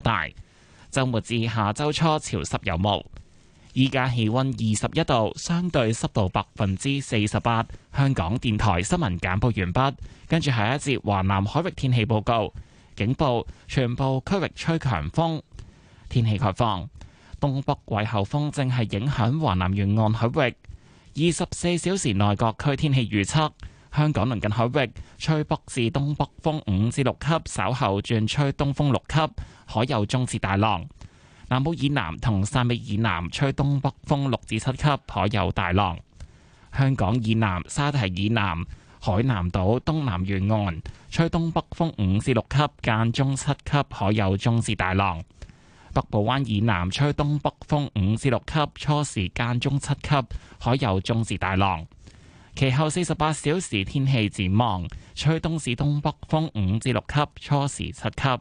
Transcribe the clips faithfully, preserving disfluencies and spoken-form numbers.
大。週末至下週初潮濕有霧。依家氣溫二十一度，相對濕度百分之四十八。香港電台新聞簡報完畢，跟住下一節華南海域天氣報告。警報，全部區域吹強風。天氣概況，東北季候風正係影響華南沿岸海域。二十四小時內各區天氣預測：香港鄰近海域吹北至東北風五至六級，稍後轉吹東風六級，海有中至大浪。南部以南同汕尾以南吹東北風六至七級，海有大浪。香港以南、沙堤以南、海南島東南沿岸吹東北風五至六級，間中七級，海有中至大浪。北部灣以南吹東北風五至六級，初時間中七級，海有中至大浪。其後四十八小時天氣展望，吹東至東北風五至六級，初時七級。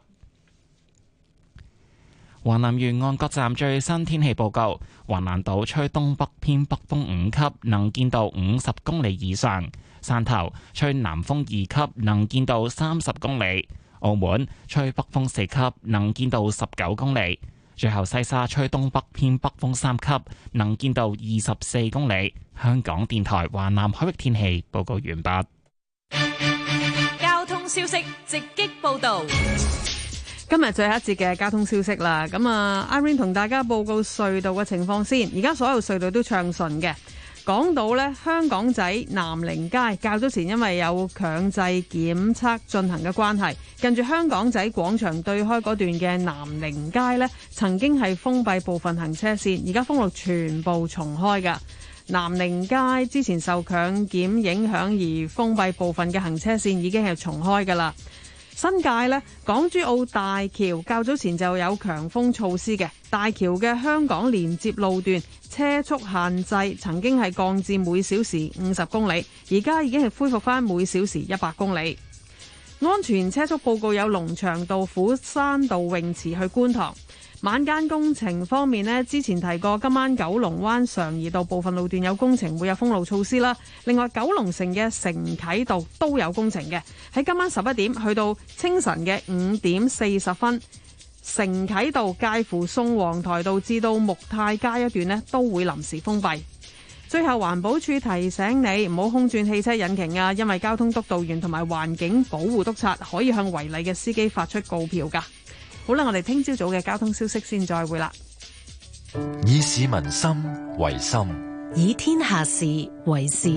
華南沿岸各站最新天氣報告：華南島吹東北偏北風五級，能見度五十公里以上；汕頭吹南風二級，能見度三十公里；澳門吹北風四級，能見度十九公里；最後西沙吹東北偏北風三級，能見度二十四公里。香港電台華南海域天氣報告完畢。 交通消息直擊報道。 今日最後一節嘅交通消息啦，咁啊 Irene 同大家報告隧道嘅情況先。而家所有隧道都暢順嘅。講到呢，香港仔南寧街較早前因為有強制檢測進行嘅關係，近住香港仔廣場對開嗰段嘅南寧街呢，曾經係封閉部分行車線，而家封路全部重開㗎。南寧街之前受強檢影響而封閉部分嘅行車線已經係重開㗎啦。新界呢，港珠澳大橋較早前就有強風措施嘅，大橋嘅香港連接路段車速限制曾經係降至每小時五十公里，而家已經係恢復返每小時一百公里。安全車速報告有龍翔道、虎山道泳池去觀塘。晚間工程方面呢，之前提過今晚九龍灣常怡道部分路段有工程，會有封路措施啦。另外九龍城嘅承啟道都有工程嘅，喺今晚十一點去到清晨嘅五點四十分，承啟道介乎宋皇台道至到木泰街一段呢都會臨時封閉。最後環保署提醒你唔好空轉汽車引擎啊，因為交通督導員同埋環境保護督察可以向違例嘅司機發出告票㗎。好啦，我哋聽朝早嘅交通消息先再會啦。 以市民心為心， 以天下事為事。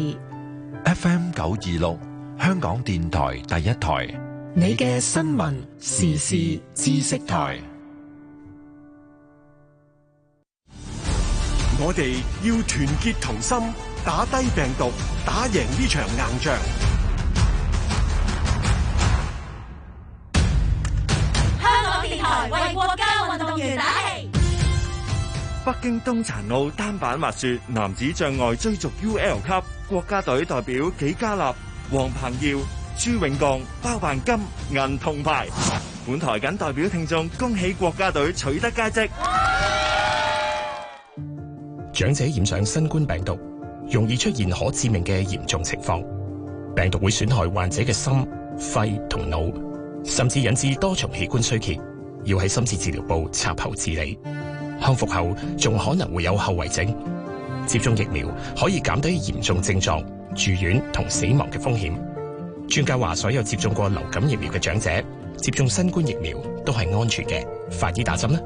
F M 九二六，香港電台第一台， 你嘅新聞時事知識台。 我哋要團結同心，打低病毒，打贏呢場硬仗。 為國家運動員打氣。 北京冬殘奧單板滑雪男子障礙追逐 U L 級，國家隊代表紀嘉立、黃鵬耀、朱永剛包辦金銀銅牌。本台謹代表聽眾恭喜國家隊取得佳績。 長者染上新冠病毒，容易出現可致命嘅嚴重情況，病毒會損害患者嘅心、肺同腦，甚至引致多重器官衰竭，要喺深切治療部插喉治理。康復後仲可能會有後遺症。接種疫苗可以減低嚴重症狀、住院同死亡嘅風險。專家話，所有接種過流感疫苗嘅長者接種新冠疫苗都係安全嘅。快啲打針啦！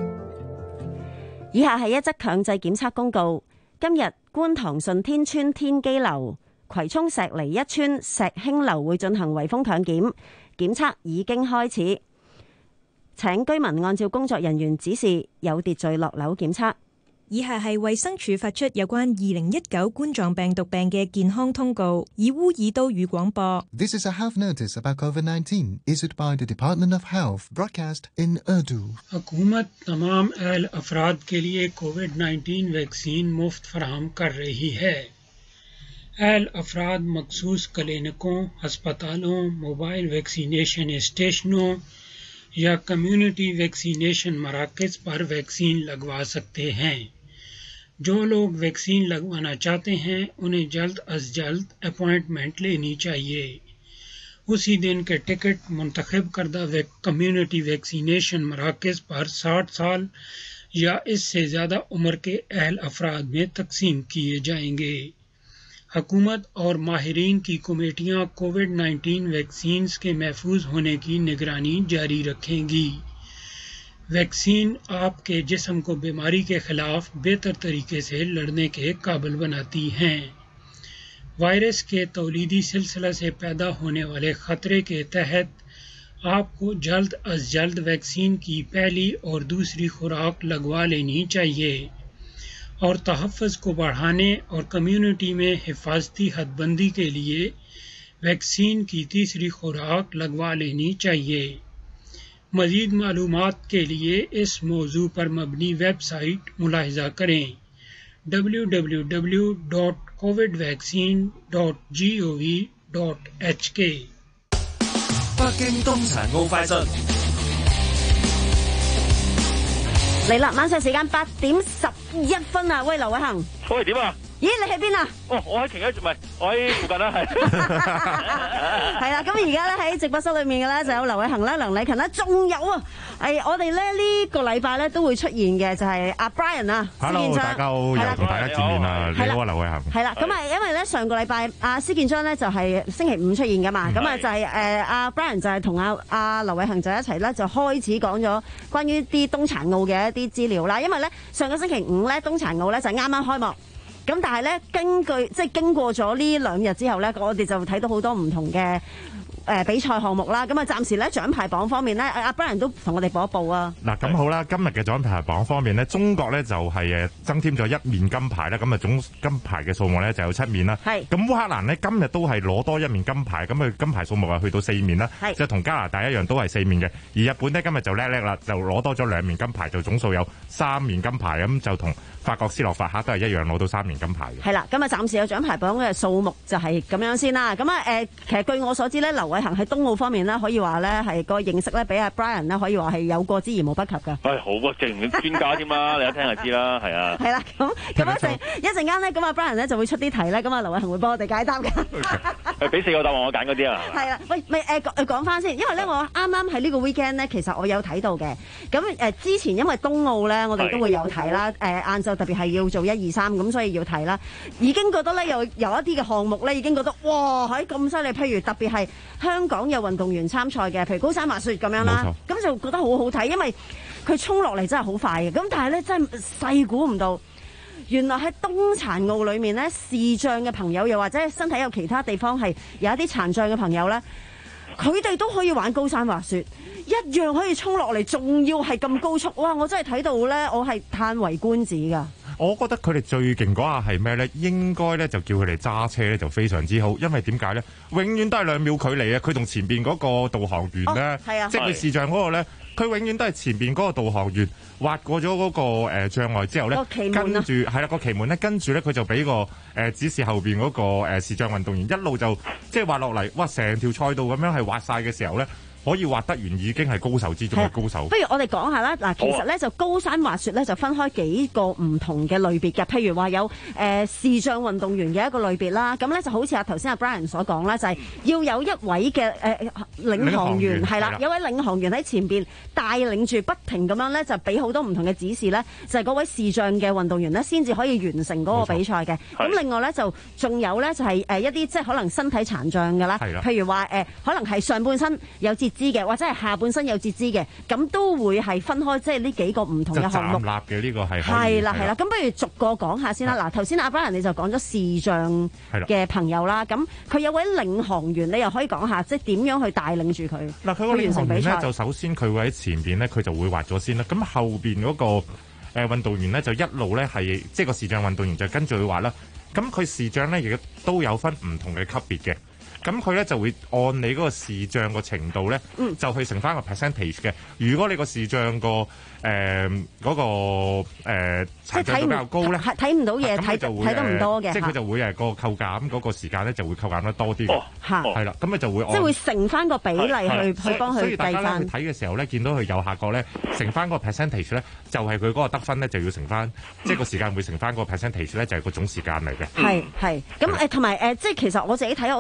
以下係一則強制檢測公告。今日觀塘順天邨天基樓、葵涌石梨一村石興樓會進行圍封強檢，檢測已經開始。請居民按照工作人員指示，有秩序落樓檢測。 以下係衛生署發出有關二零一九冠狀病毒病嘅健康通告，以烏爾都語廣播。 This is a health notice about COVID nineteen issued by the Department of Health, broadcast in Urdu. हुकूमत तमाम अहल अफराद के लिए Covid nineteen vaccine मुफ्त फराहम कर रही है। अहल अफराद मखसूस क्लिनिकों, अस्पतालों, मोबाइल वैक्सीनेशन स्टेशनों या कम्युनिटी वैक्सीनेशन मराकज़ पर वैक्सीन लगवा सकते हैं। जो लोग वैक्सीन लगवाना चाहते हैं उन्हें जल्द अज जल्द अपॉइंटमेंट लेनी चाहिए। उसी दिन के टिकट मुंतखब करदा वे कम्युनिटी वैक्सीनेशन मराकज़ पर साठ साल या इससे ज़्यादा उम्र के अहल अफराद में तकसीम किए जाएंगे। हुकूमत और माहिरीन की कमेटियाँ कोविड नाइन्टीन वैक्सीन के महफूज होने की निगरानी जारी रखेंगी। वैक्सीन आपके जिस्म को बीमारी के खिलाफ बेहतर तरीके से लड़ने के काबिल बनाती हैं। वायरस के तौलीदी सिलसिला से पैदा होने वाले ख़तरे के तहत आपको जल्द अज जल्द वैक्सीन की पहली और दूसरी खुराक लगवा लेनी चाहिए और तहफ़्फ़ुज़ को बढ़ाने और कम्युनिटी में हिफाजती हदबंदी के लिए वैक्सीन की तीसरी खुराक लगवा लेनी चाहिए। मज़ीद मालूमात के लिए इस मौजू पर मबनी वेबसाइट मुलाहिज़ा करें W W W dot covid vaccine dot gov dot H K。 北京冬殘奧快訊嚟啦！晚上時間八點十一分啊！喂，劉偉恒， 喂點啊？ 咦，你喺邊啊？ 哦，我喺瓊一，唔係我喺附近啦，係。 係啦，咁而家咧喺直播室裏面嘅咧就有劉偉恒啦、梁禮勤啦，仲有啊，係我哋咧呢個禮拜咧都會出現嘅就係阿 Brian 啊，施建 Hello， 章， 大家好，又同大家見面啦，你好啊，劉偉恒。 係啦，咁啊，因為咧上個禮拜阿施建章咧就係星期五出現噶嘛，咁啊就係誒阿 Brian 就係同阿阿劉偉恒就一齊咧就開始講咗關於啲冬殘奧嘅一啲資料啦，因為咧上個星期五咧冬殘奧咧就啱啱開幕。咁但係咧，根據即係經過咗呢兩日之後咧，我哋就睇到好多唔同嘅誒比賽項目啦。咁啊，暫時咧獎牌榜方面咧，阿 Brian 都同我哋報一報啊。 嗱，咁好啦，今日嘅獎牌榜方面咧，中國咧就係誒增添咗一面金牌啦。咁啊，總金牌嘅數目咧就有七面啦。 係。咁烏克蘭呢，今日都係攞多一面金牌，咁佢金牌數目啊去到四面啦。係。即係同加拿大一樣都係四面嘅。而日本呢，今日就叻叻啦，就攞多咗兩面金牌，就總數有三面金牌，咁就同法國斯洛伐克都係一樣攞到三面金牌嘅。 係啦，咁啊暫時有獎牌榜嘅數目就係咁樣先啦。咁啊誒，其實據我所知咧，劉偉恒喺冬奧方面咧，可以話咧係個認識咧，比阿 Brian 咧可以話係有過之而無不及㗎。 係好啊，正專家添啦，你一聽就知啦，係啊。係啦， 咁咁一陣一陣間咧，咁阿 Brian 咧就會出啲題咧，咁啊劉偉恒會幫我哋解答㗎。 誒，俾四個答案我揀嗰啲啊。係啦，喂，咪誒誒講翻先，因為咧我啱啱喺呢個 weekend 咧，其實我有睇到嘅。咁誒之前因為冬奧咧，我哋都會有睇啦。誒晏晝特別係要做一二三咁，所以要睇啦。已經覺得咧有有一啲嘅項目咧，已經覺得哇喺咁犀利。譬如特別係香港有運動員參賽嘅，譬如高山滑雪咁樣啦，咁就覺得好好睇，因為佢衝落嚟真係好快嘅。咁但係咧真係細估唔到，原來喺冬殘奧裏面咧，視障嘅朋友又或者身體有其他地方係有一啲殘障嘅朋友咧，佢哋都可以玩高山滑雪，一樣可以衝落嚟，仲要係咁高速。哇！我真係睇到咧，我係歎為觀止㗎。 我覺得佢哋最勁嗰下係咩咧？應該咧就叫佢哋揸車咧就非常之好，因為點解咧？永遠都係兩秒距離啊！佢同前邊嗰個導航員咧， 哦啊、 即係佢視障嗰個咧，佢永遠都係前邊嗰個導航員劃過咗嗰、那個、呃、障礙之後咧，跟住係啦個旗門咧，跟住咧佢就俾個誒、呃、指示後邊嗰、那個誒、呃、視障運動員一路就即係滑落嚟，哇！成條賽道咁樣係滑晒嘅時候咧。可以滑得完已經係高手之中嘅高手。 不如我哋講下啦，嗱，其實咧就高山滑雪咧就分開幾個唔同嘅類別嘅，譬如話有誒視障運動員嘅一個類別啦，咁咧就好似阿頭先阿 Brian 所講啦，就係、是、要有一位嘅誒、呃、領航員係啦，有位領航員喺前邊帶領住，不停咁樣咧就俾好多唔同嘅指示咧，就係、是、嗰位視障嘅運動員咧先至可以完成嗰個比賽嘅。咁另外咧就仲有咧就係誒一啲即係可能身體殘障嘅啦，譬如話誒、呃、可能係上半身有截肢嘅，或者係下半身有截肢嘅，咁都會係分開，即係呢幾個唔同嘅項目。 站立嘅呢個係係啦係啦，咁不如逐個講下先啦。嗱，頭先阿 Brian 你就講咗視障嘅朋友啦，咁佢有位領航員，你又可以講下，即係點樣去帶領住佢？ 嗱，佢個領航員咧就首先佢會喺前邊咧，佢就會滑咗先啦。咁後邊嗰個誒運動員咧就一路咧係即係個視障運動員就跟住去滑啦。咁佢視障咧亦都有分唔同嘅級別嘅。咁佢咧就會按你嗰個視障個程度咧，嗯、就去乘翻個 percentage 嘅。如果你個視障個誒嗰個誒殘障度比較高咧， 睇唔到嘢，睇睇得唔多嘅， 即係佢就會誒個扣減嗰個時間咧就會扣減得多啲嘅。嚇，係啦，咁咪就會按即係會乘翻個比例去去幫佢計翻。 所以大家咧去睇嘅時候咧，見到佢右下角咧乘翻個 percentage 咧，就係佢嗰個得分咧就要乘翻，即係個時間會乘翻個 percentage 咧，就係個總時間嚟嘅。 係係，咁誒同埋誒，即係其實我自己睇我都覺得有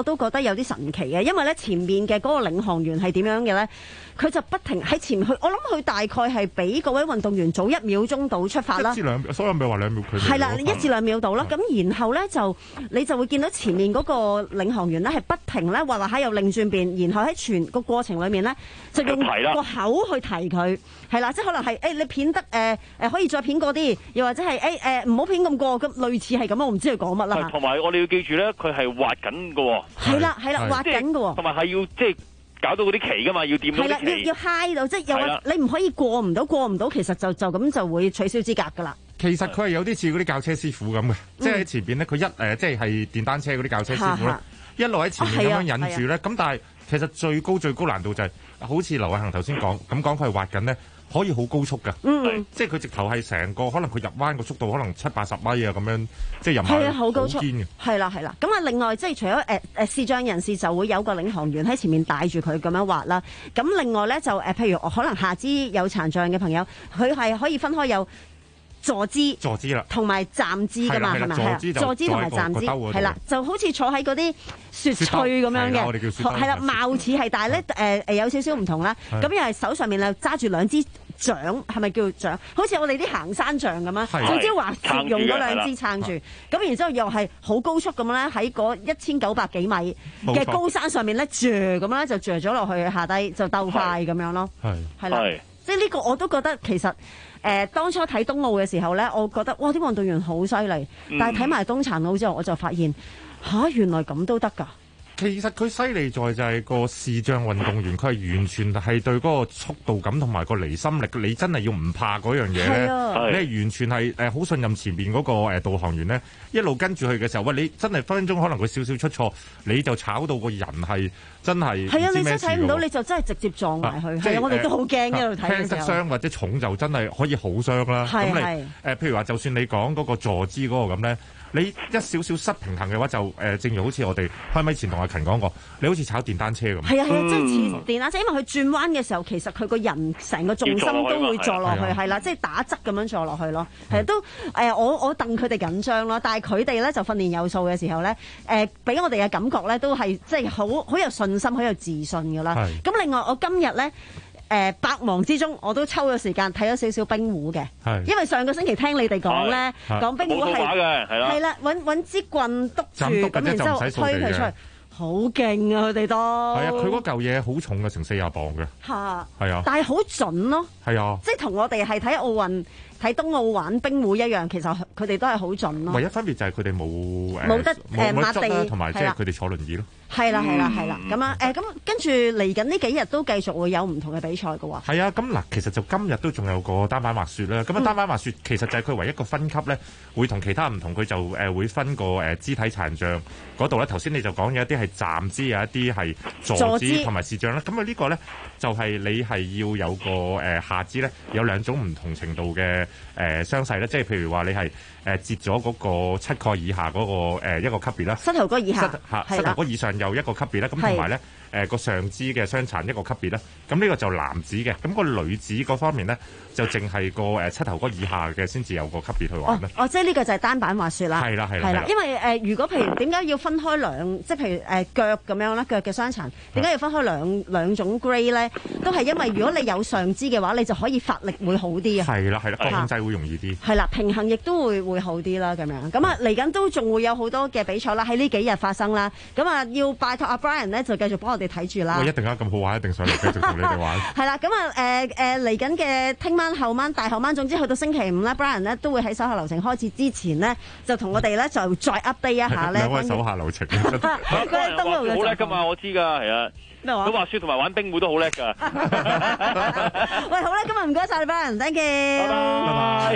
有啲神奇嘅，因為咧前面嘅嗰個領航員係點樣嘅咧？佢就不停喺前面去，我諗佢大概係比嗰位運動員早一秒鐘到出發啦。 一至兩秒，所以咪話兩秒距離。 係啦，一至兩秒到啦。咁然後咧就你就會見到前面嗰個領航員咧係不停咧話話喺又擰轉變，然後喺全個過程裡面咧就用個口去提佢，係啦，即係可能係誒、欸、你片得誒誒、呃、可以再片過啲，又或者係誒誒唔好片咁過，咁類似係咁，我唔知佢講乜啦。 同埋我哋要記住咧，佢係滑緊嘅喎。係啦係啦，滑緊嘅喎。同埋係要即係。搞到嗰啲旗㗎嘛，要掂到啲旗。係啦，要要嗨到，即係又話你唔可以過唔到，過唔到，其實就就咁就會取消資格㗎啦。 其實佢係有啲似嗰啲教車師傅咁嘅，即係喺前邊咧，佢一誒即係係電單車嗰啲教車師傅咧，一路喺前面咁樣引住咧。咁但係其實最高最高難度就係好似劉偉恒頭先講咁講，佢係滑緊咧。可以好高速㗎，嗯、即係佢直頭係成個可能佢入彎個速度可能七八十米啊咁樣，即係入彎好堅嘅。 係啦係啦，咁啊另外即係除咗誒誒視障人士就會有個領航員喺前面帶住佢咁樣滑啦。咁另外咧就誒、呃、譬如可能下肢有殘障嘅朋友，佢係可以分開有坐姿、 坐姿啦， 同埋站姿㗎嘛，係咪係坐姿同埋站姿係啦，就好似坐喺嗰啲雪翠咁樣嘅，係啦，貌似係，但係咧誒誒有少少唔同啦。咁又係手上面咧揸住兩支槳，係咪叫槳？好似我哋啲行山杖咁啊，總之滑雪用嗰兩支撐住，咁然之後又係好高速咁咧喺嗰一千九百幾米嘅高山上面咧，墜咁咧就墜咗落去下低就鬥快咁樣咯，係係啦，即係呢個我都覺得其實。誒、呃、當初睇冬奧嘅時候咧，我覺得哇啲運動員好犀利，嗯、但係睇埋冬殘奧之後，我就發現吓、啊、原來咁都得㗎。 其實佢犀利在就係個視障運動員，佢係完全係對嗰個速度感同埋個離心力，你真係要唔怕嗰樣嘢咧，啊、你係完全係誒好信任前邊嗰個誒導航員咧，一路跟住去嘅時候，喂你真係分分鐘可能佢少少出錯，你就炒到個人係真係係啊！你真睇唔到，你就真係直接撞埋去。係啊，我哋都好驚一路睇嘅時候。輕則傷或者重就真係可以好傷啦。咁你誒譬如話，就算你講嗰個坐姿嗰個咁咧。你一少少失平衡嘅話，就誒、呃，正如好似我哋開咪前同阿勤講過，你好似炒電單車咁。係啊係啊，即係似電單車，因為佢轉彎嘅時候，其實佢個人成個重心都會坐落去，係啦，即係打側咁樣坐落去咯。係啊，都誒、呃，我我戥佢哋緊張咯，但係佢哋咧就訓練有素嘅時候咧，誒、呃，俾我哋嘅感覺咧都係即係好好有信心、好有自信㗎啦。咁另外，我今日咧。誒、呃、百忙之中，我都抽咗時間睇咗少少冰壺嘅，因為上個星期聽你哋講咧，講冰壺係係啦，揾揾支棍篤住，咁然之後推佢出去，好勁啊！佢哋都係啊，佢嗰嚿嘢好重嘅，成四廿磅嘅，嚇係啊，但係好準咯，係啊，即係同我哋係睇奧運。睇冬奧玩冰壺一樣，其實佢哋都係好準咯。唯一分別就係佢哋冇誒冇得誒抹地，同埋即係佢哋坐輪椅咯。係啦係啦係啦，咁啊誒咁跟住嚟緊呢幾日都繼續會有唔同嘅比賽嘅喎。係啊，咁嗱，其實就今日都仲有個單板滑雪啦。咁啊，單板滑雪其實就係佢唯一個分級咧，會同其他唔同，佢就誒會分個誒肢體殘障嗰度咧。頭先你就講有一啲係站姿，有一啲係坐姿同埋視障啦。咁啊呢個咧就係你係要有個誒下肢咧有兩種唔同程度嘅。誒傷勢咧，即係譬如話你係誒截咗嗰個膝蓋以下嗰、那個誒、呃、一個級別啦，膝頭哥以下，膝膝頭哥以上又一個級別啦，咁同埋咧誒個上肢嘅傷殘一個級別啦，咁呢個就男子嘅，咁、那個女子嗰方面咧就淨係個誒膝頭哥以下嘅先至有個級別去玩啦。哦，即係呢個就係單板滑雪啦。係啦係啦。係啦，因為誒、呃、如果譬如點解要分開兩，即係譬如誒、呃、腳咁樣啦，腳嘅傷殘點解要分開兩兩種 grade 咧？都係因為如果你有上肢嘅話，你就可以發力會好啲啊。係啦係啦，控制會容易啲。係啦，平衡亦都會會好啲啦，咁樣咁啊嚟緊都仲會有好多嘅比賽啦，喺呢幾日發生啦。咁啊要拜託阿 Brian 咧，就繼續幫我哋睇住啦。我一定啊，咁好玩，一定上嚟繼續同你哋玩。係啦，咁啊誒誒嚟緊嘅聽晚、後晚、大後晚，總之去到星期五咧 ，Brian 咧都會喺手下流程開始之前呢，就同我哋咧就再 update 一下咧。兩位手下流程。佢哋都好叻㗎嘛，我知㗎，係啊。咩話？佢滑雪同埋玩冰壺都好叻㗎。喂，好啦，今日唔該曬你 Brian，thank you。拜拜。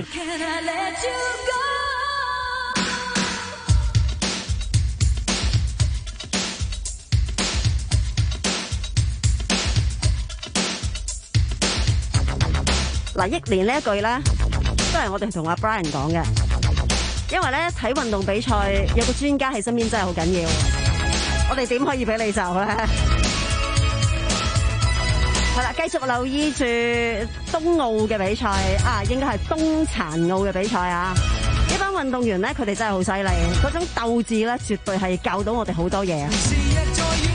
嗱，憶年呢一句咧，都係我哋同阿 Brian 講嘅，因為咧睇運動比賽有個專家喺身邊真係好緊要，我哋點可以俾你走咧？係啦，繼續留意住冬奧嘅比賽啊，應該係冬殘奧嘅比賽啊！呢班運動員咧，佢哋真係好犀利，嗰種鬥志咧，絕對係教到我哋好多嘢啊！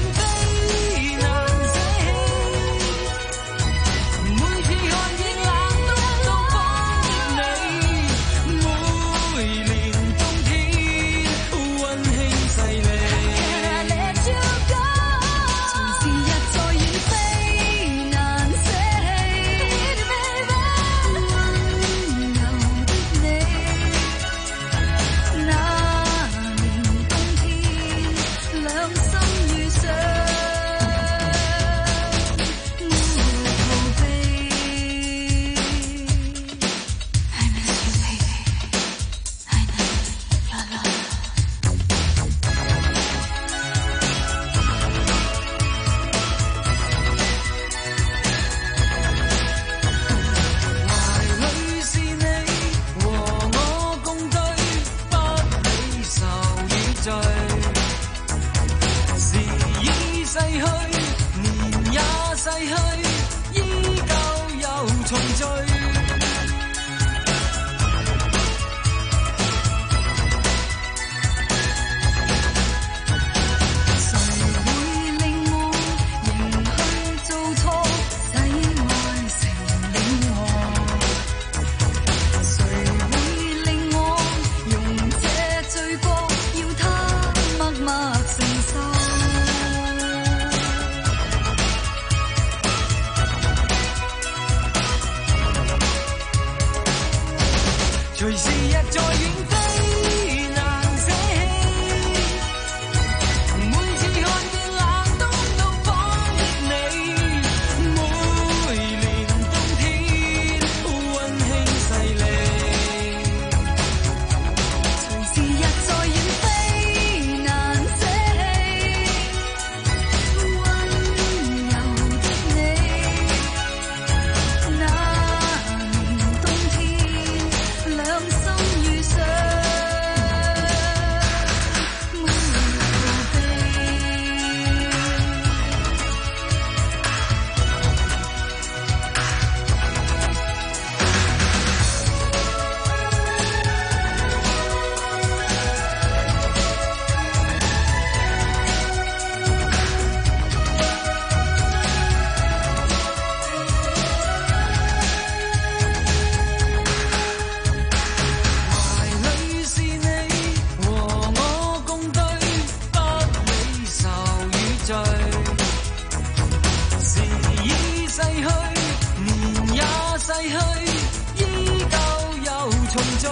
隨時日在遠飛難捨棄，每次看見冷凍到仿的你，每年冬天溫馨細膩，隨時日在遠飛難捨棄，溫柔的你，那年冬天兩心遇上，沒逃避。懷裡是你和我共對，不理愁與醉，時已逝去，年也逝去，依舊又重聚。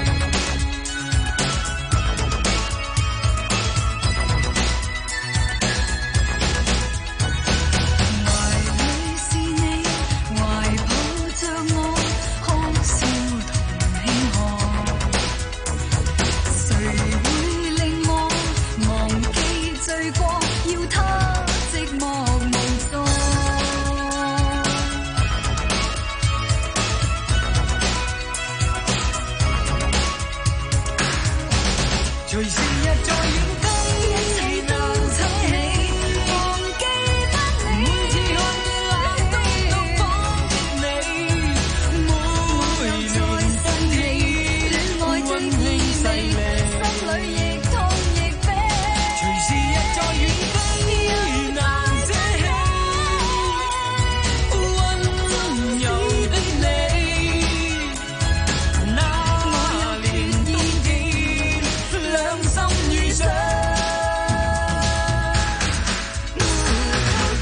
懷裡是你，懷抱着我，哭笑同慶賀。誰會令我忘記罪過，要他寂寞無助？隨時日在遠飛難捨棄，忘記不你，每次看見冷凍到仿的你，每年冬天戀愛最意味，心裏亦痛亦悲。隨時日在遠飛難捨棄，溫柔的你，那年冬天兩心遇上，沒逃避。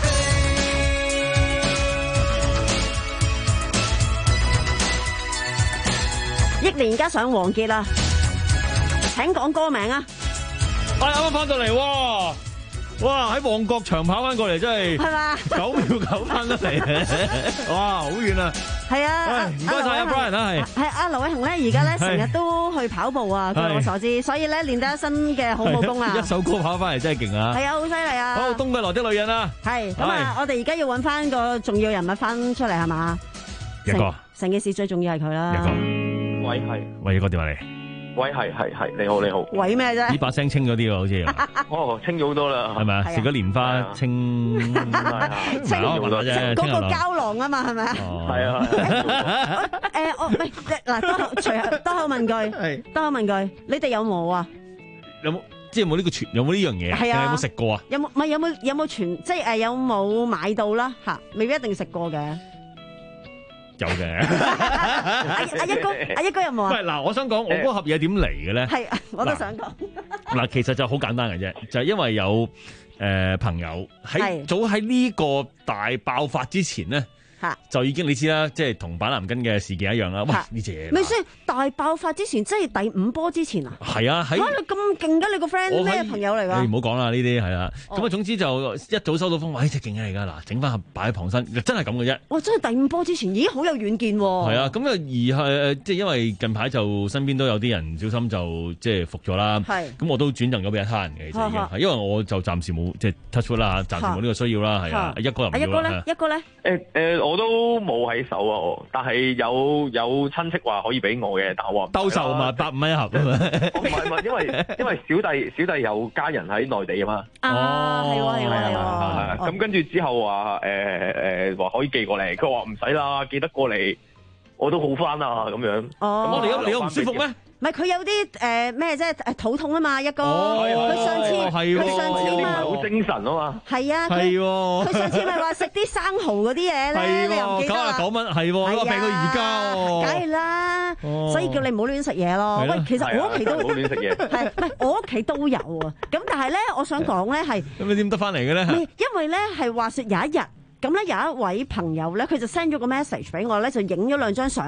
憶年加上王傑啦，請講歌名啊！ 我啱啱翻到嚟，哇！哇！喺旺角長跑翻過嚟，真係係嘛？ 九秒九翻得嚟，哇！好遠啊！ 係啊， 喂唔該晒阿 Brian 啊，係係阿劉偉雄咧，而家咧係成日都去跑步啊，據我所知，所以咧練得一身嘅好武功啊！ 一首歌跑翻嚟真係勁啊！ 係啊，好犀利啊！ 好，東區來的女人啊！ 係咁啊！我哋而家要揾翻個重要人物翻出嚟係嘛？ 一個成件事最重要係佢啦。 一個喂係， 喂一個電話嚟， 喂係係係，你好你好。 喂咩啫？ 呢把聲清咗啲喎，好似哦，清咗好多啦， 係咪啊？食咗蓮花清， 清好問下啫， 嗰個膠囊啊嘛，係咪啊？ 係啊。 誒，我喂嗱，多口隨後多口問句，多口問句，你哋有冇啊？ 有冇即係有冇呢個傳有冇呢樣嘢？ 係啊， 有冇食過啊？ 有冇唔係有冇有冇傳即係誒有冇買到啦嚇？未必一定食過嘅。 有嘅。 阿阿一哥，阿一哥有冇啊？ 喂，嗱，我想講我嗰盒嘢點嚟嘅咧？ 係，我都想講。 嗱，其實就好簡單嘅啫，就係因為有誒朋友喺早喺呢個大爆發之前咧。就已經你知啦，即係同板藍根嘅事件一樣啦。哇！呢隻嘢咪先大爆發之前，即係第五波之前啊？ 係啊，喺嚇你咁勁嘅，你個 friend 咩朋友嚟㗎？ 你唔好講啦，呢啲係啦。咁啊，總之就一早收到風，哇！呢隻勁嘢嚟㗎，嗱，整翻盒擺喺旁身，真係咁嘅啫。 哇！真係第五波之前已經好有遠見喎。 係啊，咁啊而係即係因為近排就身邊都有啲人唔小心就即係服咗啦。係。咁我都轉贈咗俾其他人嘅，其實已經係因為我就暫時冇即係 touch wood 啦，暫時冇呢個需要啦，係啊。一哥又唔要啦。 一哥咧？一哥咧？ 誒誒，我都冇喺手啊，我，但係有有親戚話可以俾我嘅，但我話兜售嘛，百五蚊一盒啊嘛。 唔係唔係，因為因為小弟小弟有家人喺內地啊嘛。 啊，係喎係喎係喎。 咁跟住之後話誒誒話可以寄過嚟，佢話唔使啦，寄得過嚟，我都好翻啊咁樣。 哦。 咁我哋有你有唔舒服咩？ 唔係佢有啲誒咩啫？誒肚痛啊嘛，一哥。佢上次佢上次嘛好精神啊嘛。 係啊。 係喎。 佢上次咪話食啲生蠔嗰啲嘢咧，你又唔記得啦？ 九廿九蚊係喎，我病到而家喎。 梗係啦，所以叫你唔好亂食嘢咯。喂，其實我屋企都唔好亂食嘢。 係唔係我屋企都有啊？咁但係咧，我想講咧係。 咁你點得翻嚟嘅咧？ 因為咧係話説有一日，咁咧有一位朋友咧，佢就 send 咗個 message 俾我咧，就影咗兩張相。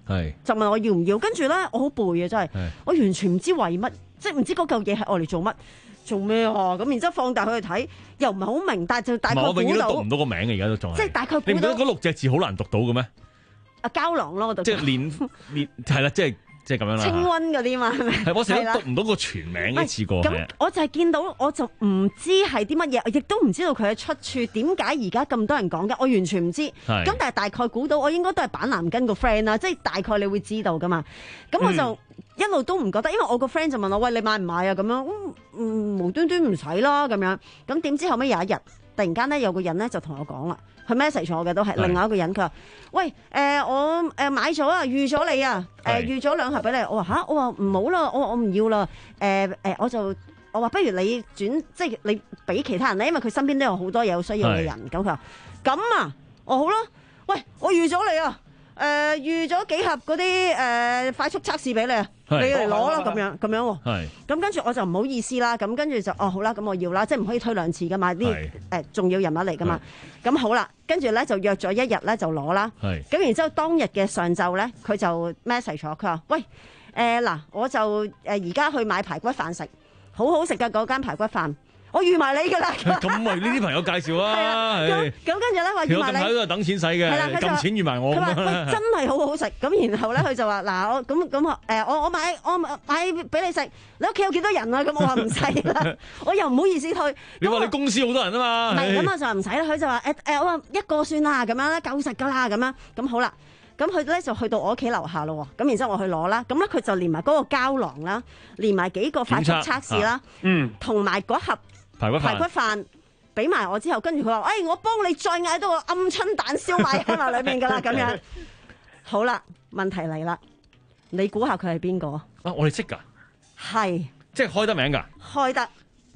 係就問我要唔要，跟住咧我好背啊，真係，我完全唔知為乜，即係唔知嗰嚿嘢係愛嚟做乜，做咩啊？咁然之後放大佢去睇，又唔係好明，但係就大概估到。 我永遠都讀唔到個名嘅，而家都仲係。 即係大概估到。 你唔覺得嗰六隻字好難讀到嘅咩？ 啊，膠囊咯，我讀。 即係練練係啦，即係。即係咁樣啦， 清瘟嗰啲嘛，係咪？ 係我成日都讀唔到個全名一次過。 咁我就係見到，我就唔知係啲乜嘢，亦都唔知道佢嘅出處。點解而家咁多人講嘅？我完全唔知。咁但係大概估到，我應該都係板藍根個 friend 啦，即係大概你會知道噶嘛。咁我就一路都唔覺得，因為我個 friend 就問我：喂，你買唔買啊？咁樣嗯，嗯無端端唔使啦咁樣。咁點知後尾有一日，突然間咧有個人咧就同我講啦。佢 message 我嘅都係另外一個人，佢話：喂，誒、呃、我誒、呃、買咗啊，預咗你啊，誒、呃、預咗兩盒俾你。我話吓，我話唔好啦，我我唔要啦。誒、呃、誒，我就我話不如你轉，即係你俾其他人咧，因為佢身邊都有好多有需要嘅人。咁佢話咁啊，我好啦。喂，我預咗你啊，誒、呃、預咗幾盒嗰啲誒快速測試俾你啊。你嚟攞啦，咁樣咁樣喎。係。咁跟住我就唔好意思啦。咁跟住就哦好啦，咁我要啦，即係唔可以推兩次噶嘛。啲誒重要人物嚟噶嘛。咁好啦，跟住咧就約咗一日咧就攞啦。係。咁然之後當日嘅上晝咧，佢就 message 咗，佢話：喂誒嗱、呃，我就誒而家去買排骨飯食，好好食噶嗰間排骨飯。我預埋你㗎啦！ 咁咪呢啲朋友介紹啊！ 咁咁跟住咧話預埋你， 喺度等錢使嘅，撳錢預埋我。 佢話：喂，真係好好食。咁然後咧，佢就話：嗱，我咁咁誒，我我買我買俾你食。你屋企有幾多人啊？咁我話唔使啦，我又唔好意思退。 你話你公司好多人啊嘛？ 唔係咁我就話唔使啦。佢就話誒誒，我話一個算啦，咁樣咧夠食㗎啦，咁樣咁好啦。咁佢咧就去到我屋企樓下咯。咁然之後我去攞啦。咁咧佢就連埋嗰個膠囊啦，連埋幾個快速測試啦，嗯，同埋嗰盒。排骨飯，排骨飯俾埋我之後，跟住佢話：誒、哎，我幫你再嗌多個鵪鶉蛋燒賣喺埋裏面噶啦，咁樣。好啦，問題嚟啦，你估下佢係邊個？ 啊，我哋識噶， 係， 即係開得名噶， 開得，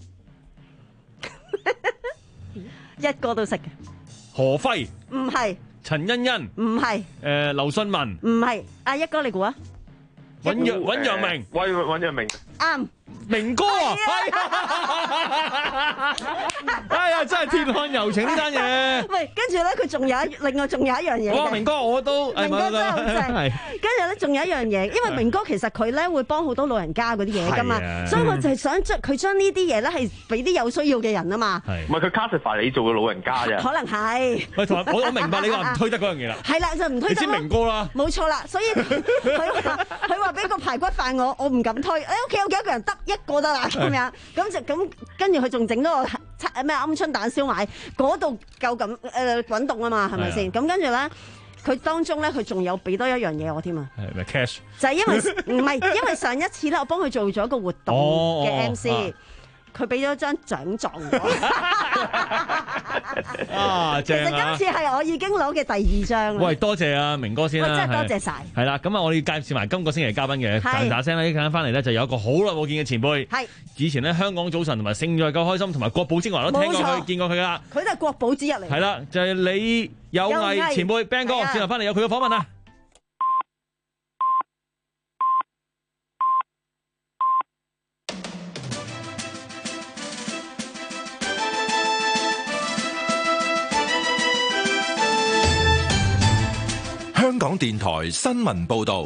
一個都識嘅。 何輝？ 唔係。 陳欣欣？唔係。 誒，劉信文？ 唔係。阿一哥，你估啊？ 尹陽尹陽明？ 喂，尹陽明。 啱。 明哥啊！哎呀，真係鐵漢柔情呢單嘢。 喂，跟住咧，佢仲有一，另外仲有一樣嘢。 哇，明哥我都， 明哥真係好正。跟住咧，仲有一樣嘢，因為明哥其實佢咧會幫好多老人家嗰啲嘢噶嘛，所以我就係想將佢將呢啲嘢咧係俾啲有需要嘅人啊嘛。 唔係佢 classify 你做嘅老人家啫。 可能係。 喂，同埋我我明白你話唔推得嗰樣嘢啦。 係啦，就唔推得。 你知明哥啦。 冇錯啦，所以佢話佢話俾個排骨飯我，我唔敢推。你屋企有幾多個人得？一個得啦咁樣，咁就咁跟住佢仲整咗個七咩鵪鶉蛋燒賣，嗰度夠咁誒滾動啊嘛，係咪先？咁跟住咧，佢當中咧佢仲有俾多一樣嘢我添啊， 係咪 cash？ 就係因為唔係因為上一次咧，我幫佢做咗個活動嘅 M C。佢俾咗張獎狀我， 啊正啊！ 其實今次係我已經攞嘅第二張。 喂，多謝啊明哥先啦， 真係多謝晒。 係啦，咁啊，我哋介紹埋今個星期嘉賓嘅，大大聲啦！一陣間翻嚟咧，就有一個好耐冇見嘅前輩。係以前咧，香港早晨同埋勝在夠開心同埋國寶精華都聽過佢，見過佢噶啦。 佢都係國寶之一嚟。係啦，就係李有毅前輩 Ben 哥，轉頭翻嚟有佢嘅訪問啊！ 香港電台新聞報道，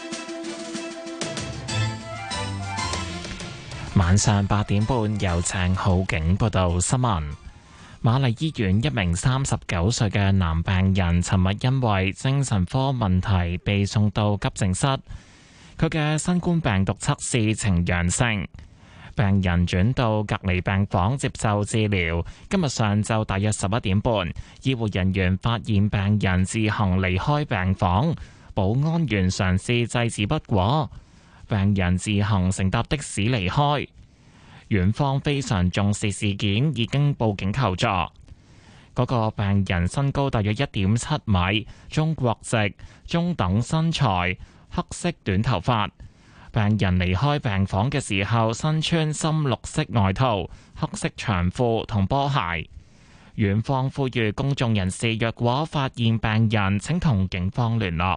晚上八點半由鄭浩景報道新聞。瑪麗醫院一名三十九歲嘅男病人，尋日因為精神科問題被送到急症室，佢嘅新冠病毒測試呈陽性。病人轉到隔離病房接受治療。今日上晝大約十一點半，醫護人員發現病人自行離開病房，保安員嘗試制止不果，病人自行乘搭的士離開。院方非常重視事件，已經報警求助。嗰個病人身高大約一點七米，中國籍，中等身材，黑色短頭髮。病人離開病房嘅時候，身穿深綠色外套、黑色長褲同波鞋。院方呼籲公眾人士，若果發現病人，請同警方聯絡。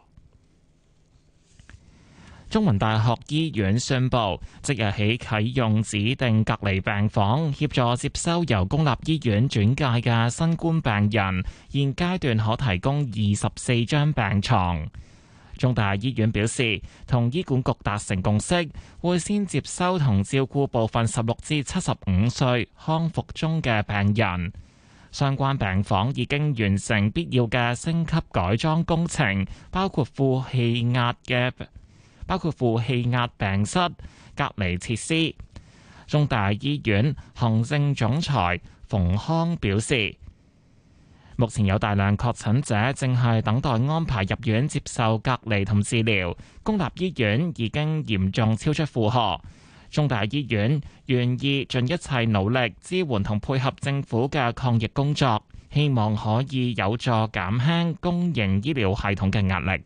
中文大學醫院宣布，即日起啟用指定隔離病房，協助接收由公立醫院轉介嘅新冠病人。現階段可提供二十四張病床。 中大醫院表示，同醫管局達成共識，會先接收同照顧部分十六至七十五歲康復中嘅病人。相關病房已經完成必要嘅升級改裝工程，包括負氣壓嘅包括負氣壓病室、隔離設施。中大醫院行政總裁馮康表示，目前有大量確診者正係等待安排入院接受隔離同治療，公立醫院已經嚴重超出負荷。中大醫院願意盡一切努力支援同配合政府嘅抗疫工作，希望可以有助減輕公營醫療系統嘅壓力。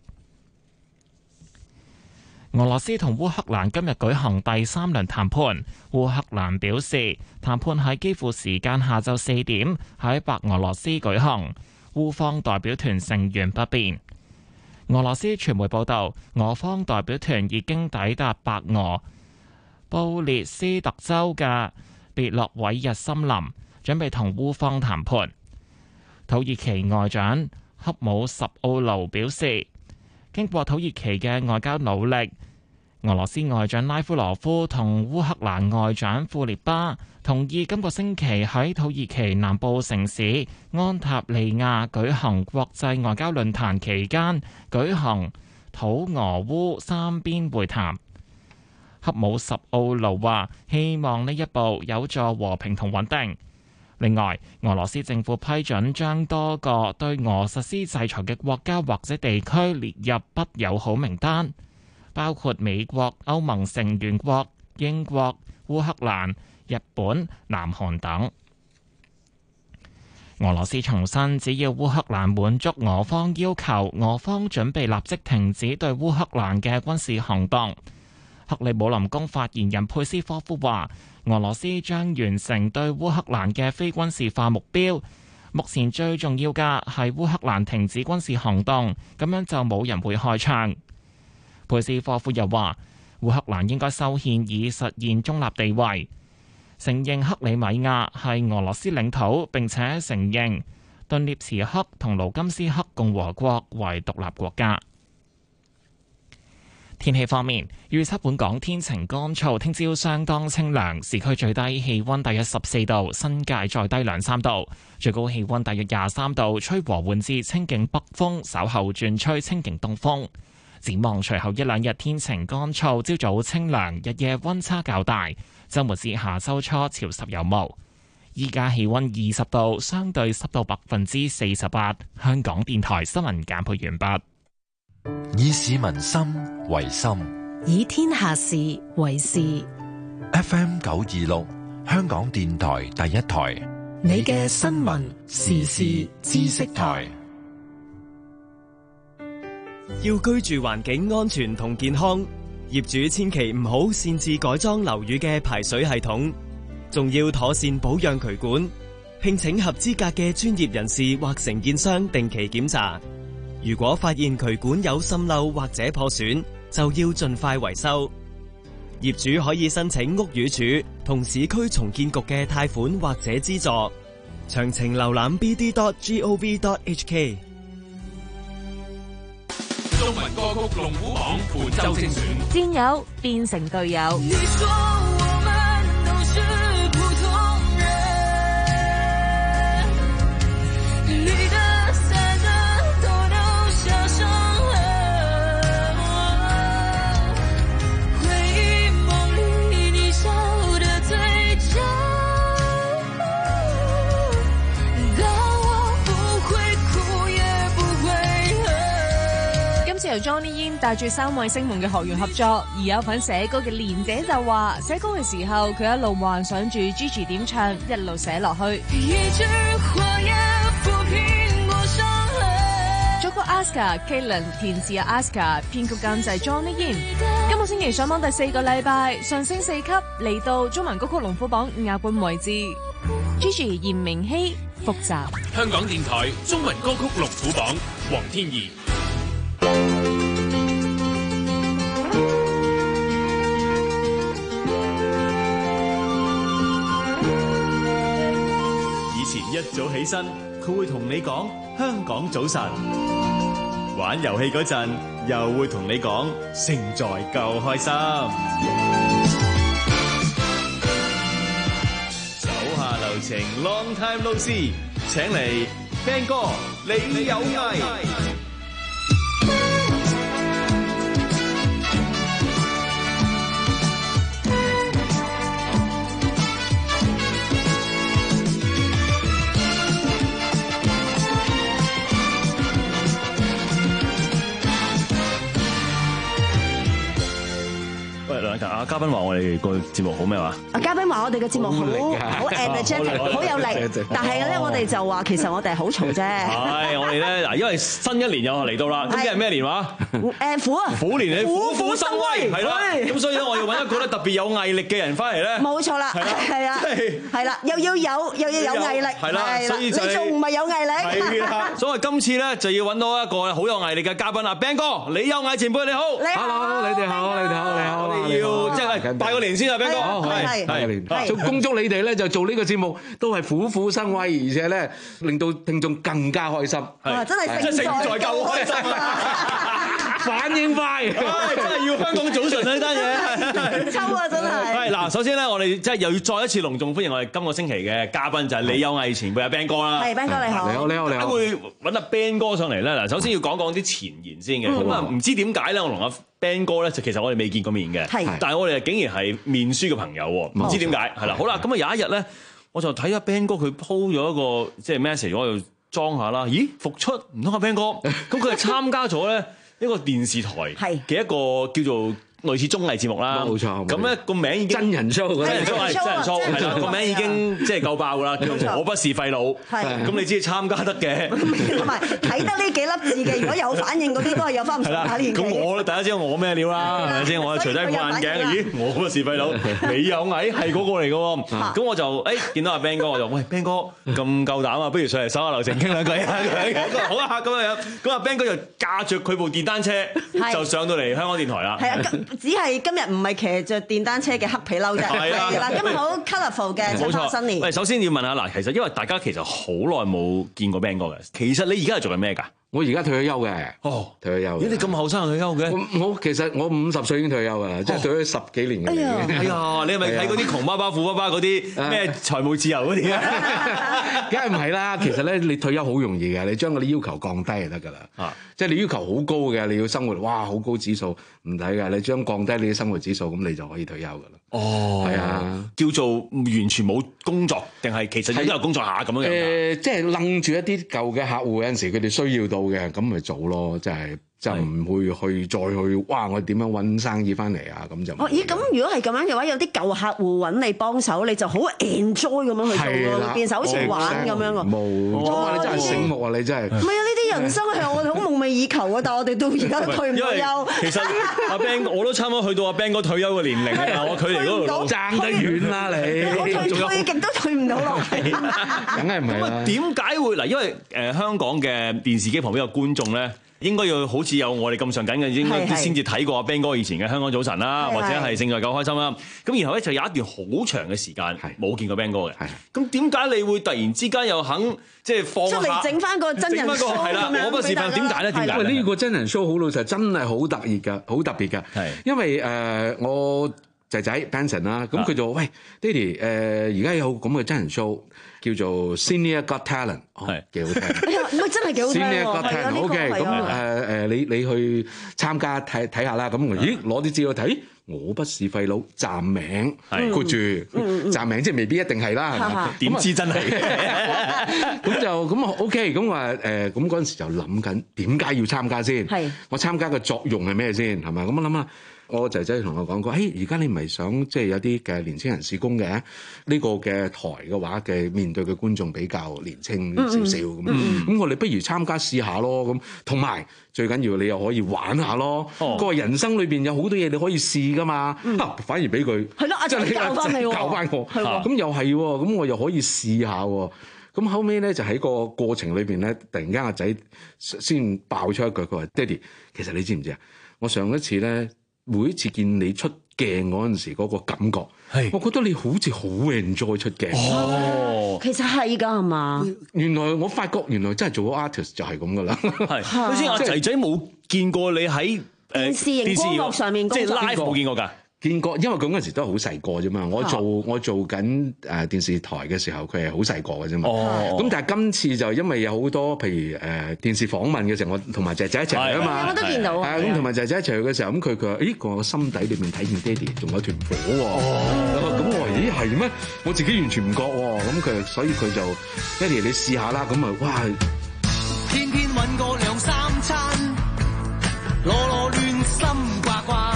俄羅斯同烏克蘭今日舉行第三輪談判，烏克蘭表示談判喺基輔時間下晝四點喺白俄羅斯舉行，烏方代表團成員不變。俄羅斯傳媒報道，俄方代表團已經抵達白俄布列斯特州嘅別洛韋日森林，準備同烏方談判。土耳其外長恰武什奧盧表示，經過土耳其嘅外交努力，俄羅斯外長拉夫羅夫同烏克蘭外長庫列巴同意今個星期喺土耳其南部城市安塔利亞舉行國際外交論壇期間舉行土俄烏三邊會談。恰武什奧盧話：希望呢一步有助和平同穩定。另外，俄羅斯政府批准將多個對俄實施制裁嘅國家或者地區列入不友好名單，包括美國、歐盟成員國、英國、烏克蘭、日本、南韓等。俄羅斯重申，只要烏克蘭滿足俄方要求，俄方準備立即停止對烏克蘭嘅軍事行動。克里姆林宮發言人佩斯科夫話，俄羅斯將完成對烏克蘭嘅非軍事化目標。目前最重要嘅係烏克蘭停止軍事行動，咁樣就冇人會開槍。佩斯科夫又話，烏克蘭應該修憲以實現中立地位，承認克里米亞係俄羅斯領土，並且承認頓涅茨克同盧甘斯克共和國為獨立國家。天氣方面，預測本港天晴乾燥，聽朝相當清涼，市區最低氣溫大約十四度，新界再低兩三度，最高氣溫大約廿三度，吹和緩至清勁北風，稍後轉吹清勁東風。展望隨後一兩日天晴乾燥，朝早清涼，日夜溫差較大，週末至下週初潮濕有霧。依家氣溫二十度，相對濕度百分之四十八。香港電台新聞簡報完畢。 以市民心為心， 以天下事為事。 F M 九二六，香港電台第一台， 你嘅新聞時事知識台。 要居住環境安全同健康，業主千祈唔好擅自改裝樓宇嘅排水系統，仲要妥善保養渠管，聘請合資格嘅專業人士或承建商定期檢查。如果發現渠管有滲漏或者破損，就要盡快維修。業主可以申請屋宇署同市區重建局嘅貸款或者資助。詳情瀏覽 b d dot gov dot h k。 中文歌曲龍虎榜本周精選， 戰友變成隊友。 你說我們都是普通人，你的散的都留下傷痕，回憶夢裡你笑的嘴角，但我不會哭也不會恨。 今次由 Johnny Yin 帶住三位星夢嘅學員合作，而有份寫歌嘅蓮姐就話，寫歌嘅時候佢一路幻想住 Gigi 點唱，一路寫落去。 一句話也撫平過傷痕。 作曲 Aska Kalen， 填詞阿 Aska， 編曲監製 Johnny Yin。今個星期上網第四個禮拜，上升四級嚟到中文歌曲龍虎榜亞軍位置。Gigi 嚴明熙複雜。 香港電台中文歌曲龍虎榜，黃天怡。 以前一早起身，佢會同你講香港早晨。玩遊戲嗰陣， 又會同你講勝在夠開心。手下留情 ，Long time no see， 請嚟 Ben 哥，你有藝。 阿嘉賓話我哋個節目好咩話？ 阿嘉賓話我哋嘅節目好好 energetic， 好有力。但係咧，我哋就話其實我哋係好嘈啫。 係我哋咧嗱，因為新一年又嚟到啦，咁今日咩年話？ 誒虎啊！ 虎年你虎虎生威係啦，咁所以咧我要揾一個咧特別有毅力嘅人翻嚟咧。 冇錯啦，係啊，係啦，又要有又要有毅力， 係啦，所以你仲唔係有毅力？ 係啦，所以今次咧就要揾到一個好有毅力嘅嘉賓啊 ，Ben 哥，李有毅前輩你好。 你好 ，Hello，你哋好，你哋好，你好。 我哋要即係拜個年先啊 ，Ben 哥。 係係係。祝恭祝你哋咧就做呢個節目都係虎虎生威，而且咧令到聽眾更加開心。 哇！真係勝在夠開心啊！ 反應快， 真係要香港早晨啊！呢單嘢抽啊！真係。 係嗱，首先咧，我哋即係又要再一次隆重歡迎我哋今個星期嘅嘉賓，就係李有毅前輩阿 Ben 哥啦。 係 Ben 哥你好。 你好，你好，你好。 點解會揾阿 Ben 哥上嚟咧？嗱，首先要講講啲前言先嘅。咁啊，唔知點解咧，我同阿 Ben 哥咧，就其實我哋未見過面嘅。係。但係我哋竟然係面書嘅朋友喎，唔知點解。係啦，好啦，咁啊有一日咧，我就睇阿 Ben 哥佢 po 咗一個即係 message，我就裝下啦。咦，復出唔通阿 Ben 哥？咁佢係參加咗咧一個電視台嘅一個叫做類似綜藝節目啦， 冇錯。 咁咧個名已經真人 show， 真人 show 係真人 show，係啦，個名已經即係夠爆啦，叫做我不是廢佬。係。咁你知參加得嘅， 同埋睇得呢幾粒字嘅，如果有反應嗰啲都係有翻唔上下年紀。 咁我大家知道我咩料啦，係咪先？我除低副眼鏡，咦？我不是廢佬，你有毅係嗰個嚟嘅喎。咁我就誒見到阿 Ben 哥，我就喂 Ben 哥咁夠膽啊，不如上嚟手下留情傾兩句啊！好啊，咁樣樣。咁阿 Ben 哥就駕著佢部電單車就上到嚟香港電台啦。係啊。 只係今日唔係騎着電單車嘅黑皮褸啫，係啦，今日好 colourful 嘅陳柏新年。 喂，首先要問下嗱，其實因為大家其實好耐冇見過 Ben 哥嘅，其實你而家係做緊咩㗎？ 我而家退咗休嘅，哦，退咗休。 咦，你咁後生退休嘅？ 我我其實我五十歲已經退休㗎啦，即係退咗十幾年嘅。 哎呀，你係咪睇嗰啲窮爸爸富爸爸嗰啲咩財務自由嗰啲啊？ 梗係唔係啦，其實咧你退休好容易嘅，你將嗰啲要求降低就得㗎啦。啊，即係你要求好高嘅，你要生活哇好高指數唔睇㗎，你將降低你嘅生活指數，咁你就可以退休㗎啦。 哦，係啊，叫做完全冇工作，定係其實已經有工作下咁樣樣？ 誒，即係楞住一啲舊嘅客戶，有陣時佢哋需要到嘅，咁咪做咯，即係。就唔會去再去哇！我點樣揾生意翻嚟啊？咁就哦，咦？咁如果係咁樣嘅話，有啲舊客戶揾你幫手，你就好 enjoy 咁樣去做咯，變手好似玩咁樣喎。 冇錯，你真係醒目啊！你真係。 唔係啊！呢啲人生係我哋好夢寐以求啊，但係我哋到而家都退唔到休。 其實阿 Ben 我都差唔多去到阿 Ben 哥退休嘅年齡啊，我距離嗰度爭得遠啦你。 我退退極都退唔到落嚟。 梗係唔係啦？ 點解會嗱？因為誒香港嘅電視機旁邊有觀眾咧。應該要好似有我哋咁上緊嘅，應該先至睇過阿 Ben 哥以前嘅香港早晨啦，或者係勝在夠開心啦。咁然後咧就有一段好長嘅時間冇見過 Ben 哥嘅。咁點解你會突然之間又肯即係放下出嚟整翻個真人 show 咁樣？ 我不是廢，點解咧？點解？ 因為呢個真人 show 好老實，真係好特別㗎，好特別㗎。係因為誒我仔仔 Benson 啦，咁佢就喂爹哋誒而家有咁嘅真人 show。叫做 Senior Got Talent， 係幾好聽。 唔係真係幾好聽喎。 Senior Got Talent，OK，咁誒誒，你你去參加睇睇下啦。咁咦攞啲資料睇，我不是廢佬，站名括住，站名即係未必一定係啦，係咪？ 點知真係？ 咁就咁啊 OK，咁話誒，咁嗰陣時就諗緊點解要參加先？係我參加嘅作用係咩先？係咪？咁我諗下。我仔仔同我講過，誒而家你唔係想即係有啲嘅年青人試工嘅呢、呢個嘅台嘅話嘅面對嘅觀眾比較年青少少咁，咁、嗯嗯、我哋不如參加試下咯，咁同埋最緊要你又可以玩下咯。哦、個人生裏邊有好多嘢你可以試噶嘛，嗯啊、反而俾佢係咯，阿仔教翻你，教翻我，咁又係喎，咁我又可以試下喎。咁後尾咧就喺個過程裏邊咧，突然間阿仔先爆出一句，佢話：爹哋，其實你知唔知啊？我上一次咧。每一次見你出鏡嗰陣時嗰個感覺，我覺得你好似好 enjoy 出鏡。 哦， 其實係㗎係嘛？ 原來我發覺原來真係做咗 artist 就係咁㗎啦。 係，首先阿仔仔冇見過你喺電視熒光幕上面即係工作 live 冇見過㗎。 見過，因為佢嗰陣時都係好細個啫嘛。我做我做緊誒電視台嘅時候，佢係好細個嘅啫嘛。 哦， 咁但係今次就因為有好多譬如誒電視訪問嘅時候，我同埋仔仔一齊去啊嘛。 我都見到。 係啊，咁同埋仔仔一齊去嘅時候，咁佢佢話：咦，我心底裏面睇見爹哋仲有團火喎。咁我話：咦係咩？我自己完全唔覺喎。咁佢所以佢就爹哋你試下啦。咁啊哇！ 天天揾個兩三餐，囉囉亂心掛掛。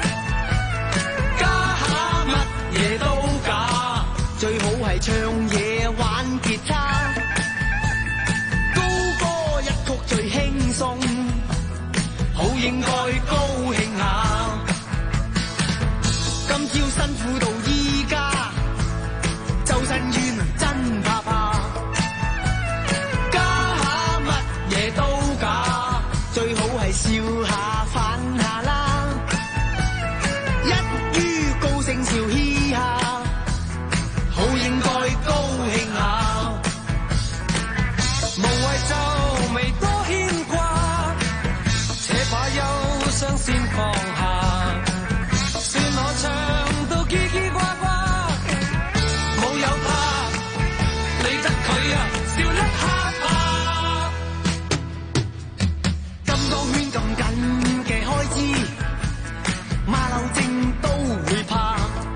嘢都假，最好係唱嘢玩吉他，高歌一曲最輕鬆，好應該高興下。今朝辛苦到依家，周身冤真怕怕，加下乜嘢都假，最好係笑下反下啦，一於高聲笑嘻。好應該高興下，無謂皺眉多牽掛，且把憂傷先放下。算我唱到嘰嘰呱呱，冇有怕，理得佢啊，笑甩哈哈。咁多圈咁緊嘅開支，馬騮精都會怕。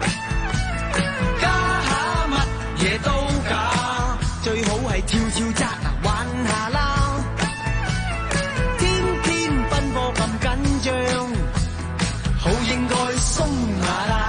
嘢都假，最好係跳跳紮玩下啦。天天奔波咁緊張，好應該鬆下啦。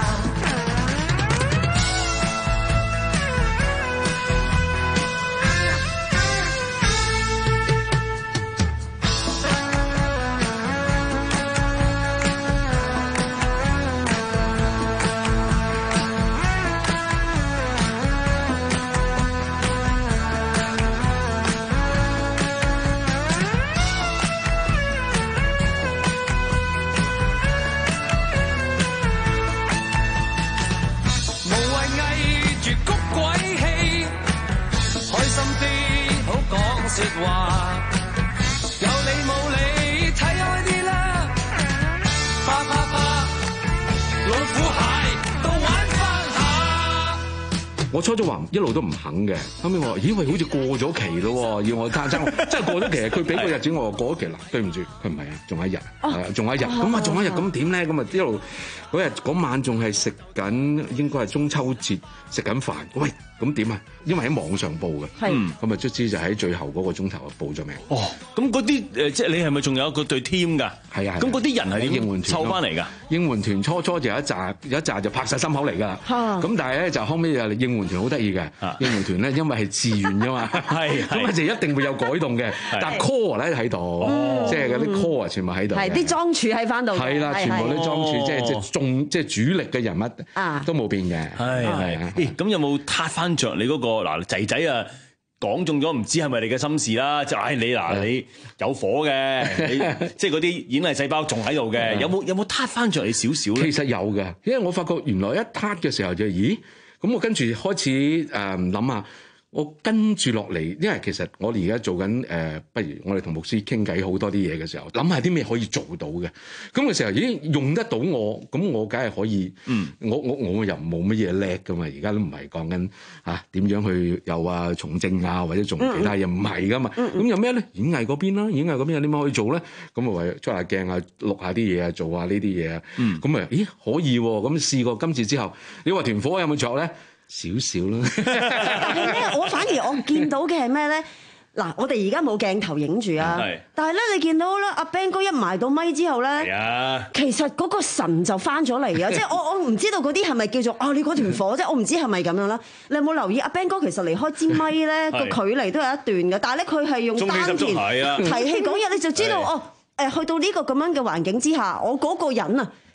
說話有理冇理，睇開啲啦，啪啪啪，老虎蟹都玩翻下。 我初初話一路都唔肯嘅，後尾我話：咦喂，好似過咗期咯，要我爭爭，真係過咗期。佢俾個日子我話過咗期啦，對唔住，佢唔係啊，仲有一日，係啊，仲有一日。咁啊，仲有一日，咁點咧？咁啊一路嗰日嗰晚仲係食緊，應該係中秋節食緊飯。喂！咁點啊？因為喺網上報嘅，咁啊卒之就喺最後嗰個鐘頭報咗名。 哦，咁嗰啲誒，即係你係咪仲有個隊 team 㗎？ 係啊， 咁嗰啲人係點應援團湊翻嚟㗎？ 應援團初初就有一紮，有一紮就拍晒心口嚟㗎啦。咁但係咧就後尾就應援團好得意嘅，應援團咧因為係自願㗎嘛，咁啊就一定會有改動嘅。但係 core 咧喺度，即係嗰啲 core 全部喺度。 係啲裝柱喺翻度。 係啦，全部啲裝柱，即係即係重，即係主力嘅人物都冇變嘅。 係係。咦？咁有冇撻翻着你嗰個？嗱，仔仔啊，講中咗唔知係咪你嘅心事啦？就唉，你嗱，你有火嘅，你即係嗰啲演藝細胞仲喺度嘅，有冇有冇撻翻着你少少咧？ 其實有嘅，因為我發覺原來一撻嘅時候就咦，咁我跟住開始誒諗下。我跟住落嚟，因為其實我哋而家做緊誒、呃，不如我哋同牧師傾偈好多啲嘢嘅時候，諗下啲咩可以做到嘅。咁嘅時候，咦用得到我，咁我梗係可以。嗯，我我我又冇乜嘢叻噶嘛，而家都唔係講緊嚇點樣去又話從政啊，或者做其他嘢，唔係噶嘛。咁、嗯、有咩咧？演藝嗰邊啦，演藝嗰邊有啲咩可以做咧？咁啊，為出下鏡啊，錄下啲嘢啊，做下呢啲嘢啊。嗯，咁啊，咦可以喎、啊？咁試過今次之後，你話團火有冇着咧？少少啦， 但係咧，我反而我見到嘅係咩咧？嗱，我哋而家冇鏡頭影住啊，但係咧，你見到咧，阿 Ben 哥一埋到咪之後咧，其實嗰個神就翻咗嚟啊！即係我我唔知道嗰啲係咪叫做啊？你嗰團火即係我唔知係咪咁樣啦。你有冇留意阿 Ben 哥其實離開支咪咧個距離都有一段嘅，但係咧佢係用丹田提氣講嘢，你就知道哦。誒去到呢個咁樣嘅環境之下，我嗰個人啊，嗰、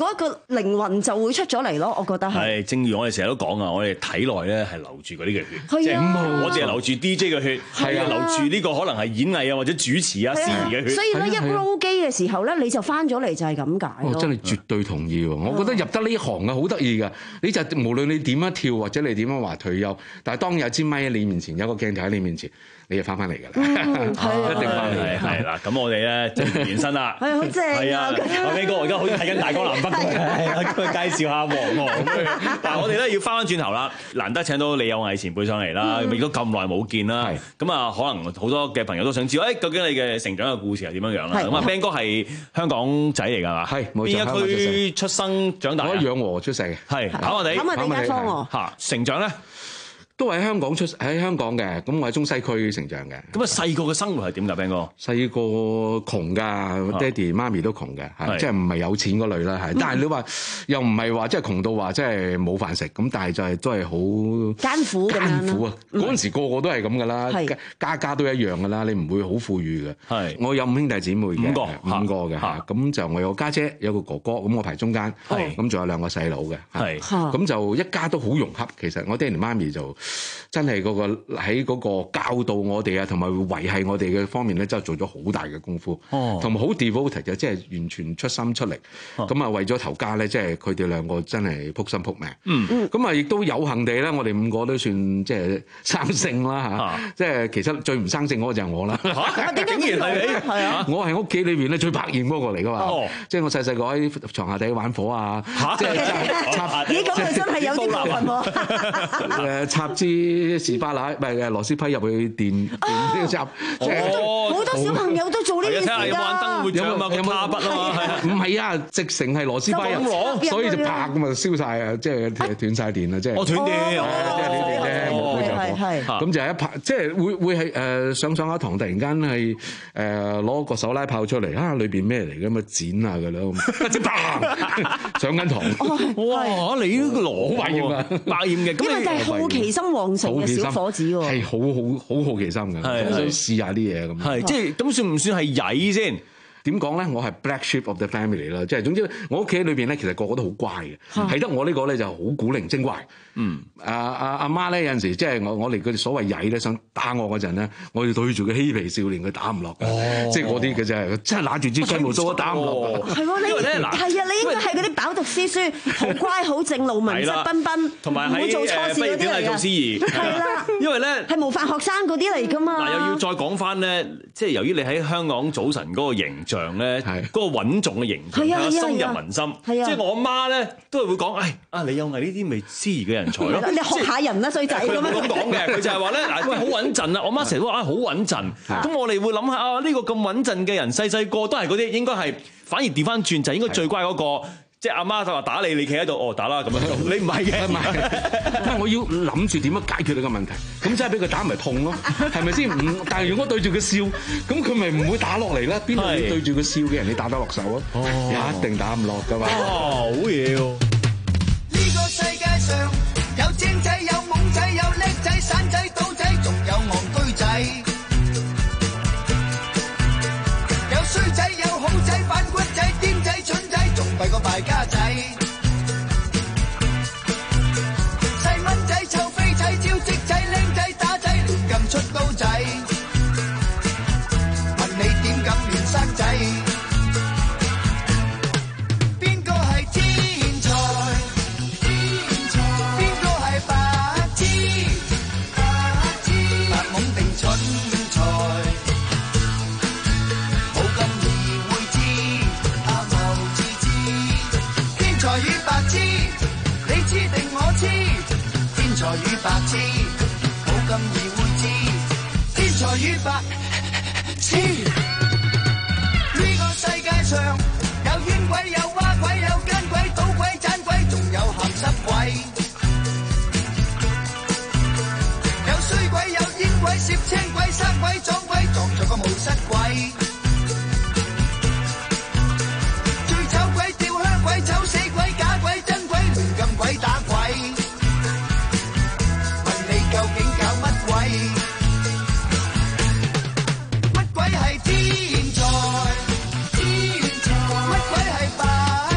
嗰一個靈魂就會出咗嚟咯，我覺得係。 係，正如我哋成日都講啊，我哋體內咧係流住嗰啲嘅血， 係啊即係我哋係流住 D J 嘅血，係啊，流住呢個可能係演藝啊或者主持啊、司儀嘅血。 所以咧一 roll 機嘅時候咧，你就翻咗嚟就係咁解咯。 我真係絕對同意喎！我覺得入得呢行啊，好得意㗎。你就無論你點樣跳或者你點樣話退休，但係當有支咪喺你面前，有個鏡頭喺你面前，你就翻返嚟㗎啦，一定翻嚟。 係啦，咁我哋咧就延伸啦。 係好正係啊！阿飛哥，我而家好似睇緊大江南北咁，佢介紹下黃河。但係我哋咧要翻返轉頭啦，難得請到李有毅前輩上嚟啦，亦都咁耐冇見啦。咁啊，可能好多嘅朋友都想知道，誒究竟你嘅成長嘅故事係點樣樣啦？咁啊，Ben哥係香港仔嚟㗎嘛？係，冇錯。邊一區出生長大？ 我喺養和出世嘅，係跑馬地，跑馬地街坊喎。 嚇，成長咧？ 都喺香港出喺香港嘅，咁我喺中西區成長嘅。 咁啊，細個嘅生活係點㗎，Ben哥？ 細個窮㗎，爹哋媽咪都窮嘅，係即係唔係有錢嗰類啦，係。但係你話又唔係話即係窮到話即係冇飯食，咁但係就係都係好艱苦咁樣啦。 艱苦啊！嗰陣時個個都係咁㗎啦，家家都一樣㗎啦，你唔會好富裕嘅。係，我有五兄弟姊妹嘅，五個五個嘅嚇，咁就我有個家姐，有個哥哥，咁我排中間，咁仲有兩個細佬嘅，係，咁就一家都好融洽。其實我爹哋媽咪就真係嗰個喺嗰個教導我哋啊，同埋維繫我哋嘅方面咧，真係做咗好大嘅功夫，同埋好 devoted 嘅，即係完全出心出力。咁啊，為咗頭家咧，即係佢哋兩個真係撲心撲命。嗯，咁啊，亦都有幸地咧，我哋五個都算即係生性啦嚇。即係其實最唔生性嗰個就係我啦。嚇，竟然係你？係啊，我係屋企裏邊咧最百厭嗰個嚟㗎嘛。即係我細細個喺床下底玩火啊。嚇！即係插咦？咁佢真係有啲過分喎。 誒，插支士巴拿，唔係誒螺絲批入去電電呢個插，即係好多小朋友都做呢件事㗎。 有冇玩燈會有冇有冇筆啊？ 唔係啊，直成係螺絲批入，所以就啪咁啊燒晒啊！即係斷晒電啊！即係我斷電， 即係斷電啫，冇冇就咁就一拍，即係會會係誒上上下堂，突然間係誒攞個手拉炮出嚟啊！裏邊咩嚟嘅咁啊剪下㗎啦，即係砰上緊堂。 哇！你呢個羅百厭啊，百厭嘅， 因為就係好奇心旺盛嘅小伙子喎， 係好好好好奇心嘅，想試下啲嘢咁。 係即係咁，算唔算係曳先？ 點講咧？我係 black sheep of the family 啦，即係總之我屋企裏邊咧，其實個個都好乖嘅，係得我呢個咧就好古靈精怪。嗯，阿阿阿媽咧有陣時即係我我哋佢哋所謂曳咧，想打我嗰陣咧，我要對住個嬉皮少年，佢打唔落嘅，即係嗰啲嘅啫，真係揦住支雞毛掃都打唔落。 係喎，你係啊，你應該係嗰啲飽讀詩書、好乖、好正路、文質彬彬， 同埋喺做錯事嗰啲嚟做司儀。 係啦， 因為咧係模範學生嗰啲嚟㗎嘛。 嗱，又要再講翻咧，即係由於你喺香港早晨嗰個形象咧，嗰個穩重嘅形象，係深入民心。即係我媽咧都係會講，誒啊，你有係呢啲咪司儀嘅人才咯。 你學下人啦，衰仔咁樣。 佢咁講嘅，佢就係話咧，嗱，喂，好穩陣啊！我媽成日都話啊，好穩陣。咁我哋會諗下啊，呢個咁穩陣嘅人，細細個都係嗰啲，應該係反而調翻轉，就係應該最乖嗰個。即係阿媽就話打你，你企喺度，哦打啦咁樣做。你唔係嘅， 唔係，我要諗住點樣解決你個問題。咁即係俾佢打咪痛咯，係咪先？唔，但係如果對住佢笑，咁佢咪唔會打落嚟啦。邊度會對住佢笑嘅人，你打得落手啊？一定打唔落㗎嘛。 哦，好嘢喎！ 呢個世界上有精仔，有懵仔，有叻仔，散仔，賭仔，仲有戇居仔，有衰仔，有好仔，反骨仔，癲仔，蠢仔，仲弊過敗家仔。細蚊仔，臭飛仔，招積仔，靚仔，打仔，亂咁出刀仔。問你點敢亂生仔？邊個係天才？天才。邊個係白痴？白痴。白懵定蠢材？冇咁易會知，啱後至知。天才與白痴，你知定我知？天才與白痴，冇咁易會知。天才與白痴，呢個世界上有冤鬼，有蛙鬼，有奸鬼，賭鬼，盞鬼，仲有鹹濕鬼。有衰鬼，有煙鬼，攝青鬼，生鬼，撞鬼，撞咗個冇失鬼。醉酒鬼，吊香鬼，醜死鬼，假鬼，真鬼，亂咁鬼打鬼。問你究竟搞乜鬼？乜鬼係天才？天才。乜鬼係白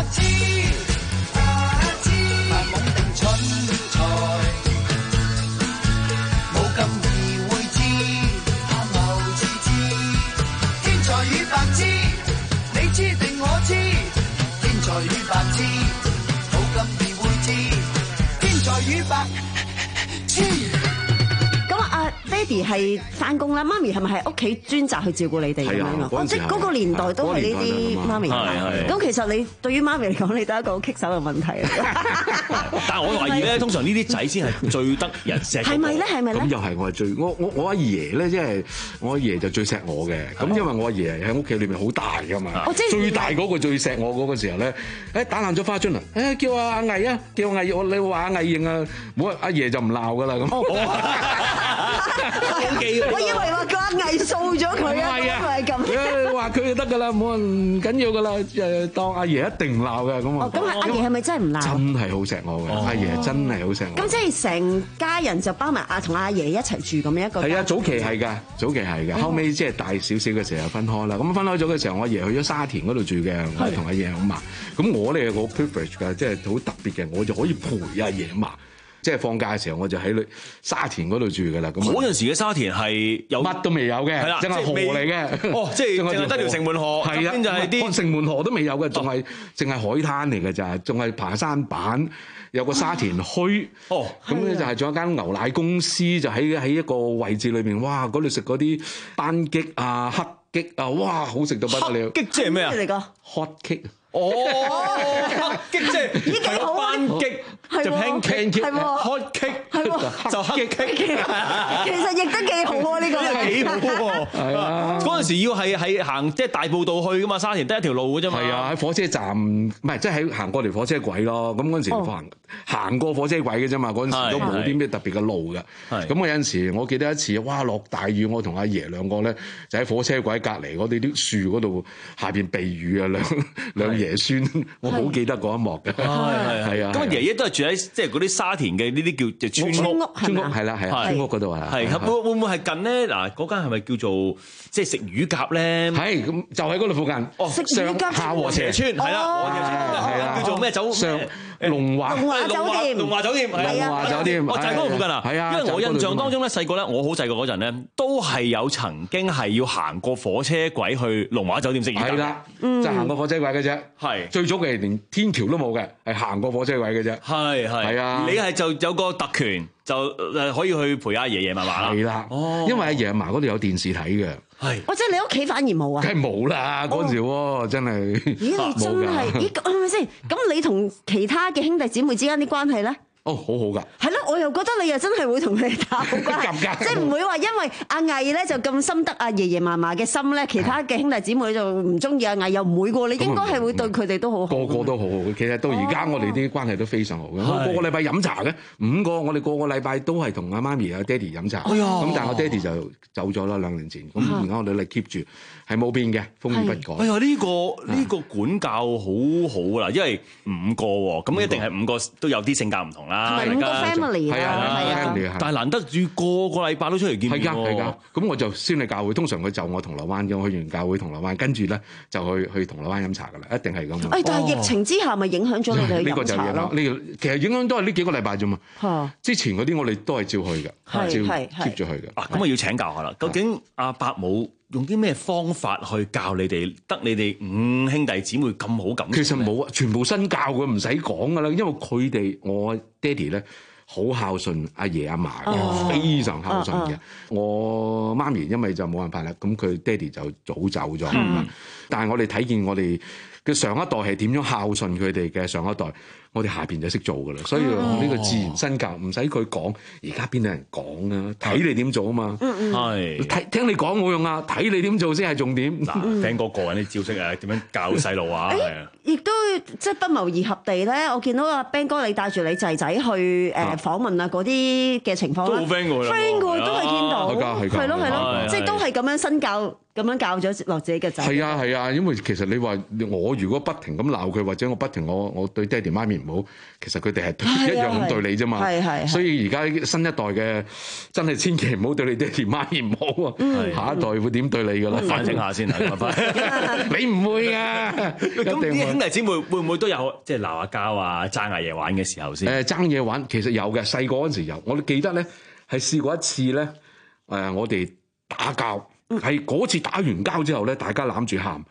在與白痴，好今而會知，天才與白痴。 咁啊，爹哋係翻工啦，媽咪係咪喺屋企專責去照顧你哋咁樣啊？哦，即係嗰個年代都係呢啲媽咪。 係係。 咁其實你對於媽咪嚟講，你都係一個好棘手嘅問題啊！ 但係我懷疑咧，通常呢啲仔先係最得人錫。 係咪咧？係咪咧？ 咁又係我係最我我我阿爺咧，即係我阿爺就最錫我嘅。咁因為我阿爺喺屋企裏面好大噶嘛，最大嗰個最錫我嗰個時候咧，誒打爛咗花樽啊！誒叫阿阿毅啊，叫阿毅，我你話阿毅認啊，冇阿爺就唔鬧噶啦咁。 我以為話個阿毅掃咗佢啊，因為咁。 誒話佢就得㗎啦，冇人唔緊要㗎啦，誒當阿爺一定唔鬧嘅咁啊。 咁阿爺係咪真係唔鬧？ 真係好錫我嘅，阿爺真係好錫我。 咁即係成家人就包埋阿同阿爺一齊住咁樣一個。 係啊，早期係㗎，早期係㗎，後尾即係大少少嘅時候分開啦。咁分開咗嘅時候，我阿爺去咗沙田嗰度住嘅，我同阿爺阿嫲。咁我哋係好 privilege 㗎，即係好特別嘅，我就可以陪阿爺阿嫲。即係放假嘅時候，我就喺沙田嗰度住㗎啦。咁嗰陣時嘅沙田係有乜都未有嘅，係啦，淨係河嚟嘅。 哦，即係淨係得條城門河， 係啊， 邊就係啲城門河都未有嘅，仲係淨係海灘嚟嘅咋，仲係爬山板，有個沙田墟。哦，咁咧就係仲有間牛奶公司，就喺喺一個位置裏邊。哇！嗰度食嗰啲班戟啊、黑戟啊，哇！好食到不得了。 黑戟即係咩啊？ 嚟㗎 hot cake。 哦，黑擊即係已經好班戟，就 pancake，係 hot cake，就黑擊。 其實譯得幾好啊！呢個係幾好喎。係啊，嗰陣時要係係行即係大埔道去噶嘛，沙田得一條路嘅啫嘛。 係啊，喺火車站唔係即係喺行過條火車軌咯。咁嗰陣時行行過火車軌嘅啫嘛。嗰陣時都冇啲咩特別嘅路嘅。咁我有陣時我記得一次，哇落大雨，我同阿爺兩個咧就喺火車軌隔離嗰啲啲樹嗰度下邊避雨啊，兩兩爺。爺孫，我好記得嗰一幕嘅，係係啊。咁爺爺都係住喺即係嗰啲沙田嘅呢啲叫就村屋， 村屋係啦係啊，村屋嗰度啊。 係會會唔會係近咧？嗱，嗰間係咪叫做即係食魚鴿咧？ 係咁就喺嗰度附近。哦， 食魚鴿下禾輋村係啦，係啦，叫做咩酒？ 上龍華龍華酒店， 龍華酒店係龍華酒店， 我就係嗰個附近啊。 係啊， 因為我印象當中咧，細個咧，我好細個嗰陣咧，都係有曾經係要行過火車軌去龍華酒店食魚鴿。係啦，就行過火車軌嘅啫。係最早嘅連天橋都冇嘅，係行過火車軌嘅啫。係係係啊！你係就有個特權，就誒可以去陪阿爺爺嫲嫲啦。係啦，哦，因為阿爺嫲嗰度有電視睇嘅。係， 或者你屋企反而冇啊？ 梗係冇啦，嗰陣時喎，真係。 咦！你真係咦？係咪先？咁你同其他嘅兄弟姊妹之間啲關係咧？ 哦，好好㗎。 係咯，我又覺得你又真係會同佢哋打好關係，即係唔會話因為阿毅咧就咁深得阿爺爺嫲嫲嘅心咧，其他嘅兄弟姊妹就唔中意阿毅，又唔會喎。你應該係會對佢哋都好好。 個個都好好嘅，其實到而家我哋啲關係都非常好嘅。我個個禮拜飲茶嘅，五個我哋個個禮拜都係同阿媽咪、阿爹哋飲茶。咁但係我爹哋就走咗啦，兩年前。咁而家我哋嚟 keep 住，係冇變嘅，風雨不改。 哎呀，呢個呢個管教好好啦，因為五個喎，咁一定係五個都有啲性格唔同啦。 係咪五個 family 啊？ 係啊，係啊， 但係難得住個個禮拜都出嚟見面喎。係㗎，係㗎。咁我就先去教會，通常佢就我銅鑼灣嘅，我去完教會銅鑼灣，跟住咧就去去銅鑼灣飲茶㗎啦，一定係咁。 誒，但係疫情之下咪影響咗你哋去飲茶咯？呢個就影響， 呢個其實影響都係呢幾個禮拜啫嘛。嚇！之前嗰啲我哋都係照去嘅，照 keep 住去嘅。 啊，咁我要請教下啦，究竟阿伯母用啲咩方法去教你哋，得你哋五兄弟姊妹咁好感？ 其實冇啊，全部身教嘅，唔使講噶啦。因為佢哋我爹哋咧好孝順阿爺阿嫲嘅，哦、非常孝順嘅。哦哦、我媽咪因為就冇辦法啦，咁佢爹哋就早走咗。嗯、但係我哋睇見我哋嘅上一代係點樣孝順佢哋嘅上一代。我哋下邊就識做噶啦，所以呢個自然身教唔使佢講，而家邊有人講啊？睇你點做啊嘛，係睇聽你講冇用啊，睇你點做先係重點。 嗱，Ben哥個人啲招式啊，點樣教細路啊？係啊， 亦都即係不謀而合地咧。我見到阿 Ben 哥你帶住你仔仔去誒訪問啊嗰啲嘅情況， 都好 friend 㗎 ，friend 㗎都係見到， 係㗎， 係咯係咯，即係都係咁樣身教。咁樣教咗落自己嘅仔。 係啊係啊，因為其實你話我如果不停咁鬧佢，或者我不停我我對爹哋媽咪唔好，其實佢哋係一樣咁對你啫嘛。係係。所以而家新一代嘅真係千祈唔好對你爹哋媽咪唔好啊！下一代會點對你㗎啦？ 反省下先啊， 你唔會㗎。 咁啲兄弟姊妹會唔會都有即係鬧下交啊、爭下嘢玩嘅時候先？ 誒爭嘢玩其實有嘅，細個嗰陣時有。我記得咧係試過一次咧，誒我哋打交。係嗰次打完交之後咧，大家攬住喊，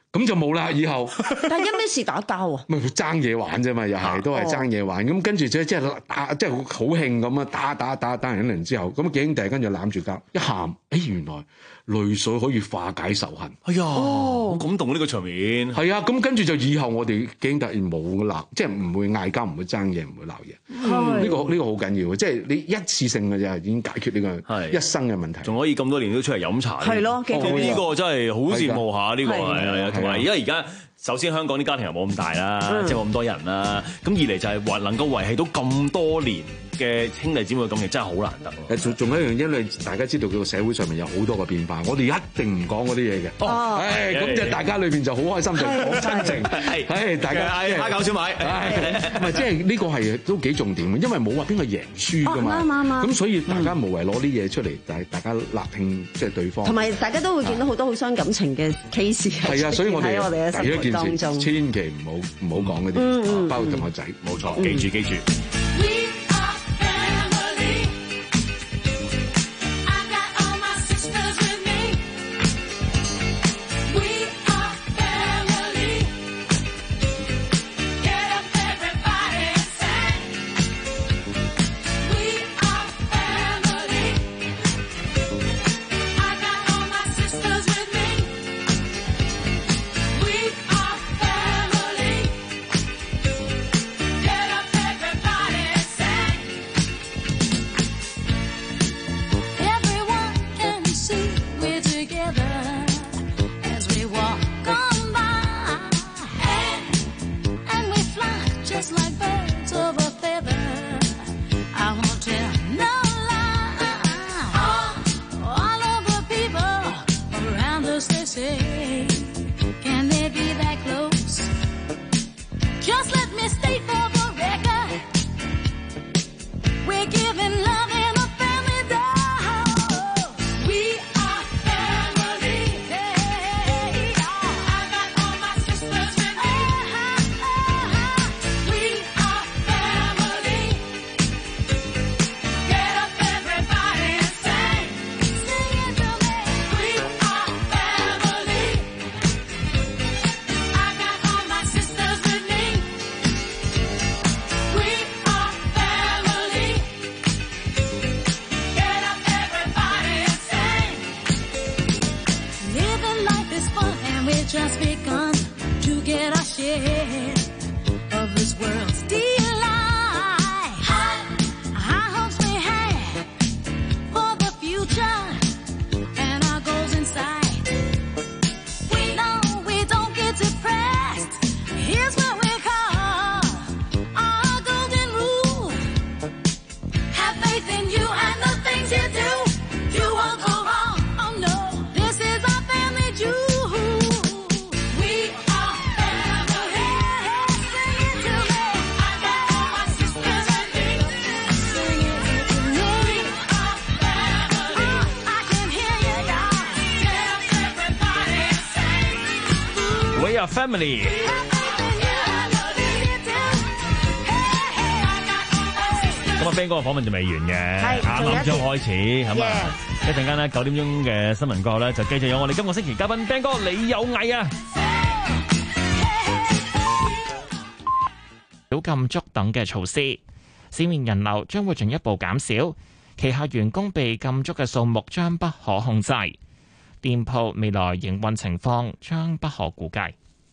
咁就冇啦，以後。 但係因咩事打交啊？ 咪爭嘢玩啫嘛，又係都係爭嘢玩。咁跟住即係即係打，即係好興咁啊！打打打打完一輪之後，咁幾兄弟跟住攬住交，一喊，誒原來淚水可以化解仇恨。 哎呀，好感動呢個場面。 係啊，咁跟住就以後我哋幾兄弟冇鬧，即係唔會嗌交，唔會爭嘢，唔會鬧嘢。呢個呢個好緊要嘅，即係你一次性嘅啫，已經解決呢個一生嘅問題。 仲可以咁多年都出嚟飲茶。 係咯， 呢個真係好羨慕下呢個係係啊，同埋因為而家。首先香港啲家庭又冇咁大啦，嗯、即係冇咁多人啦。咁二嚟就係話能夠維係到咁多年嘅兄弟姊妹嘅感情，真係好難得咯。 誒，仲仲有一樣，因為大家知道佢個社會上面有好多個變化，我哋一定唔講嗰啲嘢嘅。哦，誒，咁即係大家裏邊就好開心，就講真情。係，係大家嗌蝦餃小米。唔係，即係呢個係都幾重點嘅，因為冇話邊個贏輸㗎嘛。啱啱啱。咁所以大家無謂攞啲嘢出嚟，但係大家立拼即係對方。同埋大家都會見到好多好傷感情嘅 case 係啊，所以我哋喺我哋嘅生活當中，千祈唔好唔好講嗰啲，包括同學仔，冇錯，記住記住。 Family， 咁啊 Ben 哥嘅訪問就未完嘅，啱啱將開始，咁啊一陣間咧九點鐘嘅新聞過後咧，就繼續有我哋今個星期嘉賓 Ben 哥，你有藝啊！ 小禁足等嘅措施，市面人流將會進一步減少，旗下員工被禁足嘅數目將不可控制，店鋪未來營運情況將不可估計。